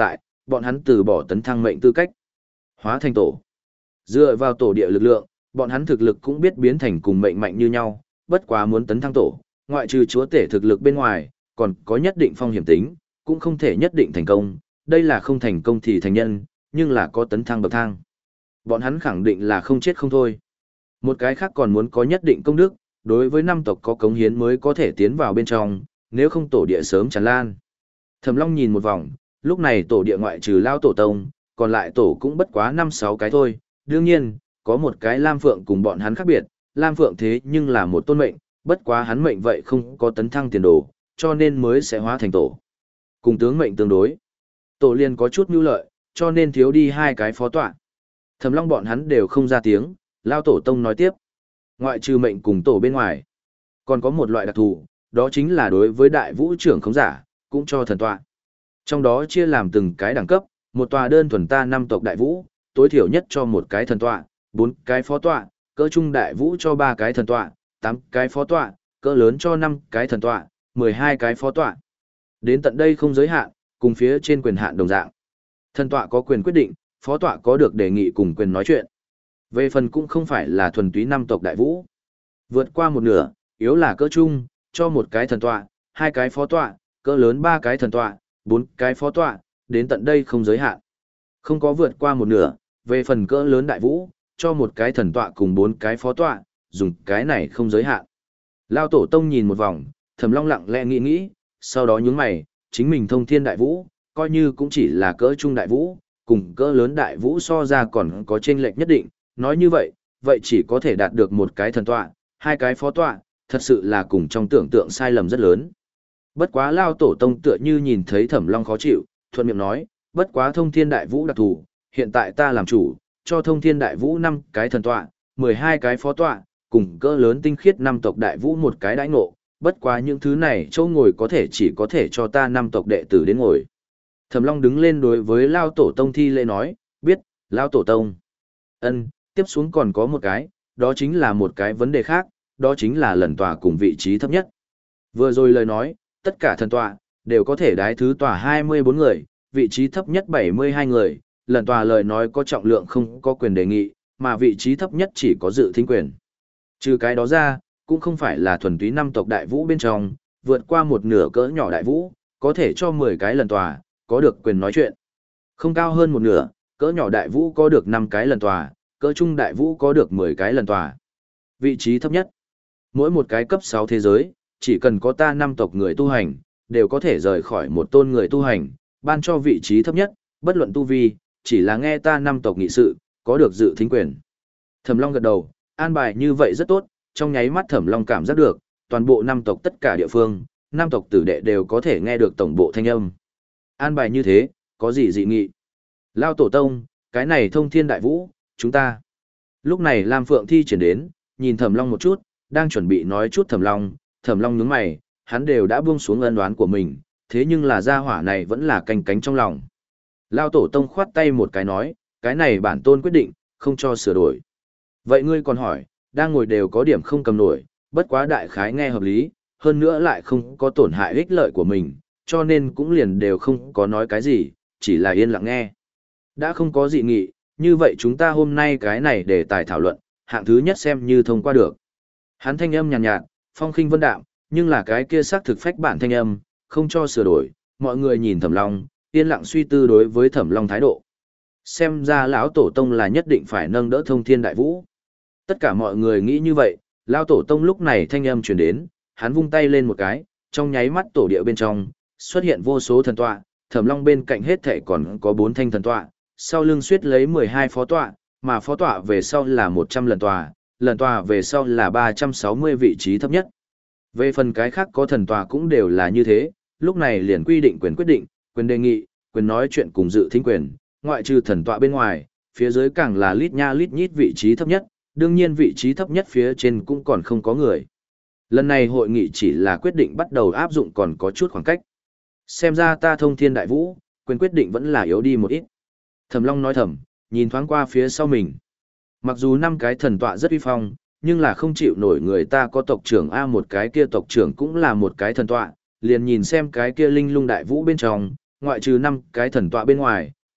bọn hắn từ bỏ tấn thăng mệnh tư cách, hóa thành tổ. Dựa vào tổ địa lực lượng, bọn hắn thực lực cũng biết biến thành cùng mệnh mạnh như nhau, bất quá muốn tấn thăng tổ, ngoại trừ chúa tể thực lực bên ngoài, còn có nhất định phong hiểm tính, cũng không thể nhất định thành công, đây là không thành công thì thành nhân, nhưng là có tấn thăng bậc thang. Bọn hắn khẳng định là không chết không thôi. Một cái khác còn muốn có nhất định công đức, đối với năm tộc có cống hiến mới có thể tiến vào bên trong, nếu không tổ địa sớm tràn lan. Thẩm Long nhìn một vòng, lúc này tổ địa ngoại trừ Lao Tổ Tông, còn lại tổ cũng bất quá năm sáu cái thôi, đương nhiên, có một cái Lam Phượng cùng bọn hắn khác biệt, Lam Phượng thế nhưng là một tôn mệnh, bất quá hắn mệnh vậy không có tấn thăng tiền đồ, cho nên mới sẽ hóa thành tổ. Cùng tướng mệnh tương đối, tổ liền có chút mưu lợi, cho nên thiếu đi hai cái phó tọa. Thẩm Long bọn hắn đều không ra tiếng, Lao Tổ Tông nói tiếp. Ngoại trừ mệnh cùng tổ bên ngoài, còn có một loại đặc thù, đó chính là đối với đại vũ trưởng khống giả, cũng cho thần tọa. Trong đó chia làm từng cái đẳng cấp, một tòa đơn thuần ta năm tộc đại vũ, tối thiểu nhất cho một cái thần tọa, bốn cái phó tọa, cỡ trung đại vũ cho ba cái thần tọa, tám cái phó tọa, cỡ lớn cho năm cái thần tọa, mười hai cái phó tọa. Đến tận đây không giới hạn, cùng phía trên quyền hạn đồng dạng. Thần tọa có quyền quyết định, phó tọa có được đề nghị cùng quyền nói chuyện. Về phần cũng không phải là thuần túy năm tộc đại vũ. Vượt qua một nửa, yếu là cỡ trung, cho một cái thần tọa, hai cái phó tọa, cỡ lớn ba cái thần tọa, bốn cái phó tọa, đến tận đây không giới hạn. Không có vượt qua một nửa, về phần cỡ lớn đại vũ, cho một cái thần tọa cùng bốn cái phó tọa, dùng cái này không giới hạn. Lao Tổ Tông nhìn một vòng, Thẩm Long lặng lẽ nghĩ nghĩ, sau đó nhướng mày, chính mình thông thiên đại vũ, coi như cũng chỉ là cỡ trung đại vũ, cùng cỡ lớn đại vũ so ra còn có chênh lệch nhất định, nói như vậy, vậy chỉ có thể đạt được một cái thần tọa, hai cái phó tọa, thật sự là cùng trong tưởng tượng sai lầm rất lớn. Bất quá Lao Tổ Tông tựa như nhìn thấy Thẩm Long khó chịu, thuận miệng nói, bất quá thông thiên đại vũ đặc thù, hiện tại ta làm chủ, cho thông thiên đại vũ năm cái thần tọa, mười hai cái phó tọa, cùng cỡ lớn tinh khiết năm tộc đại vũ một cái đãi ngộ, bất quá những thứ này chỗ ngồi có thể chỉ có thể cho ta năm tộc đệ tử đến ngồi. Thẩm Long đứng lên đối với Lao Tổ Tông thi lễ nói, biết, Lao Tổ Tông. Ân, tiếp xuống còn có một cái, đó chính là một cái vấn đề khác, đó chính là lần tòa cùng vị trí thấp nhất. Vừa rồi lời nói, tất cả thần tọa, đều có thể đái thứ tòa hai mươi bốn người, vị trí thấp nhất bảy mươi hai người, lần tòa lời nói có trọng lượng không có quyền đề nghị, mà vị trí thấp nhất chỉ có dự thính quyền. Trừ cái đó ra, cũng không phải là thuần túy năm tộc đại vũ bên trong, vượt qua một nửa cỡ nhỏ đại vũ, có thể cho mười cái lần tòa, có được quyền nói chuyện. Không cao hơn một nửa, cỡ nhỏ đại vũ có được năm cái lần tòa, cỡ trung đại vũ có được mười cái lần tòa. Vị trí thấp nhất. Mỗi một cái cấp sáu thế giới, chỉ cần có ta năm tộc người tu hành, đều có thể rời khỏi một tôn người tu hành, ban cho vị trí thấp nhất, bất luận tu vi, chỉ là nghe ta năm tộc nghị sự, có được dự thính quyền. Thẩm Long gật đầu, an bài như vậy rất tốt, trong nháy mắt Thẩm Long cảm giác được, toàn bộ năm tộc tất cả địa phương, năm tộc tử đệ đều có thể nghe được tổng bộ thanh âm. An bài như thế, có gì dị nghị? Lao Tổ Tông, cái này thông thiên đại vũ, chúng ta. Lúc này Lam Phượng thi triển đến, nhìn Thẩm Long một chút, đang chuẩn bị nói chút Thẩm Long, Thẩm Long nhướng mày, hắn đều đã buông xuống ân đoán của mình, thế nhưng là gia hỏa này vẫn là canh cánh trong lòng. Lao Tổ Tông khoát tay một cái nói, cái này bản tôn quyết định, không cho sửa đổi. Vậy ngươi còn hỏi, đang ngồi đều có điểm không cầm nổi, bất quá đại khái nghe hợp lý, hơn nữa lại không có tổn hại ích lợi của mình, cho nên cũng liền đều không có nói cái gì, chỉ là yên lặng nghe. Đã không có dị nghị, như vậy chúng ta hôm nay cái này để tài thảo luận, hạng thứ nhất xem như thông qua được. Hắn thanh âm nhàn nhạt, nhạt, phong khinh vân đạm, nhưng là cái kia xác thực phách bản thanh âm, không cho sửa đổi, mọi người nhìn Thẩm Long, yên lặng suy tư đối với Thẩm Long thái độ. Xem ra lão tổ tông là nhất định phải nâng đỡ thông thiên đại vũ. Tất cả mọi người nghĩ như vậy, lão tổ tông lúc này thanh âm truyền đến, hắn vung tay lên một cái, trong nháy mắt tổ địa bên trong, xuất hiện vô số thần tọa, Thẩm Long bên cạnh hết thảy còn có bốn thanh thần tọa, sau lưng suýt lấy mười hai phó tọa, mà phó tọa về sau là một trăm lần tọa, lần tọa về sau là ba trăm sáu mươi vị trí thấp nhất. Về phần cái khác có thần tọa cũng đều là như thế, lúc này liền quy định quyền quyết định, quyền đề nghị, quyền nói chuyện cùng dự thính quyền, ngoại trừ thần tọa bên ngoài, phía dưới càng là lít nha lít nhít vị trí thấp nhất, đương nhiên vị trí thấp nhất phía trên cũng còn không có người. Lần này hội nghị chỉ là quyết định bắt đầu áp dụng còn có chút khoảng cách. Xem ra ta thông thiên đại vũ, quyền quyết định vẫn là yếu đi một ít. Thẩm Long nói thầm, nhìn thoáng qua phía sau mình. Mặc dù năm cái thần tọa rất uy phong, nhưng là không chịu nổi người ta có tộc trưởng A, một cái kia tộc trưởng cũng là một cái thần tọa, liền nhìn xem cái kia linh lung đại vũ bên trong, ngoại trừ năm cái thần tọa bên ngoài,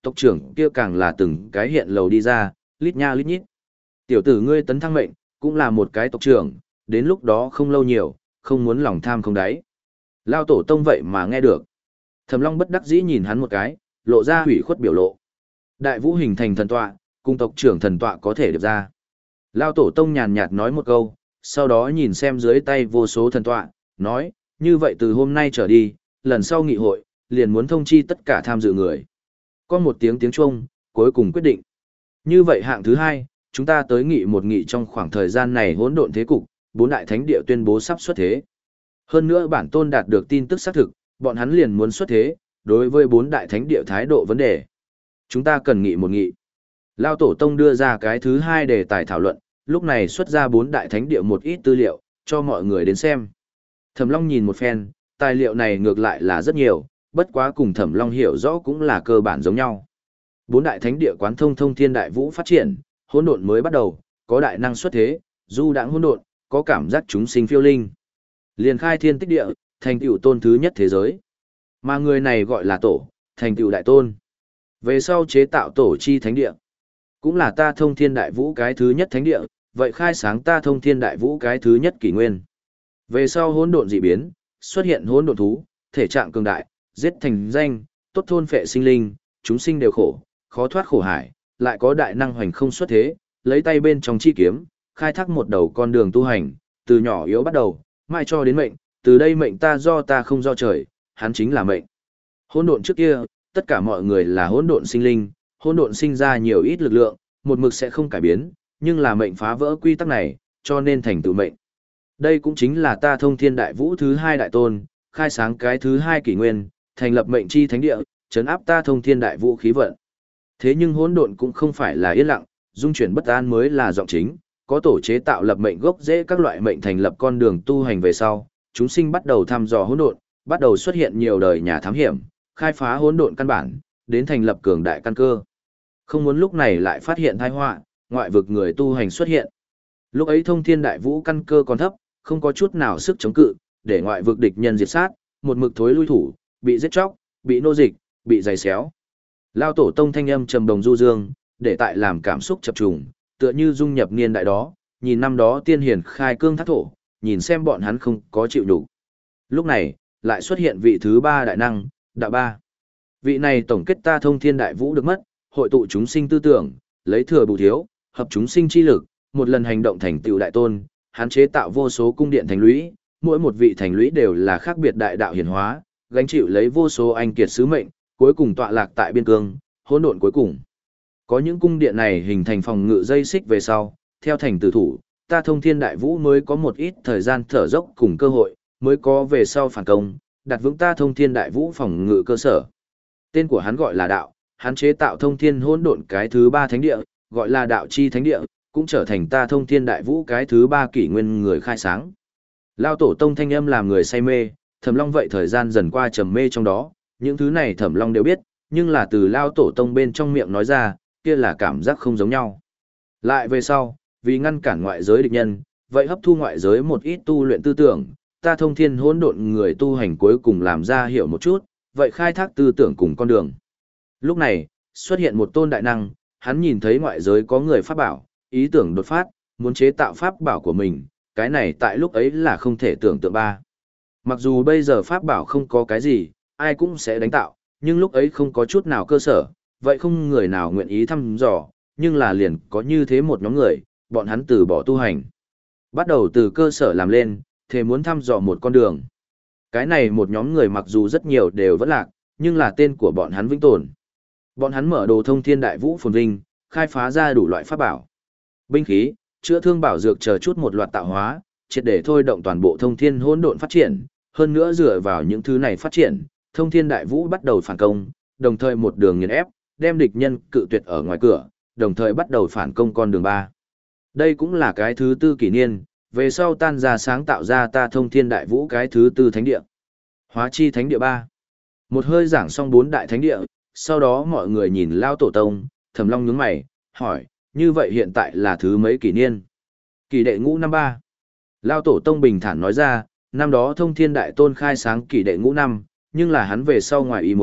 tộc trưởng kia càng là từng cái hiện lầu đi ra, lít nha lít nhít. Tiểu tử ngươi tấn thăng mệnh, cũng là một cái tộc trưởng, đến lúc đó không lâu nhiều, không muốn lòng tham không đáy. Lao tổ tông vậy mà nghe được. Thẩm Long bất đắc dĩ nhìn hắn một cái, lộ ra hủy khuất biểu lộ. Đại vũ hình thành thần tọa, cùng tộc trưởng thần tọa có thể được ra. Lao tổ tông nhàn nhạt nói một câu, sau đó nhìn xem dưới tay vô số thần tọa, nói, như vậy từ hôm nay trở đi, lần sau nghị hội, liền muốn thông chi tất cả tham dự người. Có một tiếng tiếng chuông, cuối cùng quyết định. Như vậy hạng thứ hai, chúng ta tới nghị một nghị trong khoảng thời gian này hỗn độn thế cục, bốn đại thánh địa tuyên bố sắp xuất thế. Hơn nữa bản tôn đạt được tin tức xác thực, bọn hắn liền muốn xuất thế, đối với bốn đại thánh địa thái độ vấn đề. Chúng ta cần nghị một nghị. Lao tổ tông đưa ra cái thứ hai đề tài thảo luận, lúc này xuất ra bốn đại thánh địa một ít tư liệu, cho mọi người đến xem. Thẩm Long nhìn một phen, tài liệu này ngược lại là rất nhiều, bất quá cùng Thẩm Long hiểu rõ cũng là cơ bản giống nhau. Bốn đại thánh địa quán thông thông thiên đại vũ phát triển, hỗn độn mới bắt đầu, có đại năng xuất thế, du đãng hỗn độn, có cảm giác chúng sinh phiêu linh. Liền khai thiên tích địa, thành tựu tôn thứ nhất thế giới. Mà người này gọi là tổ, thành tựu đại tôn. Về sau chế tạo tổ chi thánh địa. Cũng là ta thông thiên đại vũ cái thứ nhất thánh địa, vậy khai sáng ta thông thiên đại vũ cái thứ nhất kỷ nguyên. Về sau hỗn độn dị biến, xuất hiện hỗn độn thú, thể trạng cường đại, giết thành danh, tốt thôn phệ sinh linh, chúng sinh đều khổ, khó thoát khổ hải, lại có đại năng hoành không xuất thế, lấy tay bên trong chi kiếm, khai thác một đầu con đường tu hành, từ nhỏ yếu bắt đầu, mai cho đến mệnh, từ đây mệnh ta do ta không do trời, hắn chính là mệnh. Hỗn độn trước kia, tất cả mọi người là hỗn độn sinh linh, hỗn độn sinh ra nhiều ít lực lượng, một mực sẽ không cải biến, nhưng là mệnh phá vỡ quy tắc này, cho nên thành tựu mệnh. Đây cũng chính là ta thông thiên đại vũ thứ hai đại tôn, khai sáng cái thứ hai kỷ nguyên, thành lập mệnh chi thánh địa, trấn áp ta thông thiên đại vũ khí vận. Thế nhưng hỗn độn cũng không phải là yên lặng, dung chuyển bất an mới là giọng chính, có tổ chế tạo lập mệnh gốc rễ các loại mệnh thành lập con đường tu hành về sau, chúng sinh bắt đầu thăm dò hỗn độn, bắt đầu xuất hiện nhiều đời nhà thám hiểm, khai phá hỗn độn căn bản, đến thành lập cường đại căn cơ. Không muốn lúc này lại phát hiện tai họa, ngoại vực người tu hành xuất hiện. Lúc ấy thông thiên đại vũ căn cơ còn thấp, không có chút nào sức chống cự, để ngoại vực địch nhân diệt sát, một mực thối lui thủ, bị giết chóc, bị nô dịch, bị giày xéo. Lao tổ tông thanh âm trầm đồng du dương, để tại làm cảm xúc chập trùng, tựa như dung nhập niên đại đó, nhìn năm đó tiên hiền khai cương thác thổ, nhìn xem bọn hắn không có chịu đủ. Lúc này, lại xuất hiện vị thứ ba đại năng, đạo ba. Vị này tổng kết ta thông thiên đại vũ được mất, hội tụ chúng sinh tư tưởng, lấy thừa bù thiếu, hợp chúng sinh chi lực, một lần hành động thành tựu đại tôn, hắn chế tạo vô số cung điện thành lũy, mỗi một vị thành lũy đều là khác biệt đại đạo hiển hóa, gánh chịu lấy vô số anh kiệt sứ mệnh, cuối cùng tọa lạc tại biên cương, hỗn độn cuối cùng. Có những cung điện này hình thành phòng ngự dây xích về sau, theo thành tử thủ, ta thông thiên đại vũ mới có một ít thời gian thở dốc cùng cơ hội, mới có về sau phản công, đặt vững ta thông thiên đại vũ phòng ngự cơ sở. Tên của hắn gọi là đạo, hắn chế tạo thông thiên hỗn độn cái thứ ba thánh địa, gọi là đạo chi thánh địa, cũng trở thành ta thông thiên đại vũ cái thứ ba kỷ nguyên người khai sáng. Lao tổ tông thanh âm làm người say mê, Thẩm Long vậy thời gian dần qua trầm mê trong đó, những thứ này Thẩm Long đều biết, nhưng là từ Lao tổ tông bên trong miệng nói ra, kia là cảm giác không giống nhau. Lại về sau, vì ngăn cản ngoại giới địch nhân, vậy hấp thu ngoại giới một ít tu luyện tư tưởng, ta thông thiên hỗn độn người tu hành cuối cùng làm ra hiểu một chút, vậy khai thác tư tưởng cùng con đường. Lúc này, xuất hiện một tôn đại năng, hắn nhìn thấy ngoại giới có người pháp bảo, ý tưởng đột phát, muốn chế tạo pháp bảo của mình, cái này tại lúc ấy là không thể tưởng tượng ba. Mặc dù bây giờ pháp bảo không có cái gì, ai cũng sẽ đánh tạo, nhưng lúc ấy không có chút nào cơ sở, vậy không người nào nguyện ý thăm dò, nhưng là liền có như thế một nhóm người, bọn hắn từ bỏ tu hành. Bắt đầu từ cơ sở làm lên, thề muốn thăm dò một con đường. Cái này một nhóm người mặc dù rất nhiều đều vẫn lạc, nhưng là tên của bọn hắn vĩnh tồn. Bọn hắn mở đồ thông thiên đại vũ phồn vinh, khai phá ra đủ loại pháp bảo. Binh khí, chữa thương bảo dược chờ chút một loạt tạo hóa, triệt để thôi động toàn bộ thông thiên hỗn độn phát triển, hơn nữa dựa vào những thứ này phát triển, thông thiên đại vũ bắt đầu phản công, đồng thời một đường nghiền ép, đem địch nhân cự tuyệt ở ngoài cửa, đồng thời bắt đầu phản công con đường ba. Đây cũng là cái thứ tư kỷ niên, về sau tan ra sáng tạo ra ta thông thiên đại vũ cái thứ tư thánh địa. Hóa chi thánh địa ba. Một hơi giảng xong bốn đại thánh địa, sau đó mọi người nhìn Lao tổ tông, Thẩm Long nhướng mày, hỏi, như vậy hiện tại là thứ mấy kỷ niên? Kỷ đệ ngũ năm ba. Lao tổ tông bình thản nói ra, năm đó thông thiên đại tôn khai sáng kỷ đệ ngũ năm, nhưng là hắn về sau ngoài ý muốn,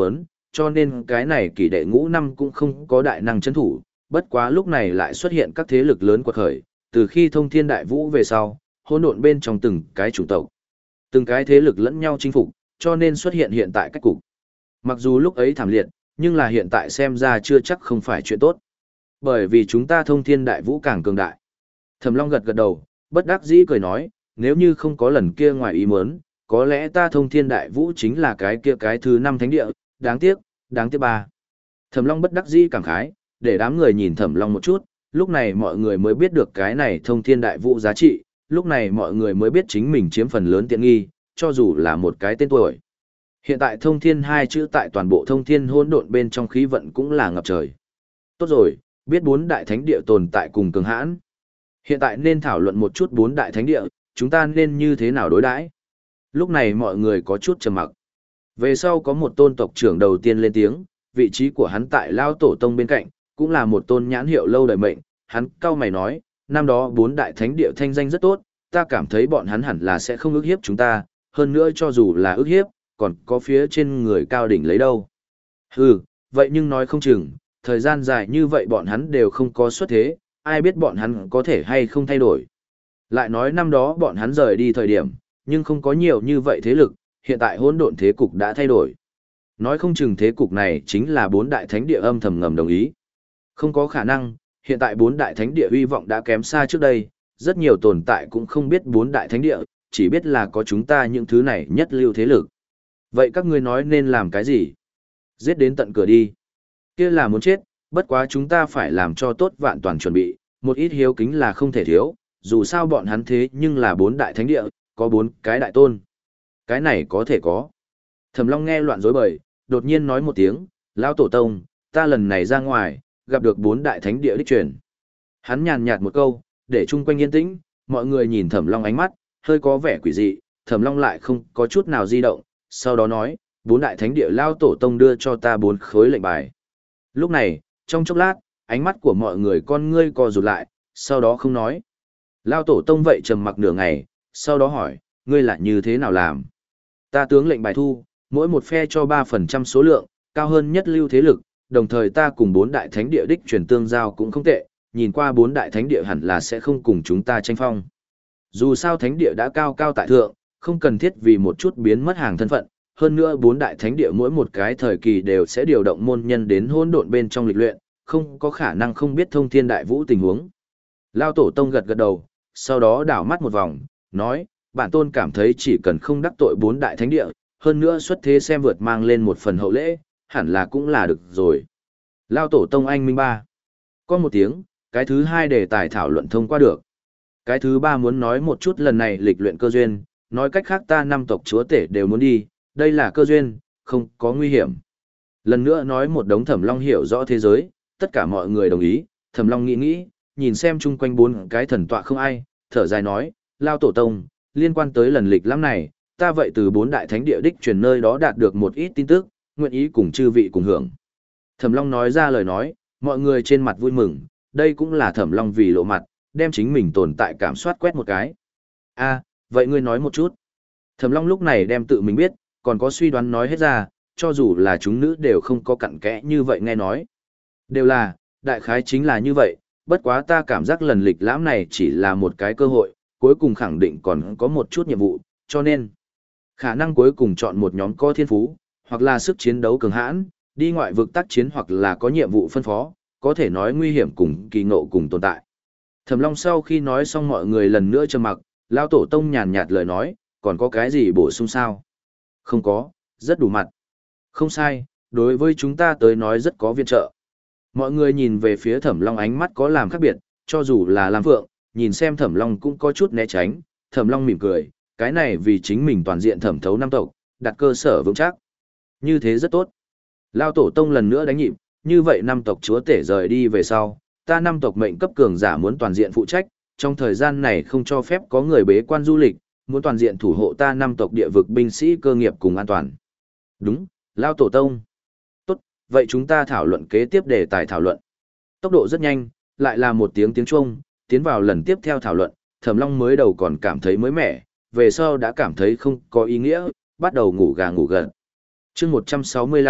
cho nên cái này kỷ đệ ngũ năm cũng không có đại năng chấn thủ, bất quá lúc này lại xuất hiện các thế lực lớn quật khởi, từ khi thông thiên đại vũ về sau, hỗn độn bên trong từng cái chủng tộc, từng cái thế lực lẫn nhau chinh phục, cho nên xuất hiện hiện tại cách cục. Mặc dù lúc ấy thảm liệt, nhưng là hiện tại xem ra chưa chắc không phải chuyện tốt. Bởi vì chúng ta thông thiên đại vũ càng cường đại. Thẩm Long gật gật đầu, bất đắc dĩ cười nói, nếu như không có lần kia ngoài ý muốn, có lẽ ta thông thiên đại vũ chính là cái kia cái thứ năm thánh địa, đáng tiếc, đáng tiếc ba. Thẩm Long bất đắc dĩ cảm khái, để đám người nhìn Thẩm Long một chút, lúc này mọi người mới biết được cái này thông thiên đại vũ giá trị, lúc này mọi người mới biết chính mình chiếm phần lớn tiện nghi, cho dù là một cái tên tuổi. Hiện tại thông thiên hai chữ tại toàn bộ thông thiên hỗn độn bên trong khí vận cũng là ngập trời. Tốt rồi, biết bốn đại thánh địa tồn tại cùng cường hãn. Hiện tại nên thảo luận một chút bốn đại thánh địa, chúng ta nên như thế nào đối đãi. Lúc này mọi người có chút trầm mặc. Về sau có một tôn tộc trưởng đầu tiên lên tiếng, vị trí của hắn tại Lao Tổ Tông bên cạnh, cũng là một tôn nhãn hiệu lâu đời mệnh, hắn cau mày nói, năm đó bốn đại thánh địa thanh danh rất tốt, ta cảm thấy bọn hắn hẳn là sẽ không ức hiếp chúng ta, hơn nữa cho dù là ức hiếp, còn có phía trên người cao đỉnh lấy đâu. Hừ, vậy nhưng nói không chừng, thời gian dài như vậy bọn hắn đều không có xuất thế, ai biết bọn hắn có thể hay không thay đổi. Lại nói năm đó bọn hắn rời đi thời điểm, nhưng không có nhiều như vậy thế lực, hiện tại hỗn độn thế cục đã thay đổi. Nói không chừng thế cục này chính là bốn đại thánh địa âm thầm ngầm đồng ý. Không có khả năng, hiện tại bốn đại thánh địa uy vọng đã kém xa trước đây, rất nhiều tồn tại cũng không biết bốn đại thánh địa, chỉ biết là có chúng ta những thứ này nhất lưu thế lực. Vậy các ngươi nói nên làm cái gì? Giết đến tận cửa đi. Kia là muốn chết, bất quá chúng ta phải làm cho tốt vạn toàn chuẩn bị, một ít hiếu kính là không thể thiếu, dù sao bọn hắn thế nhưng là bốn đại thánh địa, có bốn cái đại tôn. Cái này có thể có. Thẩm Long nghe loạn rối bời, đột nhiên nói một tiếng, Lão Tổ Tông, ta lần này ra ngoài, gặp được bốn đại thánh địa đích truyền. Hắn nhàn nhạt một câu, để chung quanh yên tĩnh, mọi người nhìn Thẩm Long ánh mắt, hơi có vẻ quỷ dị, Thẩm Long lại không có chút nào di động, sau đó nói, bốn đại thánh địa Lão Tổ Tông đưa cho ta bốn khối lệnh bài. Lúc này, trong chốc lát, ánh mắt của mọi người con ngươi co rụt lại, sau đó không nói. Lão Tổ Tông vậy trầm mặc nửa ngày, sau đó hỏi, ngươi là như thế nào làm? Ta tướng lệnh bài thu, mỗi một phe cho ba phần trăm số lượng, cao hơn nhất lưu thế lực, đồng thời ta cùng bốn đại thánh địa đích truyền tương giao cũng không tệ, nhìn qua bốn đại thánh địa hẳn là sẽ không cùng chúng ta tranh phong. Dù sao thánh địa đã cao cao tại thượng, không cần thiết vì một chút biến mất hàng thân phận, hơn nữa bốn đại thánh địa mỗi một cái thời kỳ đều sẽ điều động môn nhân đến hỗn độn bên trong lịch luyện, không có khả năng không biết thông thiên đại vũ tình huống. Lao Tổ Tông gật gật đầu, sau đó đảo mắt một vòng, nói, bản tôn cảm thấy chỉ cần không đắc tội bốn đại thánh địa, hơn nữa xuất thế xem vượt mang lên một phần hậu lễ, hẳn là cũng là được rồi. Lao Tổ Tông anh minh ba. Có một tiếng, cái thứ hai đề tài thảo luận thông qua được. Cái thứ ba muốn nói một chút lần này lịch luyện cơ duyên, nói cách khác ta năm tộc chúa tể đều muốn đi, đây là cơ duyên, không có nguy hiểm. Lần nữa nói một đống Thẩm Long hiểu rõ thế giới, tất cả mọi người đồng ý, Thẩm Long nghĩ nghĩ, nhìn xem chung quanh bốn cái thần tọa không ai, thở dài nói, Lao Tổ Tông, liên quan tới lần lịch lắm này, ta vậy từ bốn đại thánh địa đích truyền nơi đó đạt được một ít tin tức, nguyện ý cùng chư vị cùng hưởng. Thẩm Long nói ra lời nói, mọi người trên mặt vui mừng, đây cũng là Thẩm Long vì lộ mặt, đem chính mình tồn tại cảm soát quét một cái. A, vậy ngươi nói một chút. Thẩm Long lúc này đem tự mình biết, còn có suy đoán nói hết ra, cho dù là chúng nữ đều không có cặn kẽ như vậy nghe nói. Đều là, đại khái chính là như vậy, bất quá ta cảm giác lần lịch lãm này chỉ là một cái cơ hội, cuối cùng khẳng định còn có một chút nhiệm vụ, cho nên khả năng cuối cùng chọn một nhóm có thiên phú, hoặc là sức chiến đấu cường hãn, đi ngoại vực tác chiến hoặc là có nhiệm vụ phân phó, có thể nói nguy hiểm cùng kỳ ngộ cùng tồn tại. Thẩm Long sau khi nói xong mọi người lần nữa trầm mặc, Lão Tổ Tông nhàn nhạt lời nói, còn có cái gì bổ sung sao? Không có, rất đủ mặt. Không sai, đối với chúng ta tới nói rất có viện trợ. Mọi người nhìn về phía Thẩm Long ánh mắt có làm khác biệt, cho dù là Lam Phượng, nhìn xem Thẩm Long cũng có chút né tránh, Thẩm Long mỉm cười, cái này vì chính mình toàn diện thẩm thấu năm tộc, đặt cơ sở vững chắc. Như thế rất tốt. Lão Tổ Tông lần nữa đánh nhịp, như vậy năm tộc chúa tể rời đi về sau, ta năm tộc mệnh cấp cường giả muốn toàn diện phụ trách, trong thời gian này không cho phép có người bế quan du lịch, muốn toàn diện thủ hộ ta năm tộc địa vực binh sĩ cơ nghiệp cùng an toàn. Đúng, Lão Tổ Tông. Tốt, vậy chúng ta thảo luận kế tiếp đề tài thảo luận. Tốc độ rất nhanh, lại là một tiếng tiếng chuông, tiến vào lần tiếp theo thảo luận, Thẩm Long mới đầu còn cảm thấy mới mẻ, về sau đã cảm thấy không có ý nghĩa, bắt đầu ngủ gà ngủ gật. Chương một trăm sáu mươi lăm,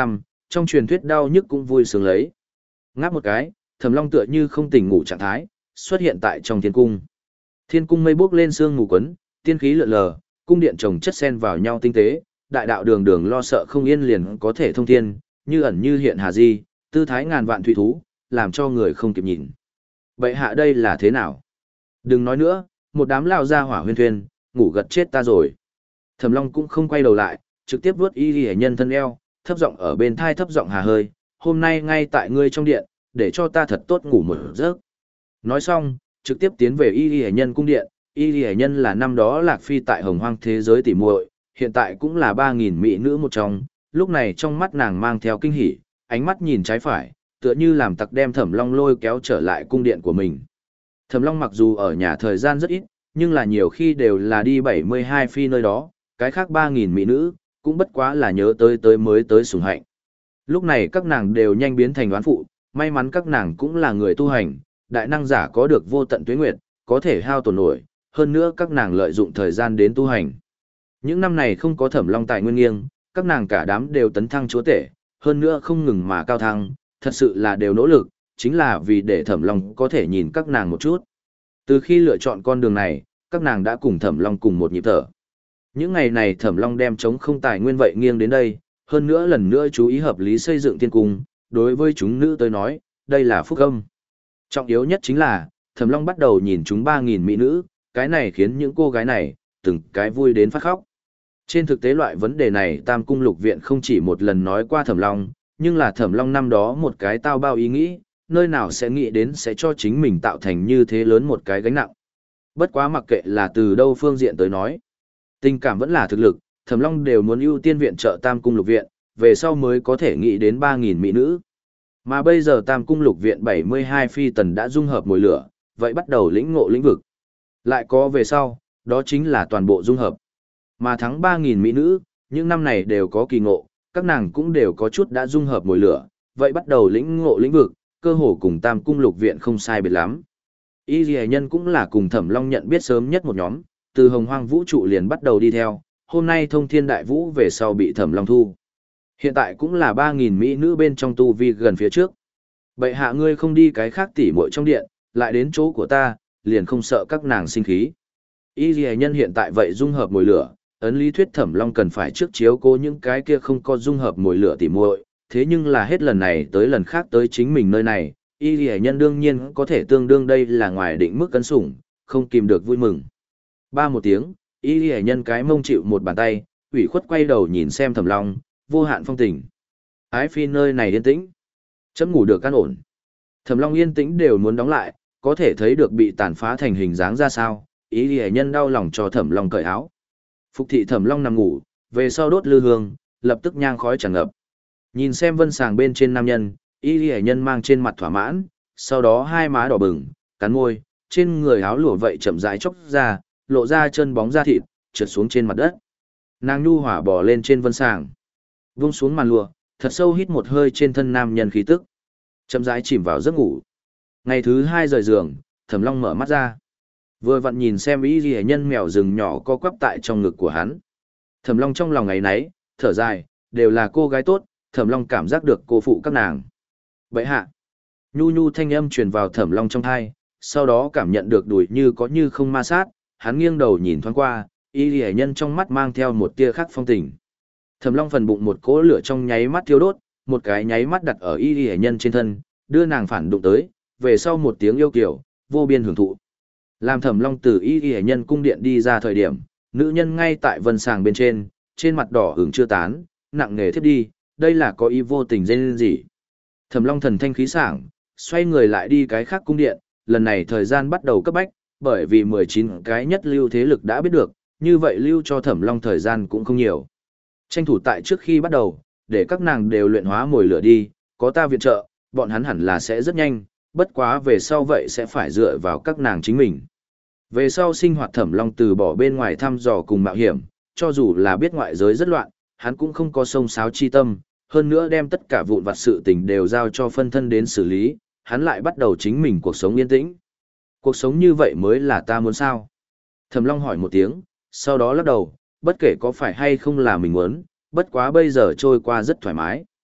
trong truyền thuyết đau nhức cũng vui sướng lấy. Ngáp một cái, Thẩm Long tựa như không tỉnh ngủ trạng thái, xuất hiện tại trong thiên cung. Thiên cung mây bốc lên sương mù quấn, tiên khí lượn lờ, cung điện chồng chất xen vào nhau tinh tế, đại đạo đường đường lo sợ không yên liền có thể thông thiên, như ẩn như hiện hà di, tư thái ngàn vạn thủy thú, làm cho người không kịp nhìn. Bệ hạ đây là thế nào? Đừng nói nữa, một đám lao ra hỏa huyên thuyên, ngủ gật chết ta rồi. Thẩm Long cũng không quay đầu lại, trực tiếp vuốt y liễu nhân thân eo, thấp giọng ở bên thai thấp giọng hà hơi, hôm nay ngay tại ngươi trong điện, để cho ta thật tốt ngủ một giấc. Nói xong, trực tiếp tiến về y liễu nhân cung điện, y liễu nhân là năm đó Lạc Phi tại hồng hoang thế giới tỉ muội, hiện tại cũng là ba nghìn mỹ nữ một trong, lúc này trong mắt nàng mang theo kinh hỉ, ánh mắt nhìn trái phải, tựa như làm tặc đem Thẩm Long lôi kéo trở lại cung điện của mình. Thẩm Long mặc dù ở nhà thời gian rất ít, nhưng là nhiều khi đều là đi bảy mươi hai phi nơi đó, cái khác ba nghìn mỹ nữ, cũng bất quá là nhớ tới tới mới tới sủng hạnh. Lúc này các nàng đều nhanh biến thành oán phụ, may mắn các nàng cũng là người tu hành, đại năng giả có được vô tận tuế nguyệt, có thể hao tổn nổi, hơn nữa các nàng lợi dụng thời gian đến tu hành. Những năm này không có Thẩm Long tài nguyên nghiêng, các nàng cả đám đều tấn thăng chúa tể, hơn nữa không ngừng mà cao thăng, thật sự là đều nỗ lực, chính là vì để Thẩm Long có thể nhìn các nàng một chút. Từ khi lựa chọn con đường này, các nàng đã cùng Thẩm Long cùng một nhịp thở. Những ngày này Thẩm Long đem chống không tài nguyên vậy nghiêng đến đây, hơn nữa lần nữa chú ý hợp lý xây dựng thiên cung, đối với chúng nữ tới nói, đây là phúc âm. Trọng yếu nhất chính là, Thẩm Long bắt đầu nhìn chúng ba nghìn mỹ nữ, cái này khiến những cô gái này, từng cái vui đến phát khóc. Trên thực tế loại vấn đề này Tam Cung Lục Viện không chỉ một lần nói qua Thẩm Long, nhưng là Thẩm Long năm đó một cái tao bao ý nghĩ, nơi nào sẽ nghĩ đến sẽ cho chính mình tạo thành như thế lớn một cái gánh nặng. Bất quá mặc kệ là từ đâu phương diện tới nói, tình cảm vẫn là thực lực, Thẩm Long đều muốn ưu tiên viện trợ Tam Cung Lục Viện, về sau mới có thể nghĩ đến ba nghìn mỹ nữ. Mà bây giờ Tam Cung Lục Viện bảy mươi hai phi tần đã dung hợp mồi lửa, vậy bắt đầu lĩnh ngộ lĩnh vực. Lại có về sau, đó chính là toàn bộ dung hợp. Mà thắng ba nghìn mỹ nữ, những năm này đều có kỳ ngộ, các nàng cũng đều có chút đã dung hợp mồi lửa, vậy bắt đầu lĩnh ngộ lĩnh vực, cơ hồ cùng Tam Cung Lục Viện không sai biệt lắm. Y Lệ Nhân cũng là cùng Thẩm Long nhận biết sớm nhất một nhóm, từ Hồng Hoang Vũ trụ liền bắt đầu đi theo, hôm nay Thông Thiên Đại Vũ về sau bị Thẩm Long thu. Hiện tại cũng là ba nghìn mỹ nữ bên trong tu vi gần phía trước. Bệ hạ ngươi không đi cái khác tỉ muội trong điện, lại đến chỗ của ta, liền không sợ các nàng sinh khí. Y Lệ Nhân hiện tại vậy dung hợp mồi lửa, ấn lý thuyết Thẩm Long cần phải trước chiếu cố những cái kia không có dung hợp mồi lửa tỉ muội, thế nhưng là hết lần này tới lần khác tới chính mình nơi này, Y Lệ Nhân đương nhiên có thể tương đương đây là ngoài định mức cân sủng, không kìm được vui mừng. Ba một tiếng, Y Lệ Nhân cái mông chịu một bàn tay, ủy khuất quay đầu nhìn xem Thẩm Long, vô hạn phong tình. Ái phi nơi này yên tĩnh, chấm ngủ được an ổn. Thẩm Long yên tĩnh đều muốn đóng lại, có thể thấy được bị tàn phá thành hình dáng ra sao. Y Lệ Nhân đau lòng cho Thẩm Long cởi áo. Phục thị Thẩm Long nằm ngủ, về sau đốt lư hương, lập tức nhang khói tràn ngập. Nhìn xem vân sàng bên trên nam nhân, Y Lệ Nhân mang trên mặt thỏa mãn, sau đó hai má đỏ bừng, cắn môi, trên người áo lụa vậy chậm rãi chốc ra, lộ ra chân bóng da thịt, trượt xuống trên mặt đất. Nàng nhu hỏa bò lên trên vân sàng, vung xuống màn lụa, thật sâu hít một hơi trên thân nam nhân khí tức, chậm rãi chìm vào giấc ngủ. Ngày thứ hai rời giường, Thẩm Long mở mắt ra, vừa vặn nhìn xem Y Lệ Nhân mèo rừng nhỏ co quắp tại trong ngực của hắn. Thẩm Long trong lòng ngày nấy, thở dài, đều là cô gái tốt, Thẩm Long cảm giác được cô phụ các nàng. Vậy hạ, nhu nhu thanh âm truyền vào Thẩm Long trong tai, sau đó cảm nhận được đùi như có như không ma sát, hắn nghiêng đầu nhìn thoáng qua, Y Lệ Nhân trong mắt mang theo một tia khác phong tình. Thẩm Long phần bụng một cỗ lửa trong nháy mắt thiêu đốt, một cái nháy mắt đặt ở Y Lệ Nhân trên thân, đưa nàng phản đụng tới, về sau một tiếng yêu kiều, vô biên hưởng thụ. Làm Thẩm Long từ Y Lệ Nhân cung điện đi ra thời điểm, nữ nhân ngay tại vân sàng bên trên, trên mặt đỏ ửng chưa tán, nặng nề thiếp đi, đây là có ý vô tình dên gì. Thẩm Long thần thanh khí sảng, xoay người lại đi cái khác cung điện, lần này thời gian bắt đầu cấp bách, bởi vì mười chín cái nhất lưu thế lực đã biết được, như vậy lưu cho Thẩm Long thời gian cũng không nhiều. Tranh thủ tại trước khi bắt đầu, để các nàng đều luyện hóa mồi lửa đi, có ta viện trợ, bọn hắn hẳn là sẽ rất nhanh, bất quá về sau vậy sẽ phải dựa vào các nàng chính mình. Về sau sinh hoạt Thẩm Long từ bỏ bên ngoài thăm dò cùng mạo hiểm, cho dù là biết ngoại giới rất loạn, hắn cũng không có sông sáo chi tâm, hơn nữa đem tất cả vụn vặt sự tình đều giao cho phân thân đến xử lý, hắn lại bắt đầu chính mình cuộc sống yên tĩnh. Cuộc sống như vậy mới là ta muốn sao? Thẩm Long hỏi một tiếng, sau đó lắc đầu, bất kể có phải hay không là mình muốn, bất quá bây giờ trôi qua rất thoải mái.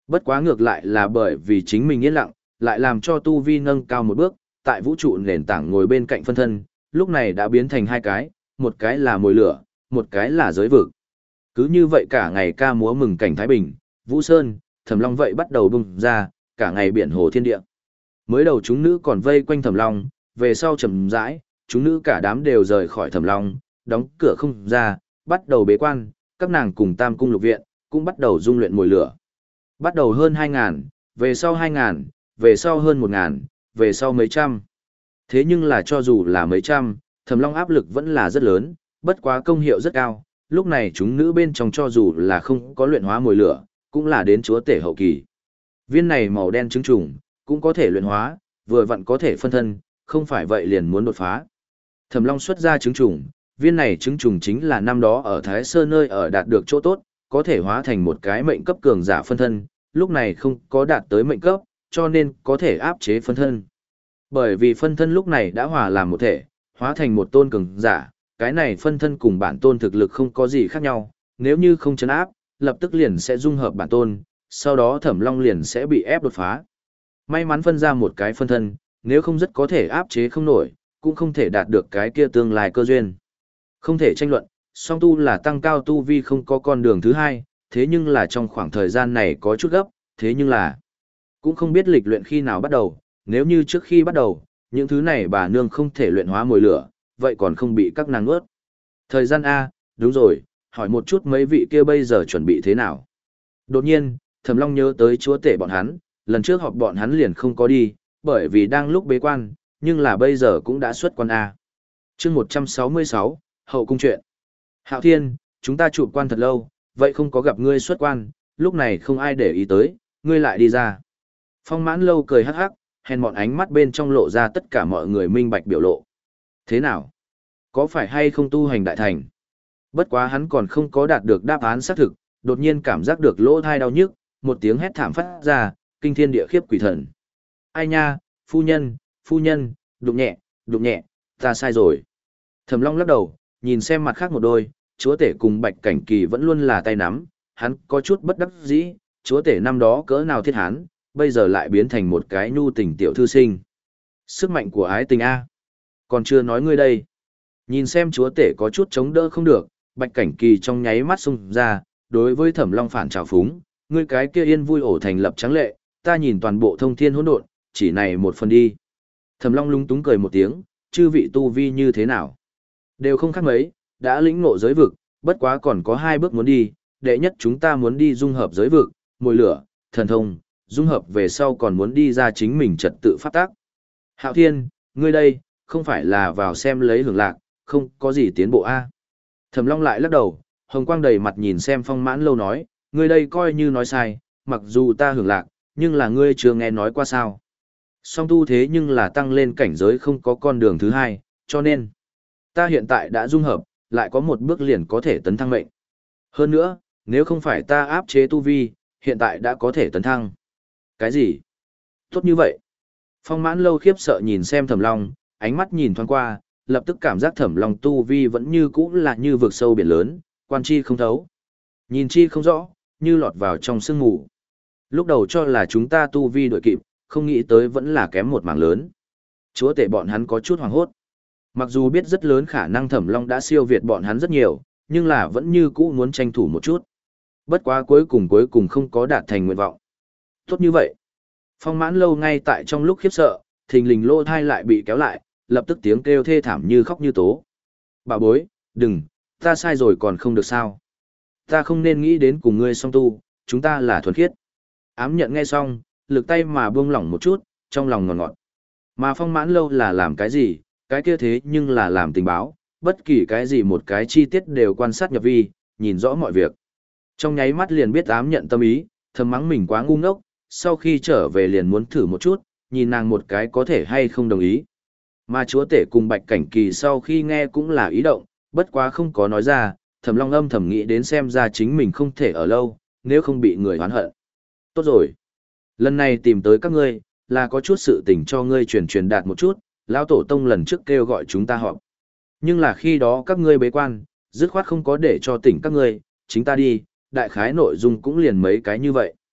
Bất quá ngược lại là bởi vì chính mình yên lặng, lại làm cho tu vi nâng cao một bước, tại vũ trụ nền tảng ngồi bên cạnh phân thân, lúc này đã biến thành hai cái, một cái là mồi lửa, một cái là giới vực. Cứ như vậy cả ngày ca múa mừng cảnh Thái Bình, Vũ Sơn, Thẩm Long vậy bắt đầu bung ra, cả ngày biển hồ thiên địa. Mới đầu chúng nữ còn vây quanh Thẩm Long, về sau chậm rãi, chúng nữ cả đám đều rời khỏi Thẩm Long, đóng cửa không ra, bắt đầu bế quan, các nàng cùng Tam cung lục viện, cũng bắt đầu dung luyện mồi lửa. Bắt đầu hơn hai ngàn, về sau hai ngàn, về sau hơn một ngàn, về sau mấy trăm. Thế nhưng là cho dù là mấy trăm, Thẩm Long áp lực vẫn là rất lớn, bất quá công hiệu rất cao. Lúc này chúng nữ bên trong cho dù là không có luyện hóa mồi lửa, cũng là đến chúa tể hậu kỳ. Viên này màu đen trứng trùng, cũng có thể luyện hóa, vừa vặn có thể phân thân, không phải vậy liền muốn đột phá. Thẩm Long xuất ra trứng trùng, viên này trứng trùng chính là năm đó ở Thái Sơn nơi ở đạt được chỗ tốt, có thể hóa thành một cái mệnh cấp cường giả phân thân, lúc này không có đạt tới mệnh cấp, cho nên có thể áp chế phân thân. Bởi vì phân thân lúc này đã hòa làm một thể, hóa thành một tôn cường giả, cái này phân thân cùng bản tôn thực lực không có gì khác nhau, nếu như không chấn áp, lập tức liền sẽ dung hợp bản tôn, sau đó Thẩm Long liền sẽ bị ép đột phá. May mắn phân ra một cái phân thân, nếu không rất có thể áp chế không nổi, cũng không thể đạt được cái kia tương lai cơ duyên. Không thể tranh luận, song tu là tăng cao tu vi không có con đường thứ hai, thế nhưng là trong khoảng thời gian này có chút gấp, thế nhưng là cũng không biết lịch luyện khi nào bắt đầu, nếu như trước khi bắt đầu, những thứ này bà nương không thể luyện hóa mồi lửa, vậy còn không bị các nàng ướt. Thời gian A, đúng rồi, hỏi một chút mấy vị kia bây giờ chuẩn bị thế nào. Đột nhiên, Thẩm Long nhớ tới chúa tể bọn hắn, lần trước họp bọn hắn liền không có đi, bởi vì đang lúc bế quan, nhưng là bây giờ cũng đã xuất quan A. chương một trăm sáu mươi sáu, Hậu cung chuyện. Hạo Thiên, chúng ta chụp quan thật lâu, vậy không có gặp ngươi xuất quan, lúc này không ai để ý tới, ngươi lại đi ra. Phong Mãn Lâu cười hắc hắc, hèn mọn ánh mắt bên trong lộ ra tất cả mọi người minh bạch biểu lộ. Thế nào? Có phải hay không tu hành đại thành? Bất quá hắn còn không có đạt được đáp án xác thực, đột nhiên cảm giác được lỗ thai đau nhức, một tiếng hét thảm phát ra, kinh thiên địa khiếp quỷ thần. Ai nha, phu nhân, phu nhân, đụng nhẹ, đụng nhẹ, ta sai rồi. Thẩm Long lắc đầu, nhìn xem mặt khác một đôi, chúa tể cùng Bạch Cảnh Kỳ vẫn luôn là tay nắm, hắn có chút bất đắc dĩ, chúa tể năm đó cỡ nào thiết hán, bây giờ lại biến thành một cái nhu tình tiểu thư sinh. Sức mạnh của ái tình A. Còn chưa nói ngươi đây. Nhìn xem chúa tể có chút chống đỡ không được, Bạch Cảnh Kỳ trong nháy mắt xung ra, đối với Thẩm Long phản trào phúng, ngươi cái kia yên vui ổ thành lập trắng lệ, ta nhìn toàn bộ thông thiên hỗn độn, chỉ này một phần đi. Thẩm Long lúng túng cười một tiếng, chư vị tu vi như thế nào? Đều không khác mấy, đã lĩnh ngộ giới vực, bất quá còn có hai bước muốn đi, đệ nhất chúng ta muốn đi dung hợp giới vực, mồi lửa, thần thông, dung hợp về sau còn muốn đi ra chính mình trật tự pháp tác. Hạo Thiên, ngươi đây, không phải là vào xem lấy hưởng lạc, không có gì tiến bộ a. Thẩm Long lại lắc đầu, hồng quang đầy mặt nhìn xem Phong Mãn Lâu nói, ngươi đây coi như nói sai, mặc dù ta hưởng lạc, nhưng là ngươi chưa nghe nói qua sao. Song tu thế nhưng là tăng lên cảnh giới không có con đường thứ hai, cho nên ta hiện tại đã dung hợp, lại có một bước liền có thể tấn thăng mệnh. Hơn nữa, nếu không phải ta áp chế tu vi, hiện tại đã có thể tấn thăng. Cái gì? Tốt như vậy. Phong Mãn Lâu khiếp sợ nhìn xem Thẩm Long, ánh mắt nhìn thoáng qua, lập tức cảm giác Thẩm Long tu vi vẫn như cũ là như vực sâu biển lớn, quan chi không thấu. Nhìn chi không rõ, như lọt vào trong sương mù. Lúc đầu cho là chúng ta tu vi đội kịp, không nghĩ tới vẫn là kém một mảng lớn. Chúa tể bọn hắn có chút hoảng hốt. Mặc dù biết rất lớn khả năng Thẩm Long đã siêu việt bọn hắn rất nhiều, nhưng là vẫn như cũ muốn tranh thủ một chút. Bất quá cuối cùng cuối cùng không có đạt thành nguyện vọng. Tốt như vậy. Phong Mãn Lâu ngay tại trong lúc khiếp sợ, thình lình lô thai lại bị kéo lại, lập tức tiếng kêu thê thảm như khóc như tố. Bà bối, đừng, ta sai rồi còn không được sao. Ta không nên nghĩ đến cùng ngươi song tu, chúng ta là thuần khiết. Ám nhận nghe xong, lực tay mà buông lỏng một chút, trong lòng ngọt ngọt. Mà Phong Mãn Lâu là làm cái gì, cái kia thế nhưng là làm tình báo, bất kỳ cái gì một cái chi tiết đều quan sát nhập vi, nhìn rõ mọi việc. Trong nháy mắt liền biết ám nhận tâm ý, thầm mắng mình quá ngu ngốc, sau khi trở về liền muốn thử một chút, nhìn nàng một cái có thể hay không đồng ý. Mà chúa tể cùng Bạch Cảnh Kỳ sau khi nghe cũng là ý động, bất quá không có nói ra, Thẩm Long âm thầm nghĩ đến xem ra chính mình không thể ở lâu, nếu không bị người oán hận. Tốt rồi. Lần này tìm tới các ngươi, là có chút sự tình cho ngươi truyền truyền đạt một chút, lão tổ tông lần trước kêu gọi chúng ta họp. Nhưng là khi đó các ngươi bế quan, dứt khoát không có để cho tỉnh các ngươi, chính ta đi, đại khái nội dung cũng liền mấy cái như vậy.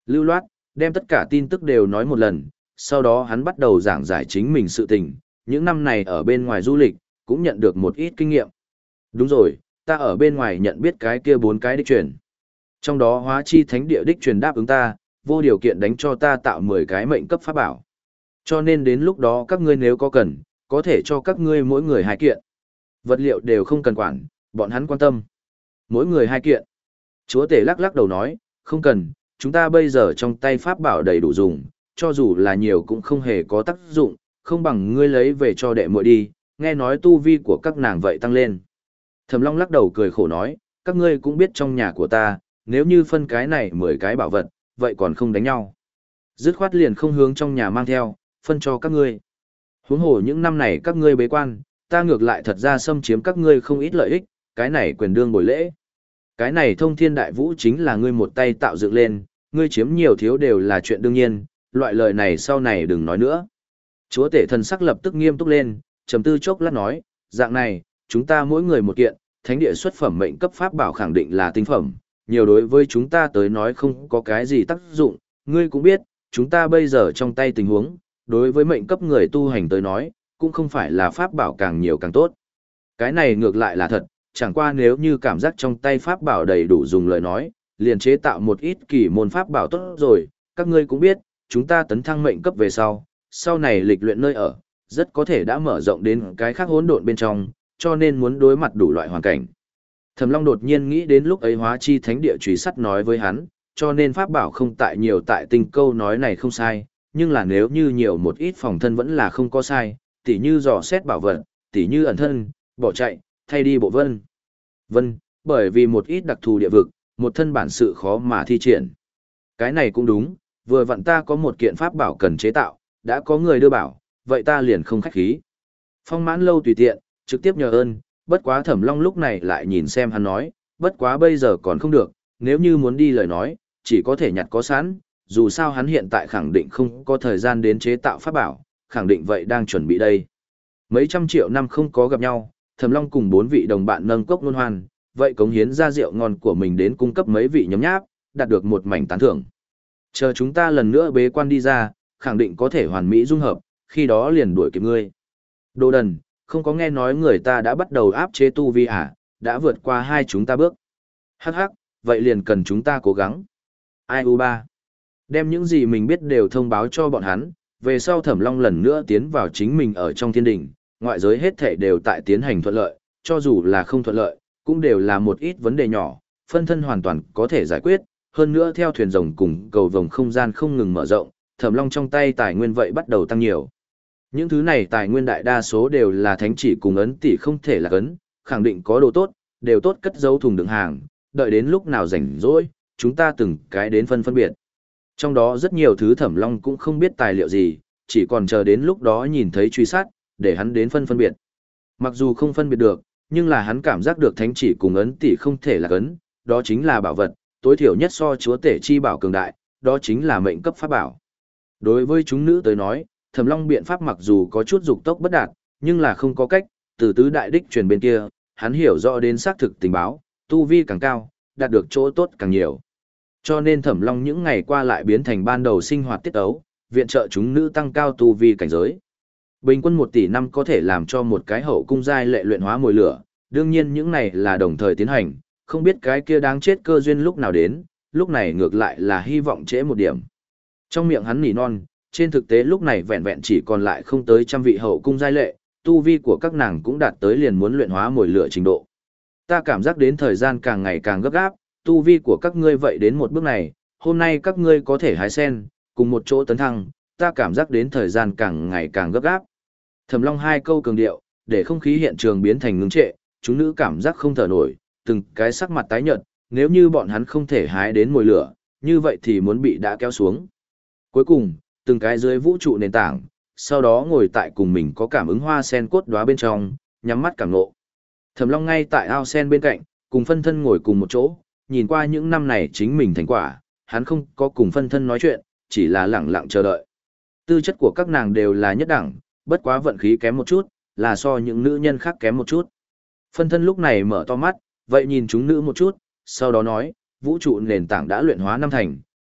Lưu loát, đem tất cả tin tức đều nói một lần, sau đó hắn bắt đầu giảng giải chính mình sự tình, những năm này ở bên ngoài du lịch, cũng nhận được một ít kinh nghiệm. Đúng rồi, ta ở bên ngoài nhận biết cái kia bốn cái đích truyền. Trong đó hóa chi thánh địa đích truyền đáp ứng ta, vô điều kiện đánh cho ta tạo mười cái mệnh cấp pháp bảo. Cho nên đến lúc đó các ngươi nếu có cần, có thể cho các ngươi mỗi người hai kiện. Vật liệu đều không cần quản, bọn hắn quan tâm. Mỗi người hai kiện. Chúa tể lắc lắc đầu nói, không cần, chúng ta bây giờ trong tay pháp bảo đầy đủ dùng, cho dù là nhiều cũng không hề có tác dụng, không bằng ngươi lấy về cho đệ muội đi, nghe nói tu vi của các nàng vậy tăng lên. Thẩm Long lắc đầu cười khổ nói, các ngươi cũng biết trong nhà của ta, nếu như phân cái này mười cái bảo vật, vậy còn không đánh nhau. Dứt khoát liền không hướng trong nhà mang theo, phân cho các ngươi. Huống hồ những năm này các ngươi bế quan, ta ngược lại thật ra xâm chiếm các ngươi không ít lợi ích, cái này quyền đương bồi lễ. Cái này thông thiên đại vũ chính là ngươi một tay tạo dựng lên, ngươi chiếm nhiều thiếu đều là chuyện đương nhiên, loại lời này sau này đừng nói nữa. Chúa tể thần sắc lập tức nghiêm túc lên, trầm tư chốc lát nói, dạng này, chúng ta mỗi người một kiện, thánh địa xuất phẩm mệnh cấp pháp bảo khẳng định là tinh phẩm, nhiều đối với chúng ta tới nói không có cái gì tác dụng, ngươi cũng biết, chúng ta bây giờ trong tay tình huống, đối với mệnh cấp người tu hành tới nói, cũng không phải là pháp bảo càng nhiều càng tốt. Cái này ngược lại là thật, chẳng qua nếu như cảm giác trong tay pháp bảo đầy đủ dùng lời nói, liền chế tạo một ít kỳ môn pháp bảo tốt rồi, các ngươi cũng biết, chúng ta tấn thăng mệnh cấp về sau, sau này lịch luyện nơi ở, rất có thể đã mở rộng đến cái khác hỗn độn bên trong, cho nên muốn đối mặt đủ loại hoàn cảnh. Thẩm Long đột nhiên nghĩ đến lúc ấy hóa chi thánh địa truy sắt nói với hắn, cho nên pháp bảo không tại nhiều tại tinh câu nói này không sai, nhưng là nếu như nhiều một ít phòng thân vẫn là không có sai, tỉ như dò xét bảo vật, tỉ như ẩn thân, bỏ chạy, thay đi bộ vân. Vân, bởi vì một ít đặc thù địa vực, một thân bản sự khó mà thi triển. Cái này cũng đúng, vừa vặn ta có một kiện pháp bảo cần chế tạo, đã có người đưa bảo, vậy ta liền không khách khí. Phong Mãn Lâu tùy tiện, trực tiếp nhờ ơn, bất quá Thẩm Long lúc này lại nhìn xem hắn nói, bất quá bây giờ còn không được, nếu như muốn đi lời nói, chỉ có thể nhặt có sẵn, dù sao hắn hiện tại khẳng định không có thời gian đến chế tạo pháp bảo, khẳng định vậy đang chuẩn bị đây. Mấy trăm triệu năm không có gặp nhau, Thẩm Long cùng bốn vị đồng bạn nâng cốc luân hoan, vậy cống hiến ra rượu ngon của mình đến cung cấp mấy vị nhấm nháp, đạt được một mảnh tán thưởng. Chờ chúng ta lần nữa bế quan đi ra, khẳng định có thể hoàn mỹ dung hợp, khi đó liền đuổi kịp ngươi. Đồ đần, không có nghe nói người ta đã bắt đầu áp chế tu vi à, đã vượt qua hai chúng ta bước. Hắc hắc, vậy liền cần chúng ta cố gắng. Ai u ba. Đem những gì mình biết đều thông báo cho bọn hắn, về sau Thẩm Long lần nữa tiến vào chính mình ở trong thiên đình, ngoại giới hết thảy đều tại tiến hành thuận lợi, cho dù là không thuận lợi, cũng đều là một ít vấn đề nhỏ, phân thân hoàn toàn có thể giải quyết, hơn nữa theo thuyền rồng cùng cầu vồng không gian không ngừng mở rộng, Thẩm Long trong tay tài nguyên vậy bắt đầu tăng nhiều. Những thứ này tài nguyên đại đa số đều là thánh chỉ cùng ấn tỷ không thể là ấn, khẳng định có đồ tốt, đều tốt cất giấu thùng đựng hàng, đợi đến lúc nào rảnh rỗi, chúng ta từng cái đến phân phân biệt. Trong đó rất nhiều thứ Thẩm Long cũng không biết tài liệu gì, chỉ còn chờ đến lúc đó nhìn thấy truy sát, để hắn đến phân phân biệt. Mặc dù không phân biệt được, nhưng là hắn cảm giác được thánh chỉ cùng ấn tỷ không thể là ấn, đó chính là bảo vật, tối thiểu nhất so chúa tể chi bảo cường đại, đó chính là mệnh cấp pháp bảo. Đối với chúng nữ tới nói, Thẩm Long biện pháp mặc dù có chút dục tốc bất đạt, nhưng là không có cách, từ tứ đại đích truyền bên kia, hắn hiểu rõ đến xác thực tình báo, tu vi càng cao, đạt được chỗ tốt càng nhiều. Cho nên Thẩm Long những ngày qua lại biến thành ban đầu sinh hoạt tiết ấu, viện trợ chúng nữ tăng cao tu vi cảnh giới. Bình quân một tỷ năm có thể làm cho một cái hậu cung giai lệ luyện hóa mồi lửa, đương nhiên những này là đồng thời tiến hành, không biết cái kia đáng chết cơ duyên lúc nào đến, lúc này ngược lại là hy vọng trễ một điểm. Trong miệng hắn nỉ non, trên thực tế lúc này vẹn vẹn chỉ còn lại không tới trăm vị hậu cung giai lệ, tu vi của các nàng cũng đạt tới liền muốn luyện hóa mồi lửa trình độ. Ta cảm giác đến thời gian càng ngày càng gấp gáp, tu vi của các ngươi vậy đến một bước này, hôm nay các ngươi có thể hái sen, cùng một chỗ tấn thăng, ta cảm giác đến thời gian càng ngày càng gấp gáp. Thẩm Long hai câu cường điệu, để không khí hiện trường biến thành ngưng trệ, chúng nữ cảm giác không thở nổi, từng cái sắc mặt tái nhợt, nếu như bọn hắn không thể hái đến mồi lửa, như vậy thì muốn bị đã kéo xuống. Cuối cùng, từng cái dưới vũ trụ nền tảng, sau đó ngồi tại cùng mình có cảm ứng hoa sen cốt đóa bên trong, nhắm mắt cảm ngộ. Thẩm Long ngay tại ao sen bên cạnh, cùng phân thân ngồi cùng một chỗ, nhìn qua những năm này chính mình thành quả, hắn không có cùng phân thân nói chuyện, chỉ là lẳng lặng chờ đợi. Tư chất của các nàng đều là nhất đẳng, bất quá vận khí kém một chút, là so những nữ nhân khác kém một chút. Phân thân lúc này mở to mắt, vậy nhìn chúng nữ một chút, sau đó nói, vũ trụ nền tảng đã luyện hóa năm thành,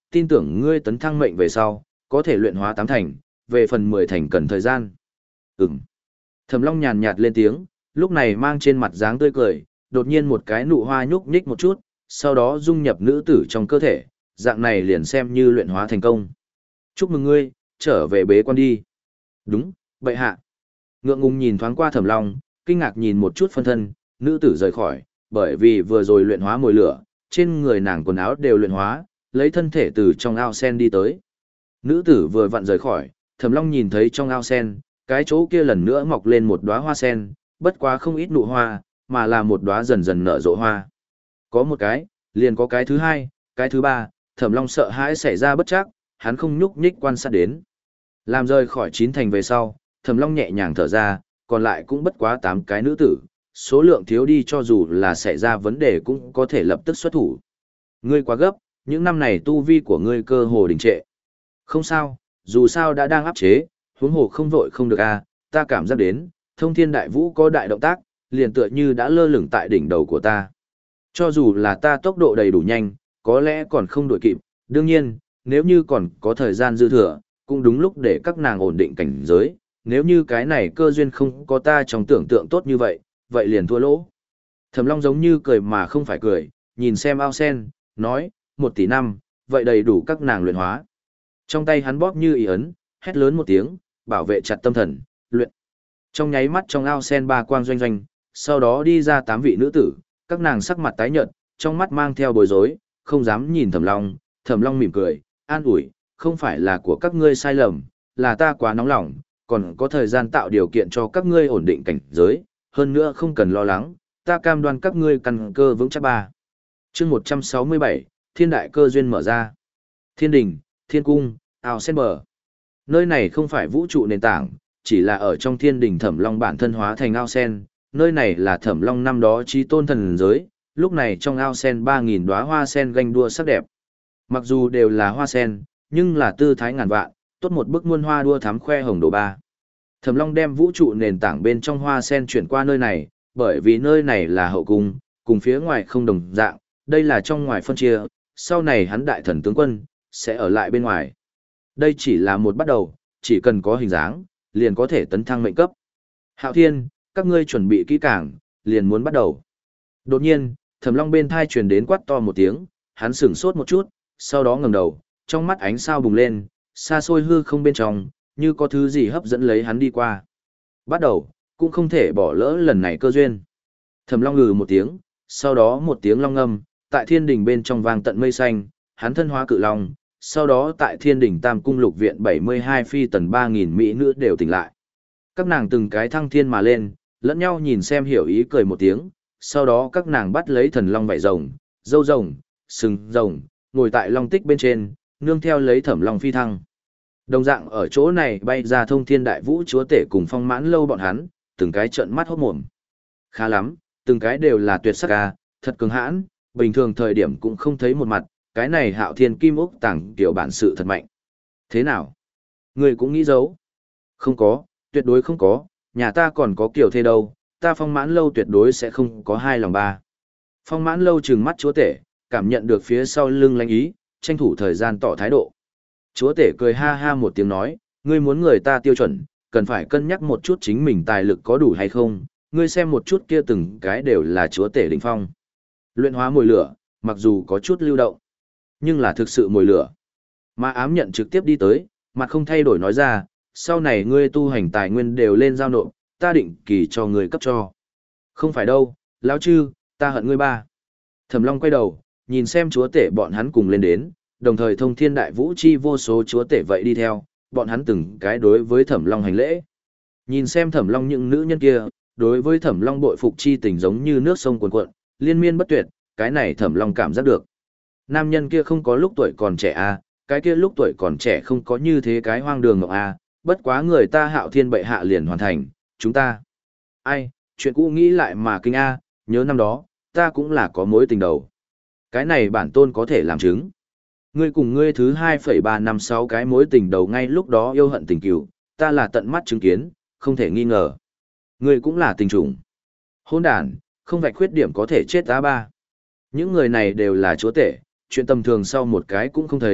tin tưởng ngươi tấn thăng mệnh về sau, có thể luyện hóa tám thành, về phần mười thành cần thời gian. Ừm. Thẩm Long nhàn nhạt lên tiếng, lúc này mang trên mặt dáng tươi cười, đột nhiên một cái nụ hoa nhúc nhích một chút, sau đó dung nhập nữ tử trong cơ thể, dạng này liền xem như luyện hóa thành công. Chúc mừng ngươi, trở về bế quan đi. Đúng, bệ hạ. Ngượng ngùng nhìn thoáng qua Thẩm Long, kinh ngạc nhìn một chút phân thân, nữ tử rời khỏi, bởi vì vừa rồi luyện hóa mồi lửa, trên người nàng quần áo đều luyện hóa, lấy thân thể từ trong ao sen đi tới. Nữ tử vừa vặn rời khỏi, Thẩm Long nhìn thấy trong ao sen, cái chỗ kia lần nữa mọc lên một đóa hoa sen, bất quá không ít nụ hoa, mà là một đóa dần dần nở rộ hoa. Có một cái, liền có cái thứ hai, cái thứ ba, Thẩm Long sợ hãi xảy ra bất trắc, hắn không nhúc nhích quan sát đến. Làm rời khỏi chín thành về sau, Thẩm Long nhẹ nhàng thở ra, còn lại cũng bất quá tám cái nữ tử, số lượng thiếu đi cho dù là xảy ra vấn đề cũng có thể lập tức xuất thủ. Ngươi quá gấp, những năm này tu vi của ngươi cơ hồ đình trệ. Không sao, dù sao đã đang áp chế, huống hồ không vội không được a, ta cảm giác đến, Thông Thiên Đại Vũ có đại động tác, liền tựa như đã lơ lửng tại đỉnh đầu của ta. Cho dù là ta tốc độ đầy đủ nhanh, có lẽ còn không đuổi kịp, đương nhiên, nếu như còn có thời gian dư thừa, cũng đúng lúc để các nàng ổn định cảnh giới, nếu như cái này cơ duyên không có ta trong tưởng tượng tốt như vậy, vậy liền thua lỗ. Thẩm Long giống như cười mà không phải cười, nhìn xem ao sen, nói, một tỷ năm, vậy đầy đủ các nàng luyện hóa. Trong tay hắn bóp như ý ấn, hét lớn một tiếng, bảo vệ chặt tâm thần, luyện. Trong nháy mắt trong ao sen ba quang doanh doanh, sau đó đi ra tám vị nữ tử, các nàng sắc mặt tái nhợt, trong mắt mang theo bối rối, không dám nhìn Thẩm Long. Thẩm Long mỉm cười, an ủi, không phải là của các ngươi sai lầm, là ta quá nóng lòng, còn có thời gian tạo điều kiện cho các ngươi ổn định cảnh giới, hơn nữa không cần lo lắng, ta cam đoan các ngươi căn cơ vững chắc ba. Chương một trăm sáu mươi bảy, Thiên đại cơ duyên mở ra. Thiên đình, Thiên cung, ao sen bờ. Nơi này không phải vũ trụ nền tảng, chỉ là ở trong Thiên đình Thẩm Long bản thân hóa thành ao sen, nơi này là Thẩm Long năm đó chí tôn thần giới, lúc này trong ao sen ba nghìn đóa hoa sen ganh đua sắc đẹp. Mặc dù đều là hoa sen, nhưng là tư thái ngàn vạn, tốt một bức muôn hoa đua thắm khoe hồng đồ ba. Thẩm Long đem vũ trụ nền tảng bên trong hoa sen chuyển qua nơi này, bởi vì nơi này là hậu cung, cùng phía ngoài không đồng dạng, đây là trong ngoài phân chia, sau này hắn đại thần tướng quân, sẽ ở lại bên ngoài. Đây chỉ là một bắt đầu, chỉ cần có hình dáng, liền có thể tấn thăng mệnh cấp. Hạo Thiên, các ngươi chuẩn bị kỹ càng, liền muốn bắt đầu. Đột nhiên, Thẩm Long bên thai truyền đến quát to một tiếng, hắn sửng sốt một chút, sau đó ngẩng đầu, trong mắt ánh sao bùng lên, xa xôi hư không bên trong, như có thứ gì hấp dẫn lấy hắn đi qua. Bắt đầu, cũng không thể bỏ lỡ lần này cơ duyên. Thẩm Long ngừ một tiếng, sau đó một tiếng long ngâm, tại thiên đình bên trong vang tận mây xanh, hắn thân hóa cự long, sau đó tại thiên đình Tam cung lục viện bảy mươi hai phi tần ba nghìn mỹ nữ đều tỉnh lại. Các nàng từng cái thăng thiên mà lên, lẫn nhau nhìn xem hiểu ý cười một tiếng, sau đó các nàng bắt lấy thần long vảy rồng, dâu rồng, sừng rồng, ngồi tại long tích bên trên, nương theo lấy Thẩm Long phi thăng. Đồng dạng ở chỗ này bay ra Thông Thiên Đại Vũ chúa tể cùng Phong Mãn Lâu bọn hắn, từng cái trợn mắt hốt mồm. Khá lắm, từng cái đều là tuyệt sắc ca, thật cứng hãn, bình thường thời điểm cũng không thấy một mặt, cái này Hạo Thiên Kim Úc tàng kiểu bản sự thật mạnh. Thế nào? Người cũng nghĩ giấu? Không có, tuyệt đối không có, nhà ta còn có kiểu thế đâu, ta Phong Mãn Lâu tuyệt đối sẽ không có hai lòng ba. Phong Mãn Lâu trừng mắt chúa tể, cảm nhận được phía sau lưng lãnh ý, tranh thủ thời gian tỏ thái độ. Chúa tể cười ha ha một tiếng nói, ngươi muốn người ta tiêu chuẩn, cần phải cân nhắc một chút chính mình tài lực có đủ hay không, ngươi xem một chút kia từng cái đều là chúa tể đỉnh phong. Luyện hóa mồi lửa, mặc dù có chút lưu động, nhưng là thực sự mồi lửa. Mà ám nhận trực tiếp đi tới, mặt không thay đổi nói ra, sau này ngươi tu hành tài nguyên đều lên giao nộp, ta định kỳ cho ngươi cấp cho. Không phải đâu, lão chư, ta hận ngươi ba. Thẩm Long quay đầu, nhìn xem chúa tể bọn hắn cùng lên đến, đồng thời Thông Thiên Đại Vũ chi vô số chúa tể vậy đi theo, bọn hắn từng cái đối với Thẩm Long hành lễ. Nhìn xem Thẩm Long những nữ nhân kia, đối với Thẩm Long bội phục chi tình giống như nước sông cuồn cuộn, liên miên bất tuyệt, cái này Thẩm Long cảm giác được. Nam nhân kia không có lúc tuổi còn trẻ a, cái kia lúc tuổi còn trẻ không có như thế cái hoang đường ngọc a, bất quá người ta Hạo Thiên bệ hạ liền hoàn thành, chúng ta. Ai, chuyện cũ nghĩ lại mà kinh a, nhớ năm đó, ta cũng là có mối tình đầu. Cái này bản tôn có thể làm chứng. Ngươi cùng ngươi thứ hai phẩy ba năm sáu cái mối tình đầu ngay lúc đó yêu hận tình cừu, ta là tận mắt chứng kiến, không thể nghi ngờ. Ngươi cũng là tình trùng. Hôn đàn, không vạch khuyết điểm có thể chết ta ba. Những người này đều là chúa tể, chuyện tầm thường sau một cái cũng không thấy,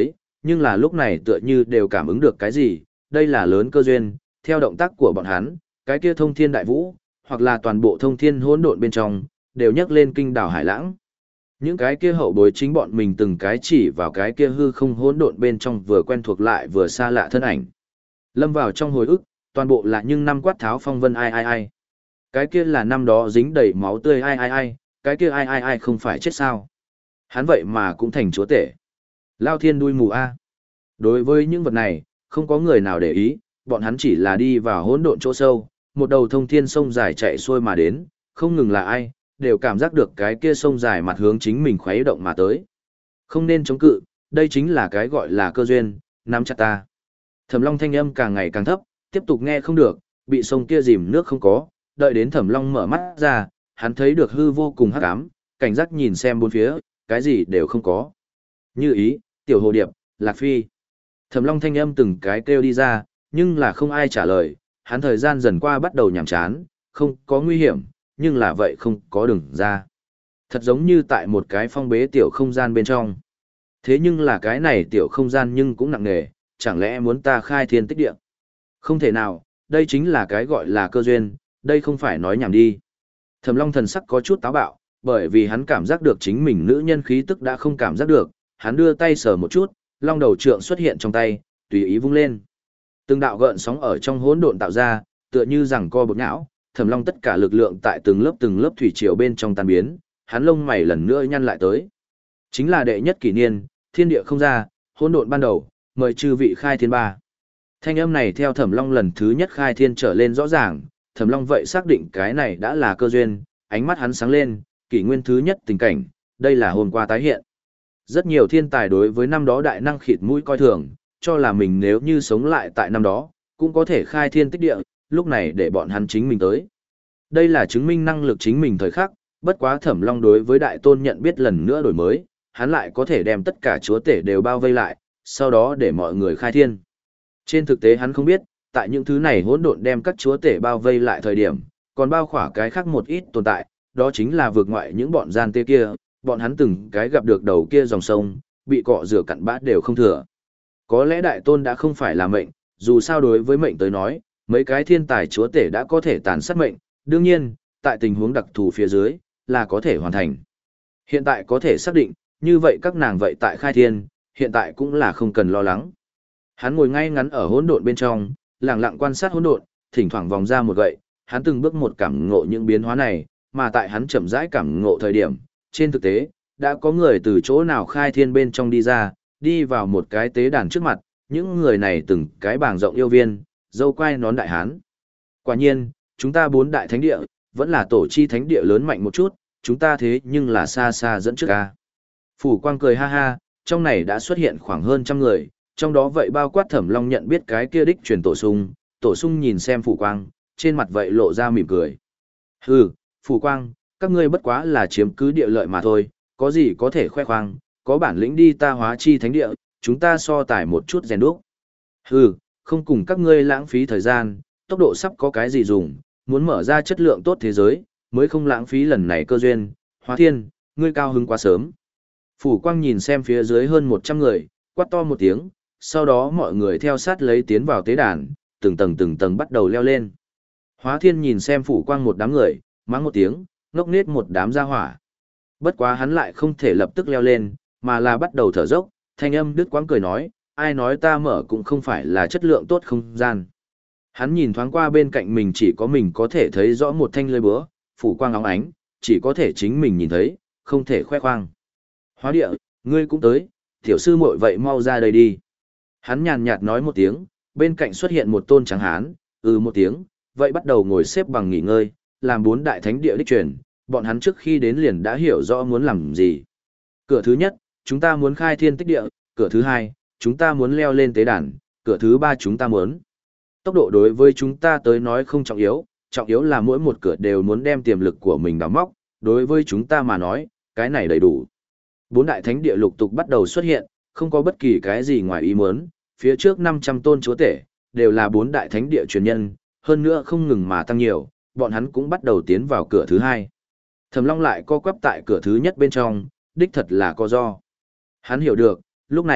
nhưng là lúc này tựa như đều cảm ứng được cái gì, đây là lớn cơ duyên, theo động tác của bọn hắn, cái kia thông thiên đại vũ, hoặc là toàn bộ thông thiên hỗn độn bên trong, đều nhấc lên kinh đảo hải lãng. Những cái kia hậu bối chính bọn mình từng cái chỉ vào cái kia hư không hỗn độn bên trong vừa quen thuộc lại vừa xa lạ thân ảnh. Lâm vào trong hồi ức, toàn bộ là những năm quát tháo phong vân ai ai ai. Cái kia là năm đó dính đầy máu tươi ai ai ai, cái kia ai ai ai không phải chết sao. Hắn vậy mà cũng thành chúa tể. Lao thiên đuôi mù a. Đối với những vật này, không có người nào để ý, bọn hắn chỉ là đi vào hỗn độn chỗ sâu, một đầu thông thiên sông dài chạy xuôi mà đến, không ngừng là ai, đều cảm giác được cái kia sông dài mặt hướng chính mình khuấy động mà tới. Không nên chống cự, đây chính là cái gọi là cơ duyên, nắm chặt ta. Thẩm Long thanh âm càng ngày càng thấp, tiếp tục nghe không được, bị sông kia dìm nước không có, đợi đến Thẩm Long mở mắt ra, hắn thấy được hư vô cùng hắc ám, cảnh giác nhìn xem bốn phía, cái gì đều không có. Như ý, tiểu hồ điệp, Lạc Phi. Thẩm Long thanh âm từng cái kêu đi ra, nhưng là không ai trả lời, hắn thời gian dần qua bắt đầu nhàm chán, không có nguy hiểm, nhưng là vậy không có đường ra. Thật giống như tại một cái phong bế tiểu không gian bên trong. Thế nhưng là cái này tiểu không gian nhưng cũng nặng nề, chẳng lẽ muốn ta khai thiên tích địa? Không thể nào, đây chính là cái gọi là cơ duyên, đây không phải nói nhảm đi. Thẩm Long thần sắc có chút táo bạo, bởi vì hắn cảm giác được chính mình nữ nhân khí tức đã không cảm giác được, hắn đưa tay sờ một chút, long đầu trượng xuất hiện trong tay, tùy ý vung lên. Từng đạo gợn sóng ở trong hỗn độn tạo ra, tựa như rằng co bột nhão, Thẩm Long tất cả lực lượng tại từng lớp từng lớp thủy triều bên trong tan biến, hắn lông mày lần nữa nhăn lại tới. Chính là đệ nhất kỷ niên, thiên địa không ra, hỗn độn ban đầu, mời chư vị khai thiên ba. Thanh âm này theo Thẩm Long lần thứ nhất khai thiên trở lên rõ ràng, Thẩm Long vậy xác định cái này đã là cơ duyên, ánh mắt hắn sáng lên, kỷ nguyên thứ nhất tình cảnh, đây là hôm qua tái hiện. Rất nhiều thiên tài đối với năm đó đại năng khịt mũi coi thường, cho là mình nếu như sống lại tại năm đó, cũng có thể khai thiên tích địa, lúc này để bọn hắn chính mình tới. Đây là chứng minh năng lực chính mình thời khắc, bất quá Thẩm Long đối với đại tôn nhận biết lần nữa đổi mới, hắn lại có thể đem tất cả chúa tể đều bao vây lại, sau đó để mọi người khai thiên. Trên thực tế hắn không biết, tại những thứ này hỗn độn đem các chúa tể bao vây lại thời điểm, còn bao khỏa cái khác một ít tồn tại, đó chính là vượt ngoại những bọn gian tê kia, bọn hắn từng cái gặp được đầu kia dòng sông, bị cọ rửa cặn bã đều không thừa. Có lẽ đại tôn đã không phải là mệnh, dù sao đối với mệnh tới nói, mấy cái thiên tài chúa tể đã có thể tàn sát mệnh, đương nhiên, tại tình huống đặc thù phía dưới, là có thể hoàn thành. Hiện tại có thể xác định, như vậy các nàng vậy tại khai thiên, hiện tại cũng là không cần lo lắng. Hắn ngồi ngay ngắn ở hỗn độn bên trong, lặng lặng quan sát hỗn độn, thỉnh thoảng vòng ra một gậy, hắn từng bước một cảm ngộ những biến hóa này, mà tại hắn chậm rãi cảm ngộ thời điểm, trên thực tế, đã có người từ chỗ nào khai thiên bên trong đi ra, đi vào một cái tế đàn trước mặt, những người này từng cái bảng rộng yêu viên, dâu quai nón đại hán. Quả nhiên, chúng ta bốn đại thánh địa, vẫn là tổ chi thánh địa lớn mạnh một chút, chúng ta thế nhưng là xa xa dẫn trước ca. Phủ Quang cười ha ha, trong này đã xuất hiện khoảng hơn trăm người, trong đó vậy bao quát Thẩm Long nhận biết cái kia đích truyền tổ sung, tổ sung nhìn xem Phủ Quang, trên mặt vậy lộ ra mỉm cười. Hừ, Phủ Quang, các ngươi bất quá là chiếm cứ địa lợi mà thôi, có gì có thể khoe khoang, có bản lĩnh đi ta hóa chi thánh địa, chúng ta so tài một chút rèn đúc. Hừ, không cùng các ngươi lãng phí thời gian, tốc độ sắp có cái gì dùng, muốn mở ra chất lượng tốt thế giới, mới không lãng phí lần này cơ duyên, Hóa Thiên, ngươi cao hứng quá sớm. Phủ Quang nhìn xem phía dưới hơn một trăm người, quát to một tiếng, sau đó mọi người theo sát lấy tiến vào tế đàn, từng tầng từng tầng bắt đầu leo lên. Hóa Thiên nhìn xem Phủ Quang một đám người, mắng một tiếng, ngốc nghếch một đám gia hỏa. Bất quá hắn lại không thể lập tức leo lên, mà là bắt đầu thở dốc, thanh âm đứt quãng cười nói, ai nói ta mở cũng không phải là chất lượng tốt không gian. Hắn nhìn thoáng qua bên cạnh mình chỉ có mình có thể thấy rõ một thanh lưỡi búa, phủ quang óng ánh, chỉ có thể chính mình nhìn thấy, không thể khoe khoang. Hóa địa, ngươi cũng tới, tiểu sư muội vậy mau ra đây đi. Hắn nhàn nhạt nói một tiếng, bên cạnh xuất hiện một tôn trắng hán, ừ một tiếng, vậy bắt đầu ngồi xếp bằng nghỉ ngơi, làm bốn đại thánh địa đích truyền, bọn hắn trước khi đến liền đã hiểu rõ muốn làm gì. Cửa thứ nhất, chúng ta muốn khai thiên tích địa, cửa thứ hai, chúng ta muốn leo lên tế đàn, cửa thứ ba chúng ta muốn. Tốc độ đối với chúng ta tới nói không trọng yếu, trọng yếu là mỗi một cửa đều muốn đem tiềm lực của mình đào móc, đối với chúng ta mà nói, cái này đầy đủ. Bốn đại thánh địa lục tục bắt đầu xuất hiện, không có bất kỳ cái gì ngoài ý muốn, phía trước năm trăm tôn chúa tể, đều là bốn đại thánh địa truyền nhân, hơn nữa không ngừng mà tăng nhiều, bọn hắn cũng bắt đầu tiến vào cửa thứ hai. Thẩm Long lại co quắp tại cửa thứ nhất bên trong, đích thật là co do. Hắn hiểu được, lúc này,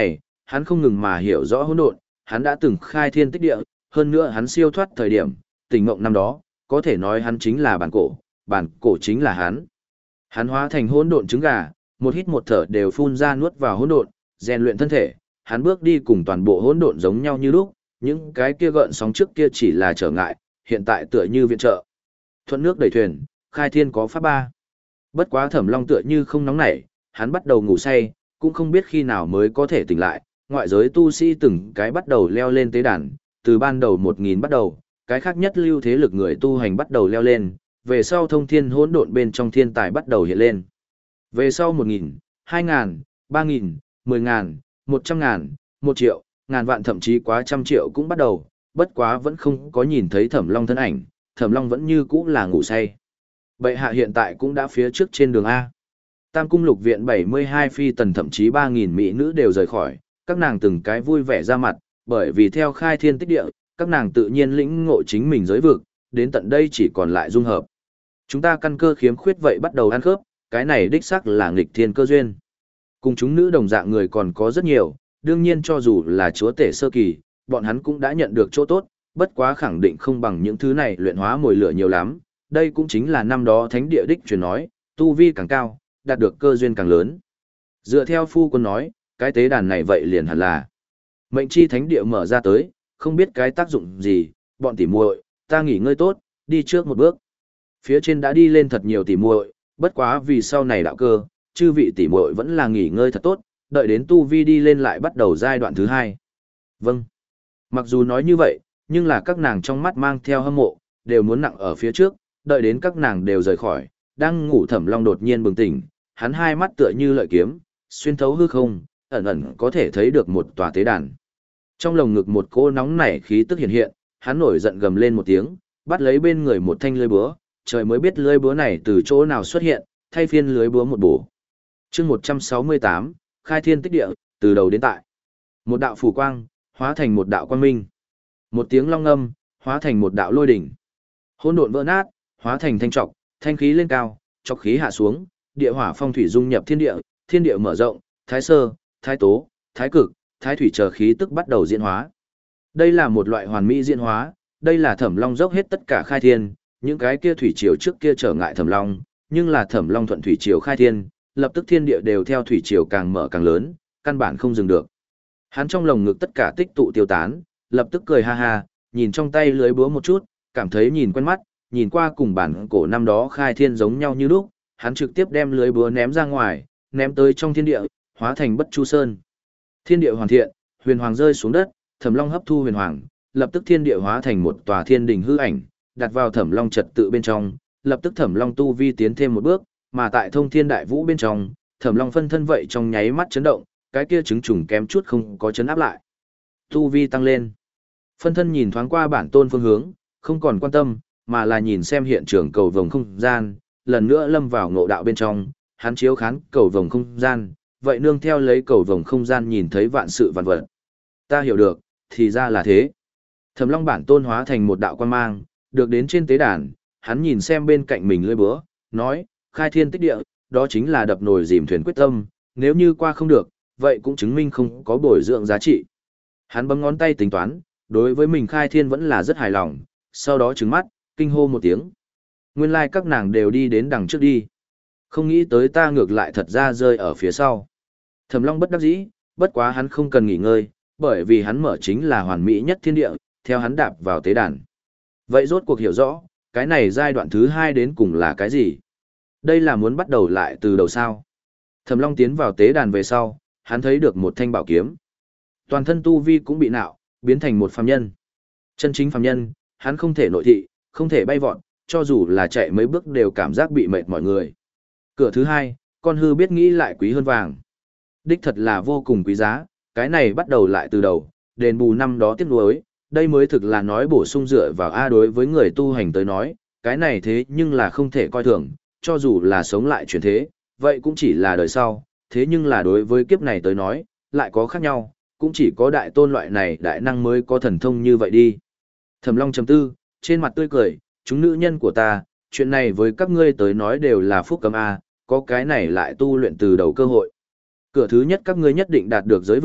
hắn không ngừng mà hiểu rõ hỗn độn, hắn đã từng khai thiên tích địa, hơn nữa hắn siêu thoát thời điểm, tỉnh mộng năm đó, có thể nói hắn chính là bản cổ, bản cổ chính là hắn. Hắn hóa thành hỗn độn trứng gà, một hít một thở đều phun ra nuốt vào hỗn độn, rèn luyện thân thể, hắn bước đi cùng toàn bộ hỗn độn giống nhau như lúc, những cái kia gợn sóng trước kia chỉ là trở ngại, hiện tại tựa như viện trợ. Thuận nước đẩy thuyền, khai thiên có pháp ba. Bất quá Thẩm Long tựa như không nóng nảy, hắn bắt đầu ngủ say, cũng không biết khi nào mới có thể tỉnh lại, ngoại giới tu sĩ từng cái bắt đầu leo lên tế đàn, từ ban đầu một nghìn bắt đầu, cái khác nhất lưu thế lực người tu hành bắt đầu leo lên, về sau thông thiên hỗn độn bên trong thiên tài bắt đầu hiện lên. Về sau một nghìn, hai nghìn, ba nghìn, mười nghìn, một trăm ngàn, một triệu, ngàn vạn thậm chí quá trăm triệu cũng bắt đầu, bất quá vẫn không có nhìn thấy Thẩm Long thân ảnh, Thẩm Long vẫn như cũ là ngủ say. Bệ hạ hiện tại cũng đã phía trước trên đường A. Tam cung lục viện bảy mươi hai phi tần thậm chí ba nghìn mỹ nữ đều rời khỏi, các nàng từng cái vui vẻ ra mặt, bởi vì theo khai thiên tích địa, các nàng tự nhiên lĩnh ngộ chính mình giới vực, đến tận đây chỉ còn lại dung hợp. Chúng ta căn cơ khiếm khuyết vậy bắt đầu ăn khớp, cái này đích xác là nghịch thiên cơ duyên. Cùng chúng nữ đồng dạng người còn có rất nhiều, đương nhiên cho dù là chúa tể sơ kỳ, bọn hắn cũng đã nhận được chỗ tốt, bất quá khẳng định không bằng những thứ này luyện hóa mồi lửa nhiều lắm. Đây cũng chính là năm đó thánh địa đích truyền nói, tu vi càng cao, đạt được cơ duyên càng lớn. Dựa theo phu quân nói, cái tế đàn này vậy liền hẳn là mệnh chi thánh địa mở ra tới, không biết cái tác dụng gì, bọn tỉ muội, ta nghỉ ngơi tốt, đi trước một bước. Phía trên đã đi lên thật nhiều tỉ muội, bất quá vì sau này đạo cơ, chư vị tỉ muội vẫn là nghỉ ngơi thật tốt, đợi đến tu vi đi lên lại bắt đầu giai đoạn thứ hai. Vâng. Mặc dù nói như vậy, nhưng là các nàng trong mắt mang theo hâm mộ, đều muốn nặng ở phía trước, đợi đến các nàng đều rời khỏi, đang ngủ Thẩm Long đột nhiên bừng tỉnh, hắn hai mắt tựa như lợi kiếm, xuyên thấu hư không, ẩn ẩn có thể thấy được một tòa tế đàn. Trong lồng ngực một cô nóng nảy khí tức hiện hiện, hắn nổi giận gầm lên một tiếng, bắt lấy bên người một thanh lưới búa, trời mới biết lưới búa này từ chỗ nào xuất hiện, thay phiên lưới búa một bổ. Chương một trăm sáu mươi tám, khai thiên tích địa, từ đầu đến tại. Một đạo phủ quang, hóa thành một đạo quang minh. Một tiếng long ngâm, hóa thành một đạo lôi đỉnh. Hỗn độn vỡ nát, hóa thành thanh trọc, thanh khí lên cao, trọc khí hạ xuống, địa hỏa phong thủy dung nhập thiên địa, thiên địa mở rộng, thái sơ, thái tố, thái cực, thái thủy chờ khí tức bắt đầu diễn hóa. Đây là một loại hoàn mỹ diễn hóa, đây là Thẩm Long dốc hết tất cả khai thiên, những cái kia thủy triều trước kia trở ngại Thẩm Long, nhưng là Thẩm Long thuận thủy triều khai thiên, lập tức thiên địa đều theo thủy triều càng mở càng lớn, căn bản không dừng được. Hắn trong lồng ngực tất cả tích tụ tiêu tán, lập tức cười ha ha, nhìn trong tay lưới búa một chút, cảm thấy nhìn quen mắt, nhìn qua cùng bản cổ năm đó khai thiên giống nhau như lúc, hắn trực tiếp đem lưới búa ném ra ngoài, ném tới trong thiên địa, hóa thành Bất Chu Sơn. Thiên địa hoàn thiện, huyền hoàng rơi xuống đất, Thẩm Long hấp thu huyền hoàng, lập tức thiên địa hóa thành một tòa thiên đình hư ảnh, đặt vào Thẩm Long trật tự bên trong, lập tức Thẩm Long tu vi tiến thêm một bước, mà tại Thông Thiên Đại Vũ bên trong, Thẩm Long phân thân vậy trong nháy mắt chấn động, cái kia trứng trùng kém chút không có chấn áp lại. Tu vi tăng lên. Phân thân nhìn thoáng qua bản tôn phương hướng, không còn quan tâm, mà là nhìn xem hiện trường cầu vồng không gian, lần nữa lâm vào ngộ đạo bên trong, hắn chiếu khán cầu vồng không gian, vậy nương theo lấy cầu vồng không gian nhìn thấy vạn sự vạn vật. Ta hiểu được, thì ra là thế. Thẩm Long bản tôn hóa thành một đạo quan mang, được đến trên tế đàn, hắn nhìn xem bên cạnh mình lưỡi búa, nói, khai thiên tích địa, đó chính là đập nồi dìm thuyền quyết tâm, nếu như qua không được, vậy cũng chứng minh không có bồi dưỡng giá trị. Hắn bấm ngón tay tính toán, đối với mình khai thiên vẫn là rất hài lòng, sau đó trừng mắt, kinh hô một tiếng. Nguyên lai like các nàng đều đi đến đằng trước đi. Không nghĩ tới ta ngược lại thật ra rơi ở phía sau. Thẩm Long bất đắc dĩ, bất quá hắn không cần nghỉ ngơi, bởi vì hắn mở chính là hoàn mỹ nhất thiên địa, theo hắn đạp vào tế đàn. Vậy rốt cuộc hiểu rõ, cái này giai đoạn thứ hai đến cùng là cái gì? Đây là muốn bắt đầu lại từ đầu sao? Thẩm Long tiến vào tế đàn về sau, hắn thấy được một thanh bảo kiếm. Toàn thân tu vi cũng bị nạo, biến thành một phàm nhân. Chân chính phàm nhân, hắn không thể nội thị, không thể bay vọt, cho dù là chạy mấy bước đều cảm giác bị mệt mọi người. Cửa thứ hai, con hư biết nghĩ lại quý hơn vàng. Đích thật là vô cùng quý giá, cái này bắt đầu lại từ đầu, đền bù năm đó tiếc nuối, đây mới thực là nói bổ sung dựa vào A đối với người tu hành tới nói, cái này thế nhưng là không thể coi thường, cho dù là sống lại chuyển thế, vậy cũng chỉ là đời sau, thế nhưng là đối với kiếp này tới nói, lại có khác nhau, cũng chỉ có đại tôn loại này đại năng mới có thần thông như vậy đi. Thẩm Long chấm tư, trên mặt tươi cười, chúng nữ nhân của ta, chuyện này với các ngươi tới nói đều là phúc cấm A, có cái này lại tu luyện từ đầu cơ hội. Cửa thứ nhất các ngươi nhất định đạt được giới vực,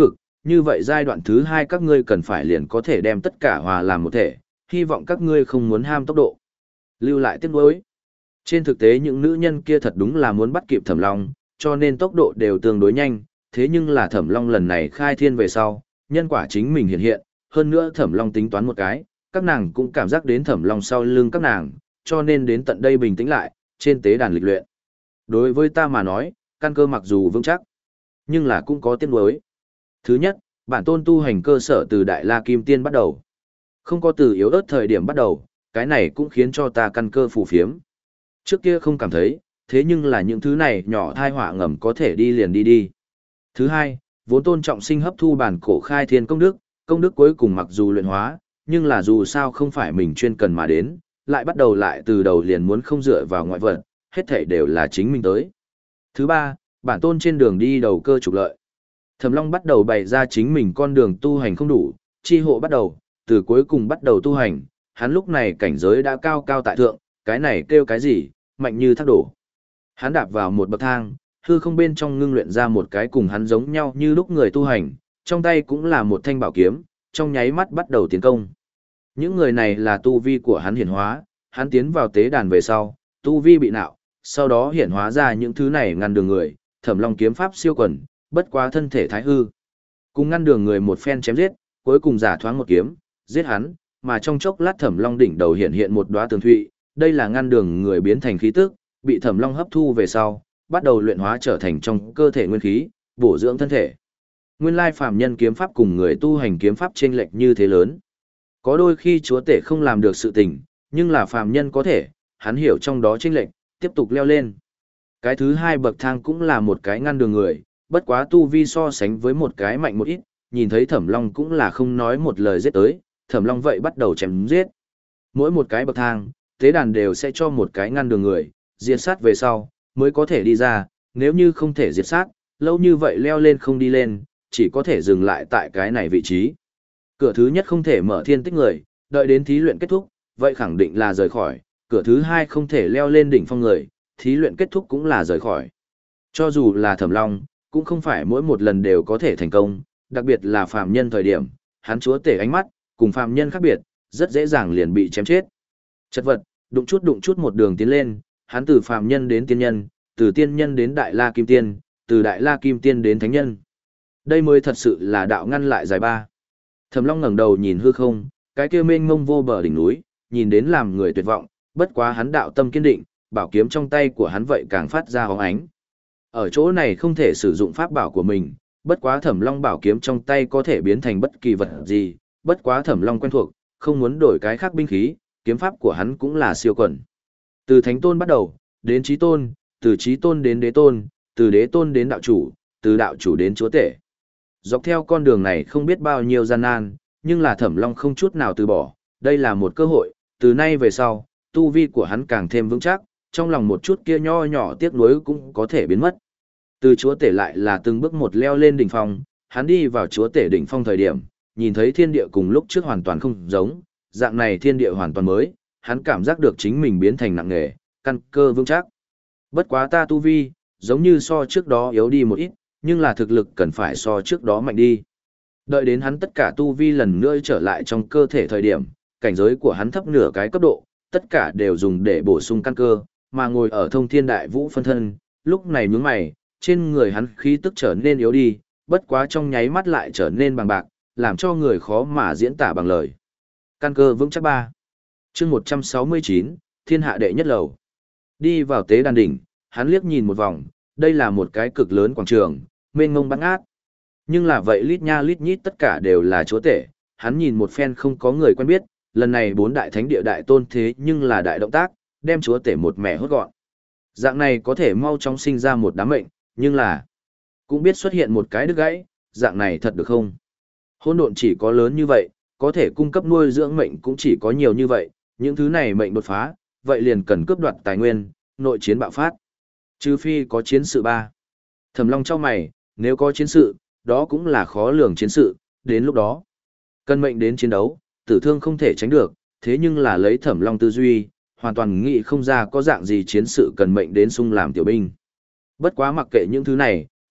như vậy giai đoạn thứ hai các ngươi cần phải liền có thể đem tất cả hòa làm một thể, hy vọng các ngươi không muốn ham tốc độ. Lưu lại tiếc nuối. Trên thực tế những nữ nhân kia thật đúng là muốn bắt kịp Thẩm Long, cho nên tốc độ đều tương đối nhanh, thế nhưng là Thẩm Long lần này khai thiên về sau, nhân quả chính mình hiện hiện, hơn nữa Thẩm Long tính toán một cái, các nàng cũng cảm giác đến Thẩm Long sau lưng các nàng, cho nên đến tận đây bình tĩnh lại, trên tế đàn lịch luyện. Đối với ta mà nói, căn cơ mặc dù vững chắc, nhưng là cũng có tiếc nuối. Thứ nhất, bản tôn tu hành cơ sở từ Đại La Kim Tiên bắt đầu. Không có từ yếu ớt thời điểm bắt đầu, cái này cũng khiến cho ta căn cơ phù phiếm. Trước kia không cảm thấy, thế nhưng là những thứ này nhỏ thai họa ngầm có thể đi liền đi đi. Thứ hai, vốn tôn trọng sinh hấp thu bản cổ khai thiên công đức, công đức cuối cùng mặc dù luyện hóa, nhưng là dù sao không phải mình chuyên cần mà đến, lại bắt đầu lại từ đầu liền muốn không dựa vào ngoại vật, hết thảy đều là chính mình tới. Thứ ba, bản tôn trên đường đi đầu cơ trục lợi. Thẩm Long bắt đầu bày ra chính mình con đường tu hành không đủ, chi hộ bắt đầu, từ cuối cùng bắt đầu tu hành, hắn lúc này cảnh giới đã cao cao tại thượng, cái này kêu cái gì, mạnh như thác đổ. Hắn đạp vào một bậc thang, hư không bên trong ngưng luyện ra một cái cùng hắn giống nhau như lúc người tu hành, trong tay cũng là một thanh bảo kiếm, trong nháy mắt bắt đầu tiến công. Những người này là tu vi của hắn hiển hóa, hắn tiến vào tế đàn về sau, tu vi bị nạo, sau đó hiển hóa ra những thứ này ngăn đường người, Thẩm Long kiếm pháp siêu quần, bất quá thân thể thái hư. Cùng ngăn đường người một phen chém giết, cuối cùng giả thoáng một kiếm, giết hắn, mà trong chốc lát Thẩm Long đỉnh đầu hiện hiện một đóa tường thụy, đây là ngăn đường người biến thành khí tức, bị Thẩm Long hấp thu về sau, bắt đầu luyện hóa trở thành trong cơ thể nguyên khí, bổ dưỡng thân thể. Nguyên lai phàm nhân kiếm pháp cùng người tu hành kiếm pháp chênh lệch như thế lớn. Có đôi khi chúa tể không làm được sự tình, nhưng là phàm nhân có thể, hắn hiểu trong đó chênh lệch, tiếp tục leo lên. Cái thứ hai bậc thang cũng là một cái ngăn đường người, bất quá tu vi so sánh với một cái mạnh một ít, nhìn thấy Thẩm Long cũng là không nói một lời giết tới, Thẩm Long vậy bắt đầu chém giết. Mỗi một cái bậc thang, tế đàn đều sẽ cho một cái ngăn đường người, diệt sát về sau, mới có thể đi ra, nếu như không thể diệt sát, lâu như vậy leo lên không đi lên, chỉ có thể dừng lại tại cái này vị trí. Cửa thứ nhất không thể mở thiên tích người, đợi đến thí luyện kết thúc, vậy khẳng định là rời khỏi, cửa thứ hai không thể leo lên đỉnh phong người, thí luyện kết thúc cũng là rời khỏi. Cho dù là Thẩm Long, cũng không phải mỗi một lần đều có thể thành công, đặc biệt là phàm nhân thời điểm, hắn chúa tể ánh mắt, cùng phàm nhân khác biệt, rất dễ dàng liền bị chém chết. Chật vật, đụng chút đụng chút một đường tiến lên, hắn từ phàm nhân đến tiên nhân, từ tiên nhân đến Đại La Kim Tiên, từ Đại La Kim Tiên đến Thánh Nhân. Đây mới thật sự là đạo ngăn lại dài ba. Thẩm Long ngẩng đầu nhìn hư không, cái kia mênh mông vô bờ đỉnh núi, nhìn đến làm người tuyệt vọng, bất quá hắn đạo tâm kiên định, bảo kiếm trong tay của hắn vậy càng phát ra hóng ánh. Ở chỗ này không thể sử dụng pháp bảo của mình, bất quá Thẩm Long bảo kiếm trong tay có thể biến thành bất kỳ vật gì, bất quá Thẩm Long quen thuộc, không muốn đổi cái khác binh khí, kiếm pháp của hắn cũng là siêu quần. Từ Thánh Tôn bắt đầu, đến Chí Tôn, từ Chí Tôn đến Đế Tôn, từ Đế Tôn đến Đạo Chủ, từ Đạo Chủ đến Chúa Tể. Dọc theo con đường này không biết bao nhiêu gian nan, nhưng là Thẩm Long không chút nào từ bỏ, đây là một cơ hội, từ nay về sau, tu vi của hắn càng thêm vững chắc, trong lòng một chút kia nho nhỏ tiếc nuối cũng có thể biến mất. Từ Chúa Tể lại là từng bước một leo lên đỉnh phong, hắn đi vào Chúa Tể đỉnh phong thời điểm, nhìn thấy thiên địa cùng lúc trước hoàn toàn không giống, dạng này thiên địa hoàn toàn mới, hắn cảm giác được chính mình biến thành nặng nề, căn cơ vững chắc. Bất quá ta tu vi, giống như so trước đó yếu đi một ít, nhưng là thực lực cần phải so trước đó mạnh đi. Đợi đến hắn tất cả tu vi lần nữa trở lại trong cơ thể thời điểm, cảnh giới của hắn thấp nửa cái cấp độ, tất cả đều dùng để bổ sung căn cơ, mà ngồi ở thông thiên đại vũ phân thân, lúc này nhướng mày, trên người hắn khí tức trở nên yếu đi, bất quá trong nháy mắt lại trở nên bằng bạc, làm cho người khó mà diễn tả bằng lời. Căn cơ vững chắc ba. Chương một trăm sáu mươi chín, Thiên hạ đệ nhất lầu. Đi vào tế đàn đỉnh, hắn liếc nhìn một vòng, đây là một cái cực lớn quảng trường, mênh mông bát ngát. Nhưng là vậy lít nha lít nhít tất cả đều là chúa tể, hắn nhìn một phen không có người quen biết, lần này bốn đại thánh địa đại tôn thế nhưng là đại động tác, đem chúa tể một mẻ hốt gọn. Dạng này có thể mau chóng sinh ra một đám mệnh, nhưng là cũng biết xuất hiện một cái đứt gãy, dạng này thật được không? Hỗn độn chỉ có lớn như vậy, có thể cung cấp nuôi dưỡng mệnh cũng chỉ có nhiều như vậy, những thứ này mệnh đột phá, vậy liền cần cướp đoạt tài nguyên, nội chiến bạo phát. Trừ phi có chiến sự ba. Thẩm Long chau mày, nếu có chiến sự, đó cũng là khó lường chiến sự, đến lúc đó cần mệnh đến chiến đấu, tử thương không thể tránh được, thế nhưng là lấy Thẩm Long tư duy, hoàn toàn nghĩ không ra có dạng gì chiến sự cần mệnh đến sung làm tiểu binh. Bất quá mặc kệ những thứ này,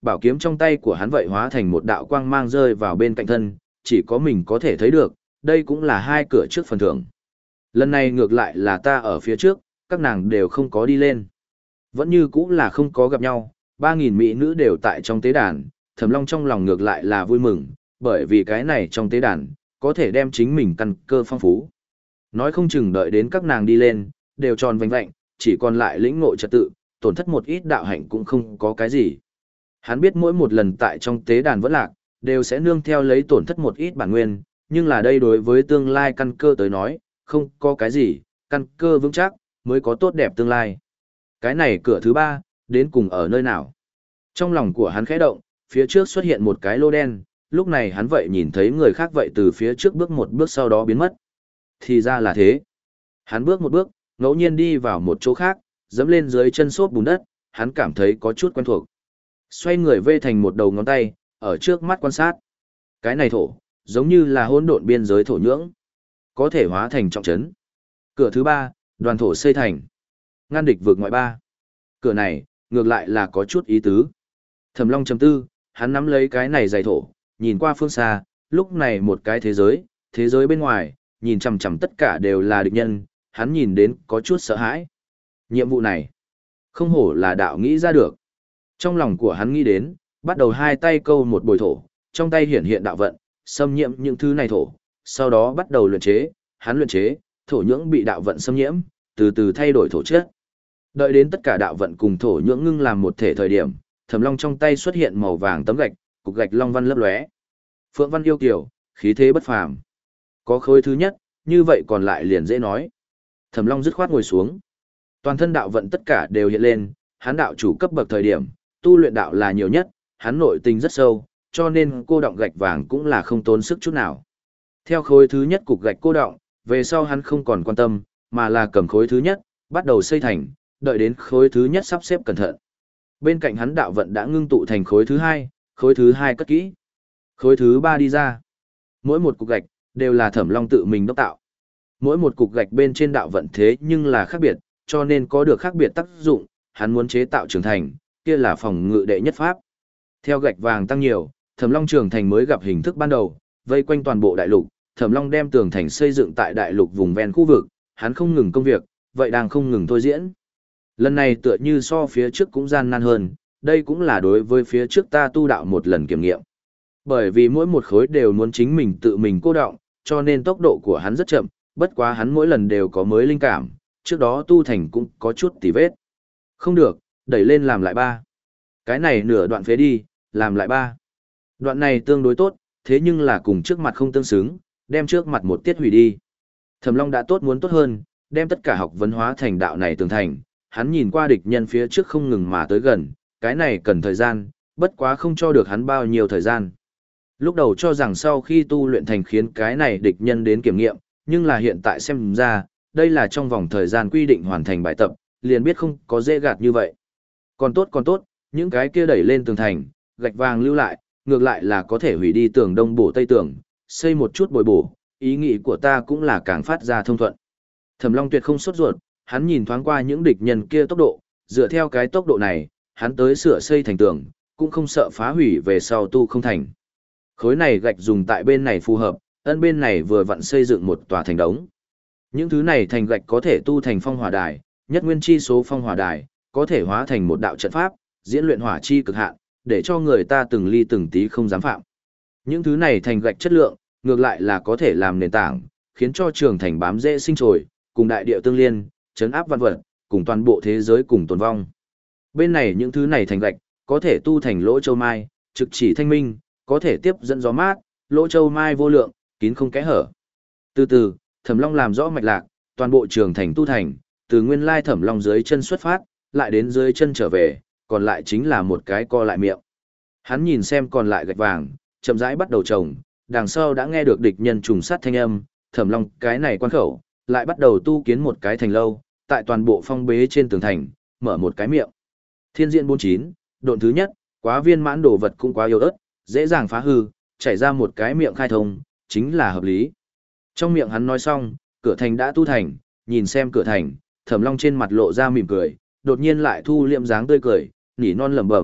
bảo kiếm trong tay của hắn vậy hóa thành một đạo quang mang rơi vào bên cạnh thân, chỉ có mình có thể thấy được, đây cũng là hai cửa trước phần thưởng. Lần này ngược lại là ta ở phía trước, các nàng đều không có đi lên. Vẫn như cũng là không có gặp nhau, ba nghìn mỹ nữ đều tại trong tế đàn, Thẩm Long trong lòng ngược lại là vui mừng, bởi vì cái này trong tế đàn, có thể đem chính mình căn cơ phong phú. Nói không chừng đợi đến các nàng đi lên, đều tròn vành vạnh, chỉ còn lại lĩnh ngộ trật tự, tổn thất một ít đạo hạnh cũng không có cái gì. Hắn biết mỗi một lần tại trong tế đàn vẫn lạc, đều sẽ nương theo lấy tổn thất một ít bản nguyên, nhưng là đây đối với tương lai căn cơ tới nói, không có cái gì, căn cơ vững chắc, mới có tốt đẹp tương lai. Cái này cửa thứ ba, đến cùng ở nơi nào? Trong lòng của hắn khẽ động, phía trước xuất hiện một cái lô đen, lúc này hắn vậy nhìn thấy người khác vậy từ phía trước bước một bước sau đó biến mất. Thì ra là thế. Hắn bước một bước, ngẫu nhiên đi vào một chỗ khác, dẫm lên dưới chân xốp bùn đất, hắn cảm thấy có chút quen thuộc. Xoay người vê thành một đầu ngón tay, ở trước mắt quan sát. Cái này thổ, giống như là hỗn độn biên giới thổ nhưỡng, có thể hóa thành trọng trấn. Cửa thứ ba, đoàn thổ xây thành. Ngăn địch vượt ngoại ba. Cửa này, ngược lại là có chút ý tứ. Thẩm Long trầm tư, hắn nắm lấy cái này dày thổ, nhìn qua phương xa, lúc này một cái thế giới, thế giới bên ngoài, nhìn chằm chằm tất cả đều là địch nhân, hắn nhìn đến có chút sợ hãi. Nhiệm vụ này, không hổ là đạo nghĩ ra được. Trong lòng của hắn nghĩ đến, bắt đầu hai tay câu một bồi thổ, trong tay hiển hiện đạo vận, xâm nhiễm những thứ này thổ, sau đó bắt đầu luyện chế, hắn luyện chế, thổ nhưỡng bị đạo vận xâm nhiễm, từ từ thay đổi thổ chất. Đợi đến tất cả đạo vận cùng thổ nhưỡng ngưng làm một thể thời điểm, Thẩm Long trong tay xuất hiện màu vàng tấm gạch, cục gạch long văn lấp lóe. Phượng văn yêu kiều, khí thế bất phàm. Có khối thứ nhất, như vậy còn lại liền dễ nói. Thẩm Long dứt khoát ngồi xuống. Toàn thân đạo vận tất cả đều hiện lên, hắn đạo chủ cấp bậc thời điểm, tu luyện đạo là nhiều nhất, hắn nội tình rất sâu, cho nên cô đọng gạch vàng cũng là không tốn sức chút nào. Theo khối thứ nhất cục gạch cô đọng, về sau hắn không còn quan tâm, mà là cầm khối thứ nhất, bắt đầu xây thành, đợi đến khối thứ nhất sắp xếp cẩn thận. Bên cạnh hắn đạo vận đã ngưng tụ thành khối thứ hai, khối thứ hai cất kỹ. Khối thứ ba đi ra. Mỗi một cục gạch, đều là Thẩm Long tự mình đốc tạo. Mỗi một cục gạch bên trên đạo vận thế nhưng là khác biệt, cho nên có được khác biệt tác dụng, hắn muốn chế tạo trường thành, kia là phòng ngự đệ nhất pháp. Theo gạch vàng tăng nhiều, Thẩm Long trường thành mới gặp hình thức ban đầu, vây quanh toàn bộ đại lục, Thẩm Long đem tường thành xây dựng tại đại lục vùng ven khu vực, hắn không ngừng công việc, vậy đang không ngừng thôi diễn. Lần này tựa như so phía trước cũng gian nan hơn, đây cũng là đối với phía trước ta tu đạo một lần kiểm nghiệm. Bởi vì mỗi một khối đều muốn chính mình tự mình cô đọng, cho nên tốc độ của hắn rất chậm, bất quá hắn mỗi lần đều có mới linh cảm, trước đó tu thành cũng có chút tì vết. Không được, đẩy lên làm lại ba. Cái này nửa đoạn phế đi, làm lại ba. Đoạn này tương đối tốt, thế nhưng là cùng trước mặt không tương xứng, đem trước mặt một tiết hủy đi. Thẩm Long đã tốt muốn tốt hơn, đem tất cả học vấn hóa thành đạo này tường thành, hắn nhìn qua địch nhân phía trước không ngừng mà tới gần, cái này cần thời gian, bất quá không cho được hắn bao nhiêu thời gian. Lúc đầu cho rằng sau khi tu luyện thành khiến cái này địch nhân đến kiểm nghiệm, nhưng là hiện tại xem ra, đây là trong vòng thời gian quy định hoàn thành bài tập, liền biết không có dễ gạt như vậy. Còn tốt còn tốt, những cái kia đẩy lên tường thành, gạch vàng lưu lại, ngược lại là có thể hủy đi tường đông bổ tây tường, xây một chút bồi bổ, ý nghĩ của ta cũng là càng phát ra thông thuận. Thẩm Long tuyệt không sốt ruột, hắn nhìn thoáng qua những địch nhân kia tốc độ, dựa theo cái tốc độ này, hắn tới sửa xây thành tường, cũng không sợ phá hủy về sau tu không thành. Khối này gạch dùng tại bên này phù hợp, ân bên này vừa vặn xây dựng một tòa thành đống. Những thứ này thành gạch có thể tu thành phong hỏa đài, nhất nguyên chi số phong hỏa đài, có thể hóa thành một đạo trận pháp, diễn luyện hỏa chi cực hạn, để cho người ta từng ly từng tí không dám phạm. Những thứ này thành gạch chất lượng, ngược lại là có thể làm nền tảng, khiến cho trường thành bám dễ sinh trồi, cùng đại địa tương liên, chấn áp văn vật, cùng toàn bộ thế giới cùng tồn vong. Bên này những thứ này thành gạch, có thể tu thành lỗ châu mai, trực chỉ thanh minh, có thể tiếp dẫn gió mát, lỗ châu mai vô lượng, kín không kẽ hở. Từ từ, Thẩm Long làm rõ mạch lạc, toàn bộ trường thành tu thành, từ nguyên lai Thẩm Long dưới chân xuất phát, lại đến dưới chân trở về, còn lại chính là một cái co lại miệng. Hắn nhìn xem còn lại gạch vàng, chậm rãi bắt đầu trồng, đằng sau đã nghe được địch nhân trùng sát thanh âm, Thẩm Long cái này quan khẩu, lại bắt đầu tu kiến một cái thành lâu, tại toàn bộ phong bế trên tường thành, mở một cái miệng. Thiên diện bốn mươi chín, độn thứ nhất, quá viên mãn đồ vật cũng quá yếu ớt, dễ dàng phá hư, chảy ra một cái miệng khai thông, chính là hợp lý. Trong miệng hắn nói xong, cửa thành đã tu thành, nhìn xem cửa thành, Thẩm Long trên mặt lộ ra mỉm cười, đột nhiên lại thu liệm dáng tươi cười, nỉ non lẩm bẩm,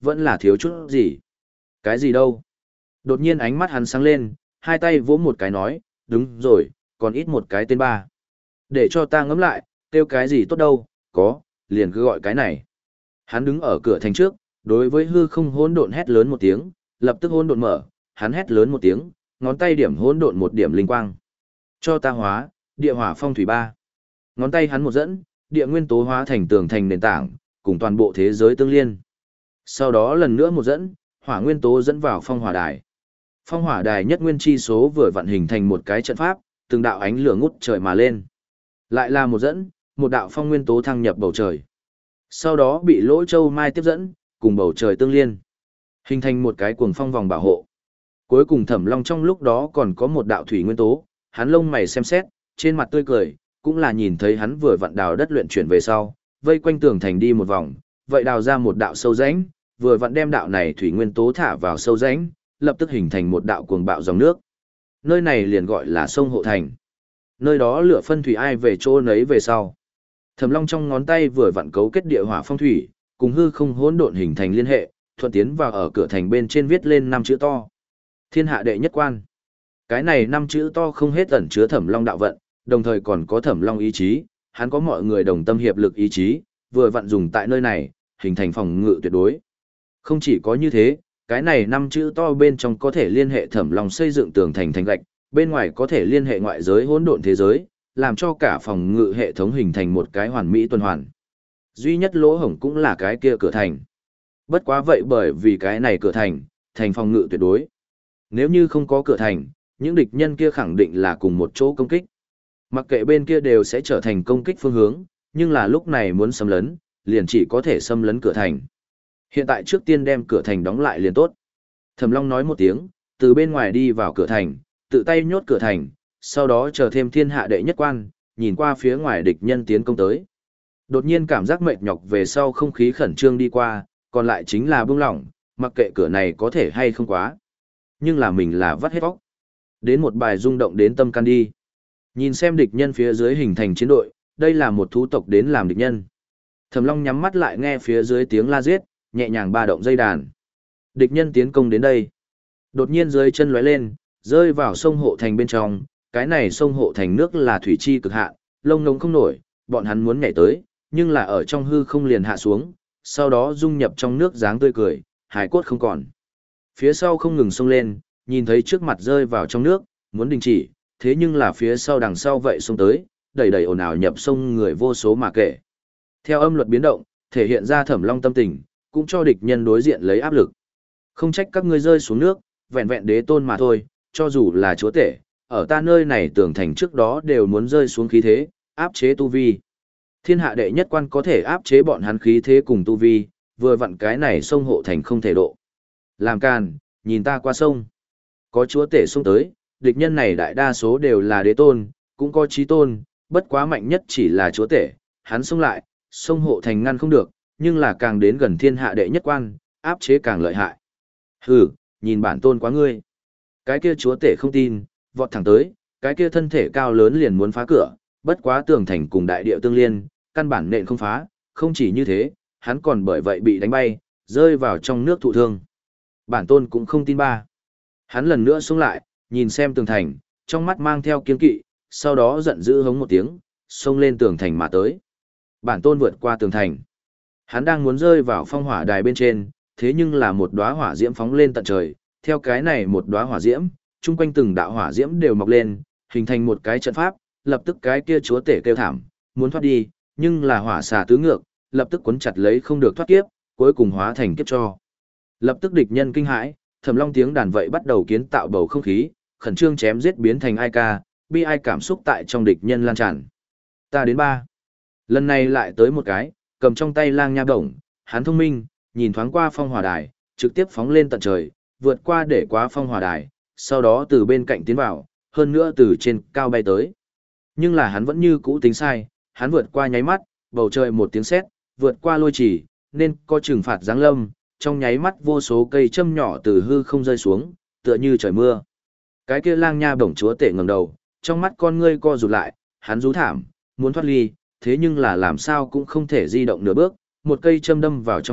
vẫn là thiếu chút gì. Cái gì đâu? Đột nhiên ánh mắt hắn sáng lên, hai tay vỗ một cái nói, đúng rồi, còn ít một cái tên ba. Để cho ta ngẫm lại, kêu cái gì tốt đâu, có, liền cứ gọi cái này. Hắn đứng ở cửa thành trước, đối với hư không hỗn độn hét lớn một tiếng, lập tức hỗn độn mở, hắn hét lớn một tiếng, ngón tay điểm hỗn độn một điểm linh quang. Cho ta hóa, địa hỏa phong thủy ba. Ngón tay hắn một dẫn, địa nguyên tố hóa thành tường thành nền tảng, cùng toàn bộ thế giới tương liên. Sau đó lần nữa một dẫn, hỏa nguyên tố dẫn vào phong hỏa đài. Phong hỏa đài nhất nguyên chi số vừa vận hình thành một cái trận pháp, từng đạo ánh lửa ngút trời mà lên. Lại là một dẫn, một đạo phong nguyên tố thăng nhập bầu trời. Sau đó bị lỗ châu mai tiếp dẫn, cùng bầu trời tương liên. Hình thành một cái cuồng phong vòng bảo hộ. Cuối cùng Thẩm Long trong lúc đó còn có một đạo thủy nguyên tố, hắn lông mày xem xét, trên mặt tươi cười, cũng là nhìn thấy hắn vừa vặn đào đất luyện chuyển về sau, vây quanh tường thành đi một vòng, vậy đào ra một đạo sâu rãnh, vừa vặn đem đạo này thủy nguyên tố thả vào sâu rãnh, lập tức hình thành một đạo cuồng bạo dòng nước. Nơi này liền gọi là sông Hộ Thành. Nơi đó lửa phân thủy ai về chỗ nấy về sau. Thẩm Long trong ngón tay vừa vặn cấu kết địa hỏa phong thủy, cùng hư không hỗn độn hình thành liên hệ, thuận tiến vào ở cửa thành bên trên viết lên năm chữ to. Thiên hạ đệ nhất quan. Cái này năm chữ to không hết ẩn chứa Thẩm Long đạo vận, đồng thời còn có Thẩm Long ý chí, hắn có mọi người đồng tâm hiệp lực ý chí, vừa vặn dùng tại nơi này, hình thành phòng ngự tuyệt đối. Không chỉ có như thế, cái này năm chữ to bên trong có thể liên hệ Thẩm Long xây dựng tường thành thành gạch, bên ngoài có thể liên hệ ngoại giới hỗn độn thế giới, làm cho cả phòng ngự hệ thống hình thành một cái hoàn mỹ tuần hoàn. Duy nhất lỗ hổng cũng là cái kia cửa thành. Bất quá vậy bởi vì cái này cửa thành, thành phòng ngự tuyệt đối. Nếu như không có cửa thành, những địch nhân kia khẳng định là cùng một chỗ công kích. Mặc kệ bên kia đều sẽ trở thành công kích phương hướng, nhưng là lúc này muốn xâm lấn, liền chỉ có thể xâm lấn cửa thành. Hiện tại trước tiên đem cửa thành đóng lại liền tốt. Thẩm Long nói một tiếng, từ bên ngoài đi vào cửa thành, tự tay nhốt cửa thành, sau đó chờ thêm thiên hạ đệ nhất quan, nhìn qua phía ngoài địch nhân tiến công tới. Đột nhiên cảm giác mệt nhọc về sau không khí khẩn trương đi qua, còn lại chính là buông lỏng, mặc kệ cửa này có thể hay không quá. Nhưng là mình là vắt hết vóc. Đến một bài rung động đến tâm can đi. Nhìn xem địch nhân phía dưới hình thành chiến đội, đây là một thú tộc đến làm địch nhân. Thẩm Long nhắm mắt lại nghe phía dưới tiếng la giết, nhẹ nhàng ba động dây đàn. Địch nhân tiến công đến đây. Đột nhiên dưới chân lóe lên, rơi vào sông Hộ Thành bên trong, cái này sông Hộ Thành nước là thủy chi cực hạn, lông ngông không nổi, bọn hắn muốn nhảy tới, nhưng là ở trong hư không liền hạ xuống, sau đó dung nhập trong nước dáng tươi cười, hải cốt không còn. Phía sau không ngừng sông lên, nhìn thấy trước mặt rơi vào trong nước, muốn đình chỉ, thế nhưng là phía sau đằng sau vậy sông tới, đầy đầy ồn ào nhập sông người vô số mà kể. Theo âm luật biến động, thể hiện ra Thẩm Long tâm tình, cũng cho địch nhân đối diện lấy áp lực. Không trách các ngươi rơi xuống nước, vẹn vẹn đế tôn mà thôi, cho dù là chúa tể, ở ta nơi này tưởng thành trước đó đều muốn rơi xuống khí thế, áp chế tu vi. Thiên hạ đệ nhất quan có thể áp chế bọn hắn khí thế cùng tu vi, vừa vặn cái này sông Hộ Thành không thể độ. Làm càn, nhìn ta qua sông. Có chúa tể xông tới, địch nhân này đại đa số đều là đế tôn, cũng có chí tôn, bất quá mạnh nhất chỉ là chúa tể, hắn xông lại, sông Hộ Thành ngăn không được, nhưng là càng đến gần thiên hạ đệ nhất quan, áp chế càng lợi hại. Hừ, nhìn bản tôn quá ngươi. Cái kia chúa tể không tin, vọt thẳng tới, cái kia thân thể cao lớn liền muốn phá cửa, bất quá tường thành cùng đại địa tương liên, căn bản nện không phá, không chỉ như thế, hắn còn bởi vậy bị đánh bay, rơi vào trong nước thụ thương. Bản tôn cũng không tin ba. Hắn lần nữa xuống lại, nhìn xem tường thành, trong mắt mang theo kiên kỵ, sau đó giận dữ hống một tiếng, xông lên tường thành mà tới. Bản tôn vượt qua tường thành. Hắn đang muốn rơi vào phong hỏa đài bên trên, thế nhưng là một đóa hỏa diễm phóng lên tận trời, theo cái này một đóa hỏa diễm, chung quanh từng đạo hỏa diễm đều mọc lên, hình thành một cái trận pháp, lập tức cái kia chúa tể kêu thảm, muốn thoát đi, nhưng là hỏa xà tứ ngược, lập tức cuốn chặt lấy không được thoát kiếp, cuối cùng hóa thành kiếp cho. Lập tức địch nhân kinh hãi, Thẩm Long tiếng đàn vậy bắt đầu kiến tạo bầu không khí, khẩn trương chém giết biến thành ai ca, bi ai cảm xúc tại trong địch nhân lan tràn. Ta đến ba. Lần này lại tới một cái, cầm trong tay lang nha bổng, hắn thông minh, nhìn thoáng qua phong hỏa đài, trực tiếp phóng lên tận trời, vượt qua để quá phong hỏa đài, sau đó từ bên cạnh tiến vào, hơn nữa từ trên cao bay tới. Nhưng là hắn vẫn như cũ tính sai, hắn vượt qua nháy mắt, bầu trời một tiếng sét, vượt qua lôi chỉ, nên có trừng phạt giáng lâm, trong nháy mắt vô số cây châm nhỏ từ hư không rơi xuống, tựa như trời mưa. Cái kia lang nha bổng chúa tể ngẩng đầu, trong mắt con ngươi co rụt lại, hắn rú thảm, muốn thoát ly, thế nhưng là làm sao cũng không thể di động nửa bước, một cây châm đâm vào trong mắt,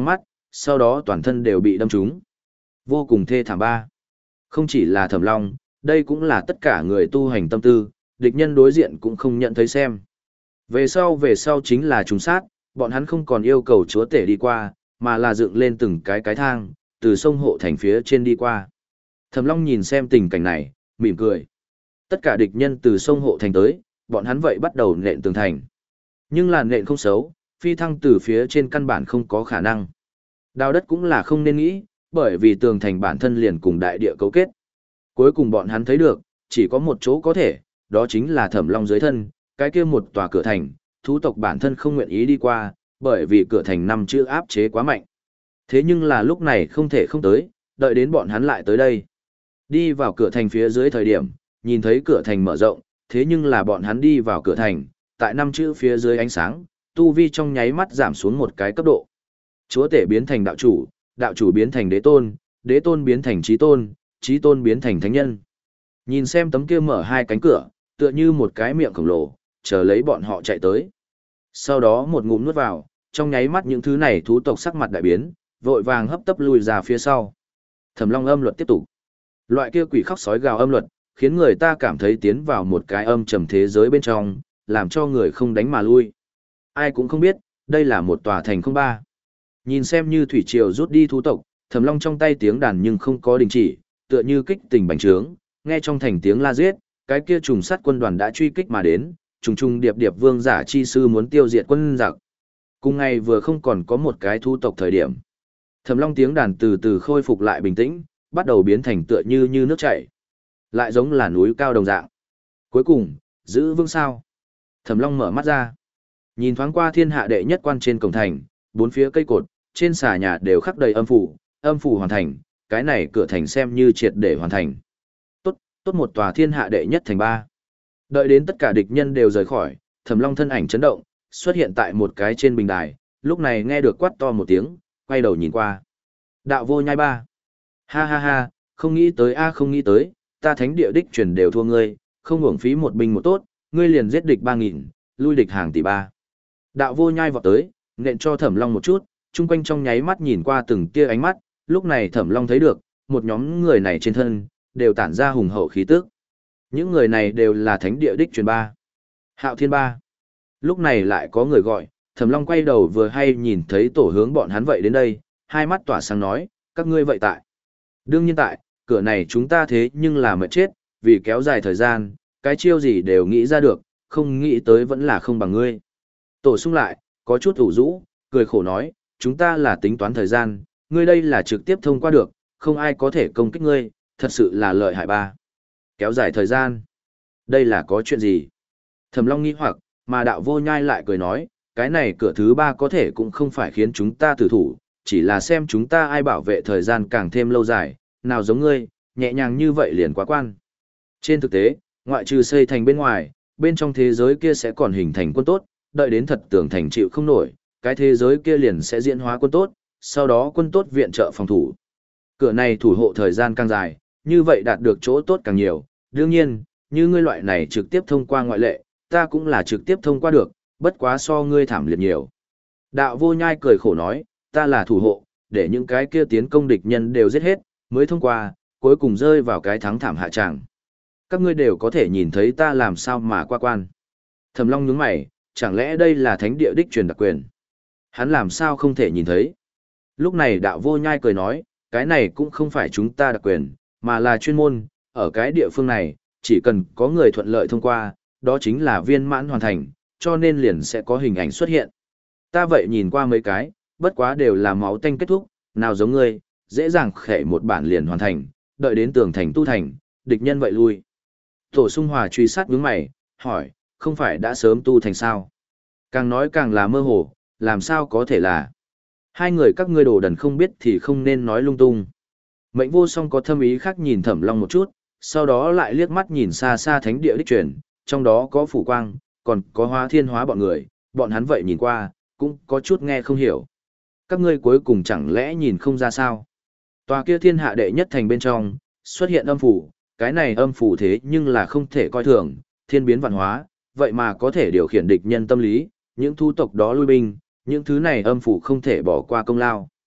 sau đó toàn thân đều bị đâm trúng. Vô cùng thê thảm ba. Không chỉ là Thẩm Long, đây cũng là tất cả người tu hành tâm tư, địch nhân đối diện cũng không nhận thấy xem. Về sau về sau chính là trùng sát, bọn hắn không còn yêu cầu chúa tể đi qua, mà là dựng lên từng cái cái thang, từ sông hộ thành phía trên đi qua. Thẩm Long nhìn xem tình cảnh này, mỉm cười. Tất cả địch nhân từ sông hộ thành tới, bọn hắn vậy bắt đầu nện tường thành. Nhưng làn nện không xấu, phi thăng từ phía trên căn bản không có khả năng. Đào đất cũng là không nên nghĩ, bởi vì tường thành bản thân liền cùng đại địa cấu kết. Cuối cùng bọn hắn thấy được, chỉ có một chỗ có thể, đó chính là Thẩm Long dưới thân, cái kia một tòa cửa thành, thú tộc bản thân không nguyện ý đi qua, bởi vì cửa thành năm chữ áp chế quá mạnh. Thế nhưng là lúc này không thể không tới, đợi đến bọn hắn lại tới đây. Đi vào cửa thành phía dưới thời điểm, nhìn thấy cửa thành mở rộng, thế nhưng là bọn hắn đi vào cửa thành, tại năm chữ phía dưới ánh sáng, tu vi trong nháy mắt giảm xuống một cái cấp độ. Chúa tể biến thành đạo chủ, đạo chủ biến thành đế tôn, đế tôn biến thành chí tôn, chí tôn biến thành thánh nhân. Nhìn xem tấm kia mở hai cánh cửa, tựa như một cái miệng khổng lồ, chờ lấy bọn họ chạy tới. Sau đó một ngụm nuốt vào, trong nháy mắt những thứ này thú tộc sắc mặt đại biến, vội vàng hấp tấp lùi ra phía sau. Thẩm Long âm luật tiếp tục. Loại kia quỷ khóc sói gào âm luật, khiến người ta cảm thấy tiến vào một cái âm trầm thế giới bên trong, làm cho người không đánh mà lui. Ai cũng không biết, đây là một tòa thành không ba. Nhìn xem như thủy triều rút đi thú tộc, Thẩm Long trong tay tiếng đàn nhưng không có đình chỉ, tựa như kích tình bành trướng, nghe trong thành tiếng la giết, cái kia trùng sát quân đoàn đã truy kích mà đến, trùng trùng điệp điệp vương giả chi sư muốn tiêu diệt quân giặc. Cùng ngày vừa không còn có một cái thú tộc thời điểm. Thẩm Long tiếng đàn từ từ khôi phục lại bình tĩnh, bắt đầu biến thành tựa như như nước chảy, lại giống là núi cao đồng dạng. Cuối cùng, giữ vững sao? Thẩm Long mở mắt ra, nhìn thoáng qua thiên hạ đệ nhất quan trên cổng thành, bốn phía cây cột, trên xà nhà đều khắc đầy âm phủ, âm phủ hoàn thành, cái này cửa thành xem như triệt để hoàn thành. Tốt, tốt một tòa thiên hạ đệ nhất thành ba. Đợi đến tất cả địch nhân đều rời khỏi, Thẩm Long thân ảnh chấn động, xuất hiện tại một cái trên bình đài, lúc này nghe được quát to một tiếng, quay đầu nhìn qua. Đạo vô nhai ba. Ha ha ha, không nghĩ tới a không nghĩ tới, ta thánh địa đích truyền đều thua ngươi, không hưởng phí một binh một tốt, ngươi liền giết địch ba nghìn, lui địch hàng tỷ ba. Đạo vô nhai vọt tới, nện cho Thẩm Long một chút, chung quanh trong nháy mắt nhìn qua từng tia ánh mắt, lúc này Thẩm Long thấy được, một nhóm người này trên thân, đều tản ra hùng hậu khí tức. Những người này đều là thánh địa đích truyền ba. Hạo Thiên ba. Lúc này lại có người gọi, Thẩm Long quay đầu vừa hay nhìn thấy tổ hướng bọn hắn vậy đến đây, hai mắt tỏa sáng nói, các ngươi vậy tại. Đương nhiên tại, cửa này chúng ta thế nhưng là mệt chết, vì kéo dài thời gian, cái chiêu gì đều nghĩ ra được, không nghĩ tới vẫn là không bằng ngươi. Tổ sung lại, có chút ủ rũ, cười khổ nói, chúng ta là tính toán thời gian, ngươi đây là trực tiếp thông qua được, không ai có thể công kích ngươi, thật sự là lợi hại ba. Kéo dài thời gian. Đây là có chuyện gì? Thẩm Long nghi hoặc, mà đạo vô nhai lại cười nói, cái này cửa thứ ba có thể cũng không phải khiến chúng ta tử thủ, chỉ là xem chúng ta ai bảo vệ thời gian càng thêm lâu dài, nào giống ngươi, nhẹ nhàng như vậy liền quá quan. Trên thực tế, ngoại trừ xây thành bên ngoài, bên trong thế giới kia sẽ còn hình thành quân tốt, đợi đến thật tưởng thành chịu không nổi, cái thế giới kia liền sẽ diễn hóa quân tốt, sau đó quân tốt viện trợ phòng thủ. Cửa này thủ hộ thời gian càng dài, như vậy đạt được chỗ tốt càng nhiều, đương nhiên, như ngươi loại này trực tiếp thông qua ngoại lệ, ta cũng là trực tiếp thông qua được, bất quá so ngươi thảm liệt nhiều. Đạo vô nhai cười khổ nói, ta là thủ hộ, để những cái kia tiến công địch nhân đều giết hết, mới thông qua, cuối cùng rơi vào cái thắng thảm hạ tràng. Các ngươi đều có thể nhìn thấy ta làm sao mà qua quan. Thẩm Long nhướng mày, chẳng lẽ đây là thánh địa đích truyền đặc quyền? Hắn làm sao không thể nhìn thấy? Lúc này đạo vô nhai cười nói, cái này cũng không phải chúng ta đặc quyền, mà là chuyên môn, ở cái địa phương này, chỉ cần có người thuận lợi thông qua, đó chính là viên mãn hoàn thành, cho nên liền sẽ có hình ảnh xuất hiện. Ta vậy nhìn qua mấy cái, bất quá đều là máu tanh kết thúc, nào giống ngươi, dễ dàng khẽ một bản liền hoàn thành, đợi đến tường thành tu thành, địch nhân vậy lui. Tổ Sung Hòa truy sát nhướng mày, hỏi, không phải đã sớm tu thành sao? Càng nói càng là mơ hồ, làm sao có thể là. Hai người các ngươi đồ đần không biết thì không nên nói lung tung. Mệnh Vô Song có thâm ý khác nhìn Thẩm Long một chút, sau đó lại liếc mắt nhìn xa xa thánh địa đích truyền, trong đó có Phủ Quang, còn có Hóa Thiên Hóa bọn người, bọn hắn vậy nhìn qua, cũng có chút nghe không hiểu. Các ngươi cuối cùng chẳng lẽ nhìn không ra sao? Tòa kia thiên hạ đệ nhất thành bên trong, xuất hiện âm phủ, cái này âm phủ thế nhưng là không thể coi thường, thiên biến vạn hóa, vậy mà có thể điều khiển địch nhân tâm lý, những thu tộc đó lui binh, những thứ này âm phủ không thể bỏ qua công lao.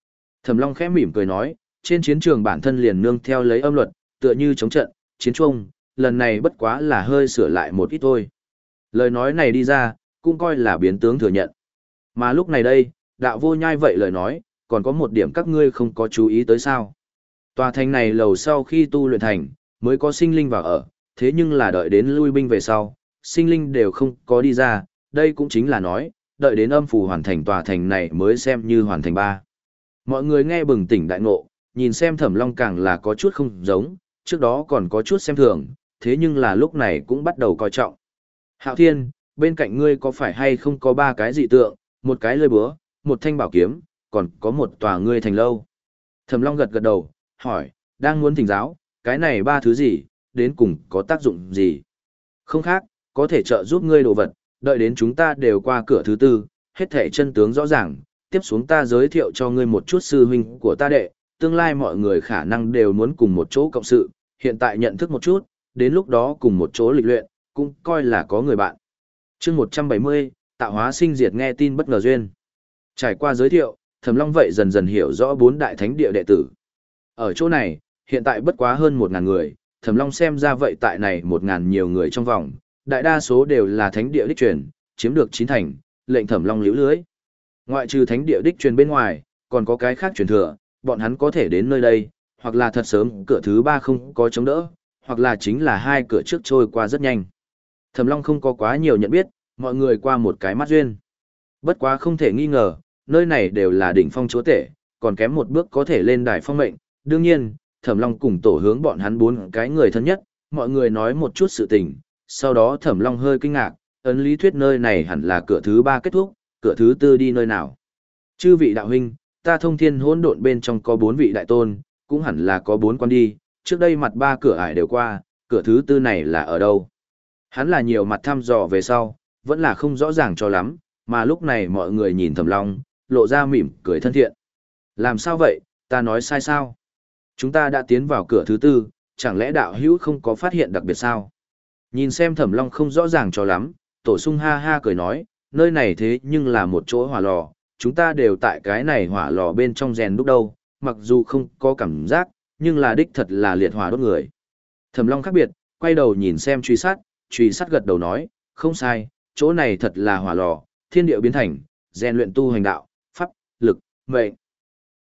Thẩm Long khẽ mỉm cười nói, trên chiến trường bản thân liền nương theo lấy âm luật, tựa như chống trận, chiến trung, lần này bất quá là hơi sửa lại một ít thôi. Lời nói này đi ra, cũng coi là biến tướng thừa nhận. Mà lúc này đây, đạo vô nhai vậy lời nói, còn có một điểm các ngươi không có chú ý tới sao. Tòa thành này lầu sau khi tu luyện thành, mới có sinh linh vào ở, thế nhưng là đợi đến lui binh về sau, sinh linh đều không có đi ra, đây cũng chính là nói, đợi đến âm phù hoàn thành tòa thành này mới xem như hoàn thành ba. Mọi người nghe bừng tỉnh đại ngộ, nhìn xem Thẩm Long càng là có chút không giống, trước đó còn có chút xem thường, thế nhưng là lúc này cũng bắt đầu coi trọng. Hạo Thiên, bên cạnh ngươi có phải hay không có ba cái dị tượng, một cái lơi búa, một thanh bảo kiếm, còn có một tòa ngươi thành lâu. Thẩm Long gật gật đầu, hỏi, đang muốn thỉnh giáo, cái này ba thứ gì, đến cùng có tác dụng gì? Không khác, có thể trợ giúp ngươi đồ vật, đợi đến chúng ta đều qua cửa thứ tư, hết thể chân tướng rõ ràng, tiếp xuống ta giới thiệu cho ngươi một chút sư huynh của ta đệ, tương lai mọi người khả năng đều muốn cùng một chỗ cộng sự, hiện tại nhận thức một chút, đến lúc đó cùng một chỗ lịch luyện, cũng coi là có người bạn. Chương một trăm bảy mươi, tạo hóa sinh diệt nghe tin bất ngờ duyên. Trải qua giới thiệu, Thẩm Long vậy dần dần hiểu rõ bốn đại thánh địa đệ tử. Ở chỗ này, hiện tại bất quá hơn một ngàn người, Thẩm Long xem ra vậy tại này một ngàn nhiều người trong vòng, đại đa số đều là thánh địa đích truyền, chiếm được chín thành, lệnh Thẩm Long liễu lưới. Ngoại trừ thánh địa đích truyền bên ngoài, còn có cái khác truyền thừa, bọn hắn có thể đến nơi đây, hoặc là thật sớm cửa thứ ba không có chống đỡ, hoặc là chính là hai cửa trước trôi qua rất nhanh. Thẩm Long không có quá nhiều nhận biết, mọi người qua một cái mắt duyên. Bất quá không thể nghi ngờ, nơi này đều là đỉnh phong chúa tể, còn kém một bước có thể lên đài phong mệnh. Đương nhiên, Thẩm Long cùng tổ hướng bọn hắn bốn cái người thân nhất, mọi người nói một chút sự tình, sau đó Thẩm Long hơi kinh ngạc, ấn lý thuyết nơi này hẳn là cửa thứ ba kết thúc, cửa thứ tư đi nơi nào. Chư vị đạo huynh, ta thông thiên hỗn độn bên trong có bốn vị đại tôn, cũng hẳn là có bốn quan đi, trước đây mặt ba cửa ải đều qua, cửa thứ tư này là ở đâu? Hắn là nhiều mặt thăm dò về sau, vẫn là không rõ ràng cho lắm, mà lúc này mọi người nhìn Thẩm Long, lộ ra mỉm cười thân thiện. Làm sao vậy, ta nói sai sao? Chúng ta đã tiến vào cửa thứ tư, chẳng lẽ đạo hữu không có phát hiện đặc biệt sao? Nhìn xem Thẩm Long không rõ ràng cho lắm, Tổ Sung ha ha cười nói, nơi này thế nhưng là một chỗ hỏa lò, chúng ta đều tại cái này hỏa lò bên trong rèn đúc đâu, mặc dù không có cảm giác, nhưng là đích thật là liệt hỏa đốt người. Thẩm Long khác biệt, quay đầu nhìn xem truy sát, truy sát gật đầu nói, không sai, chỗ này thật là hỏa lò, thiên địa biến thành, rèn luyện tu hành đạo, pháp, lực, mệnh.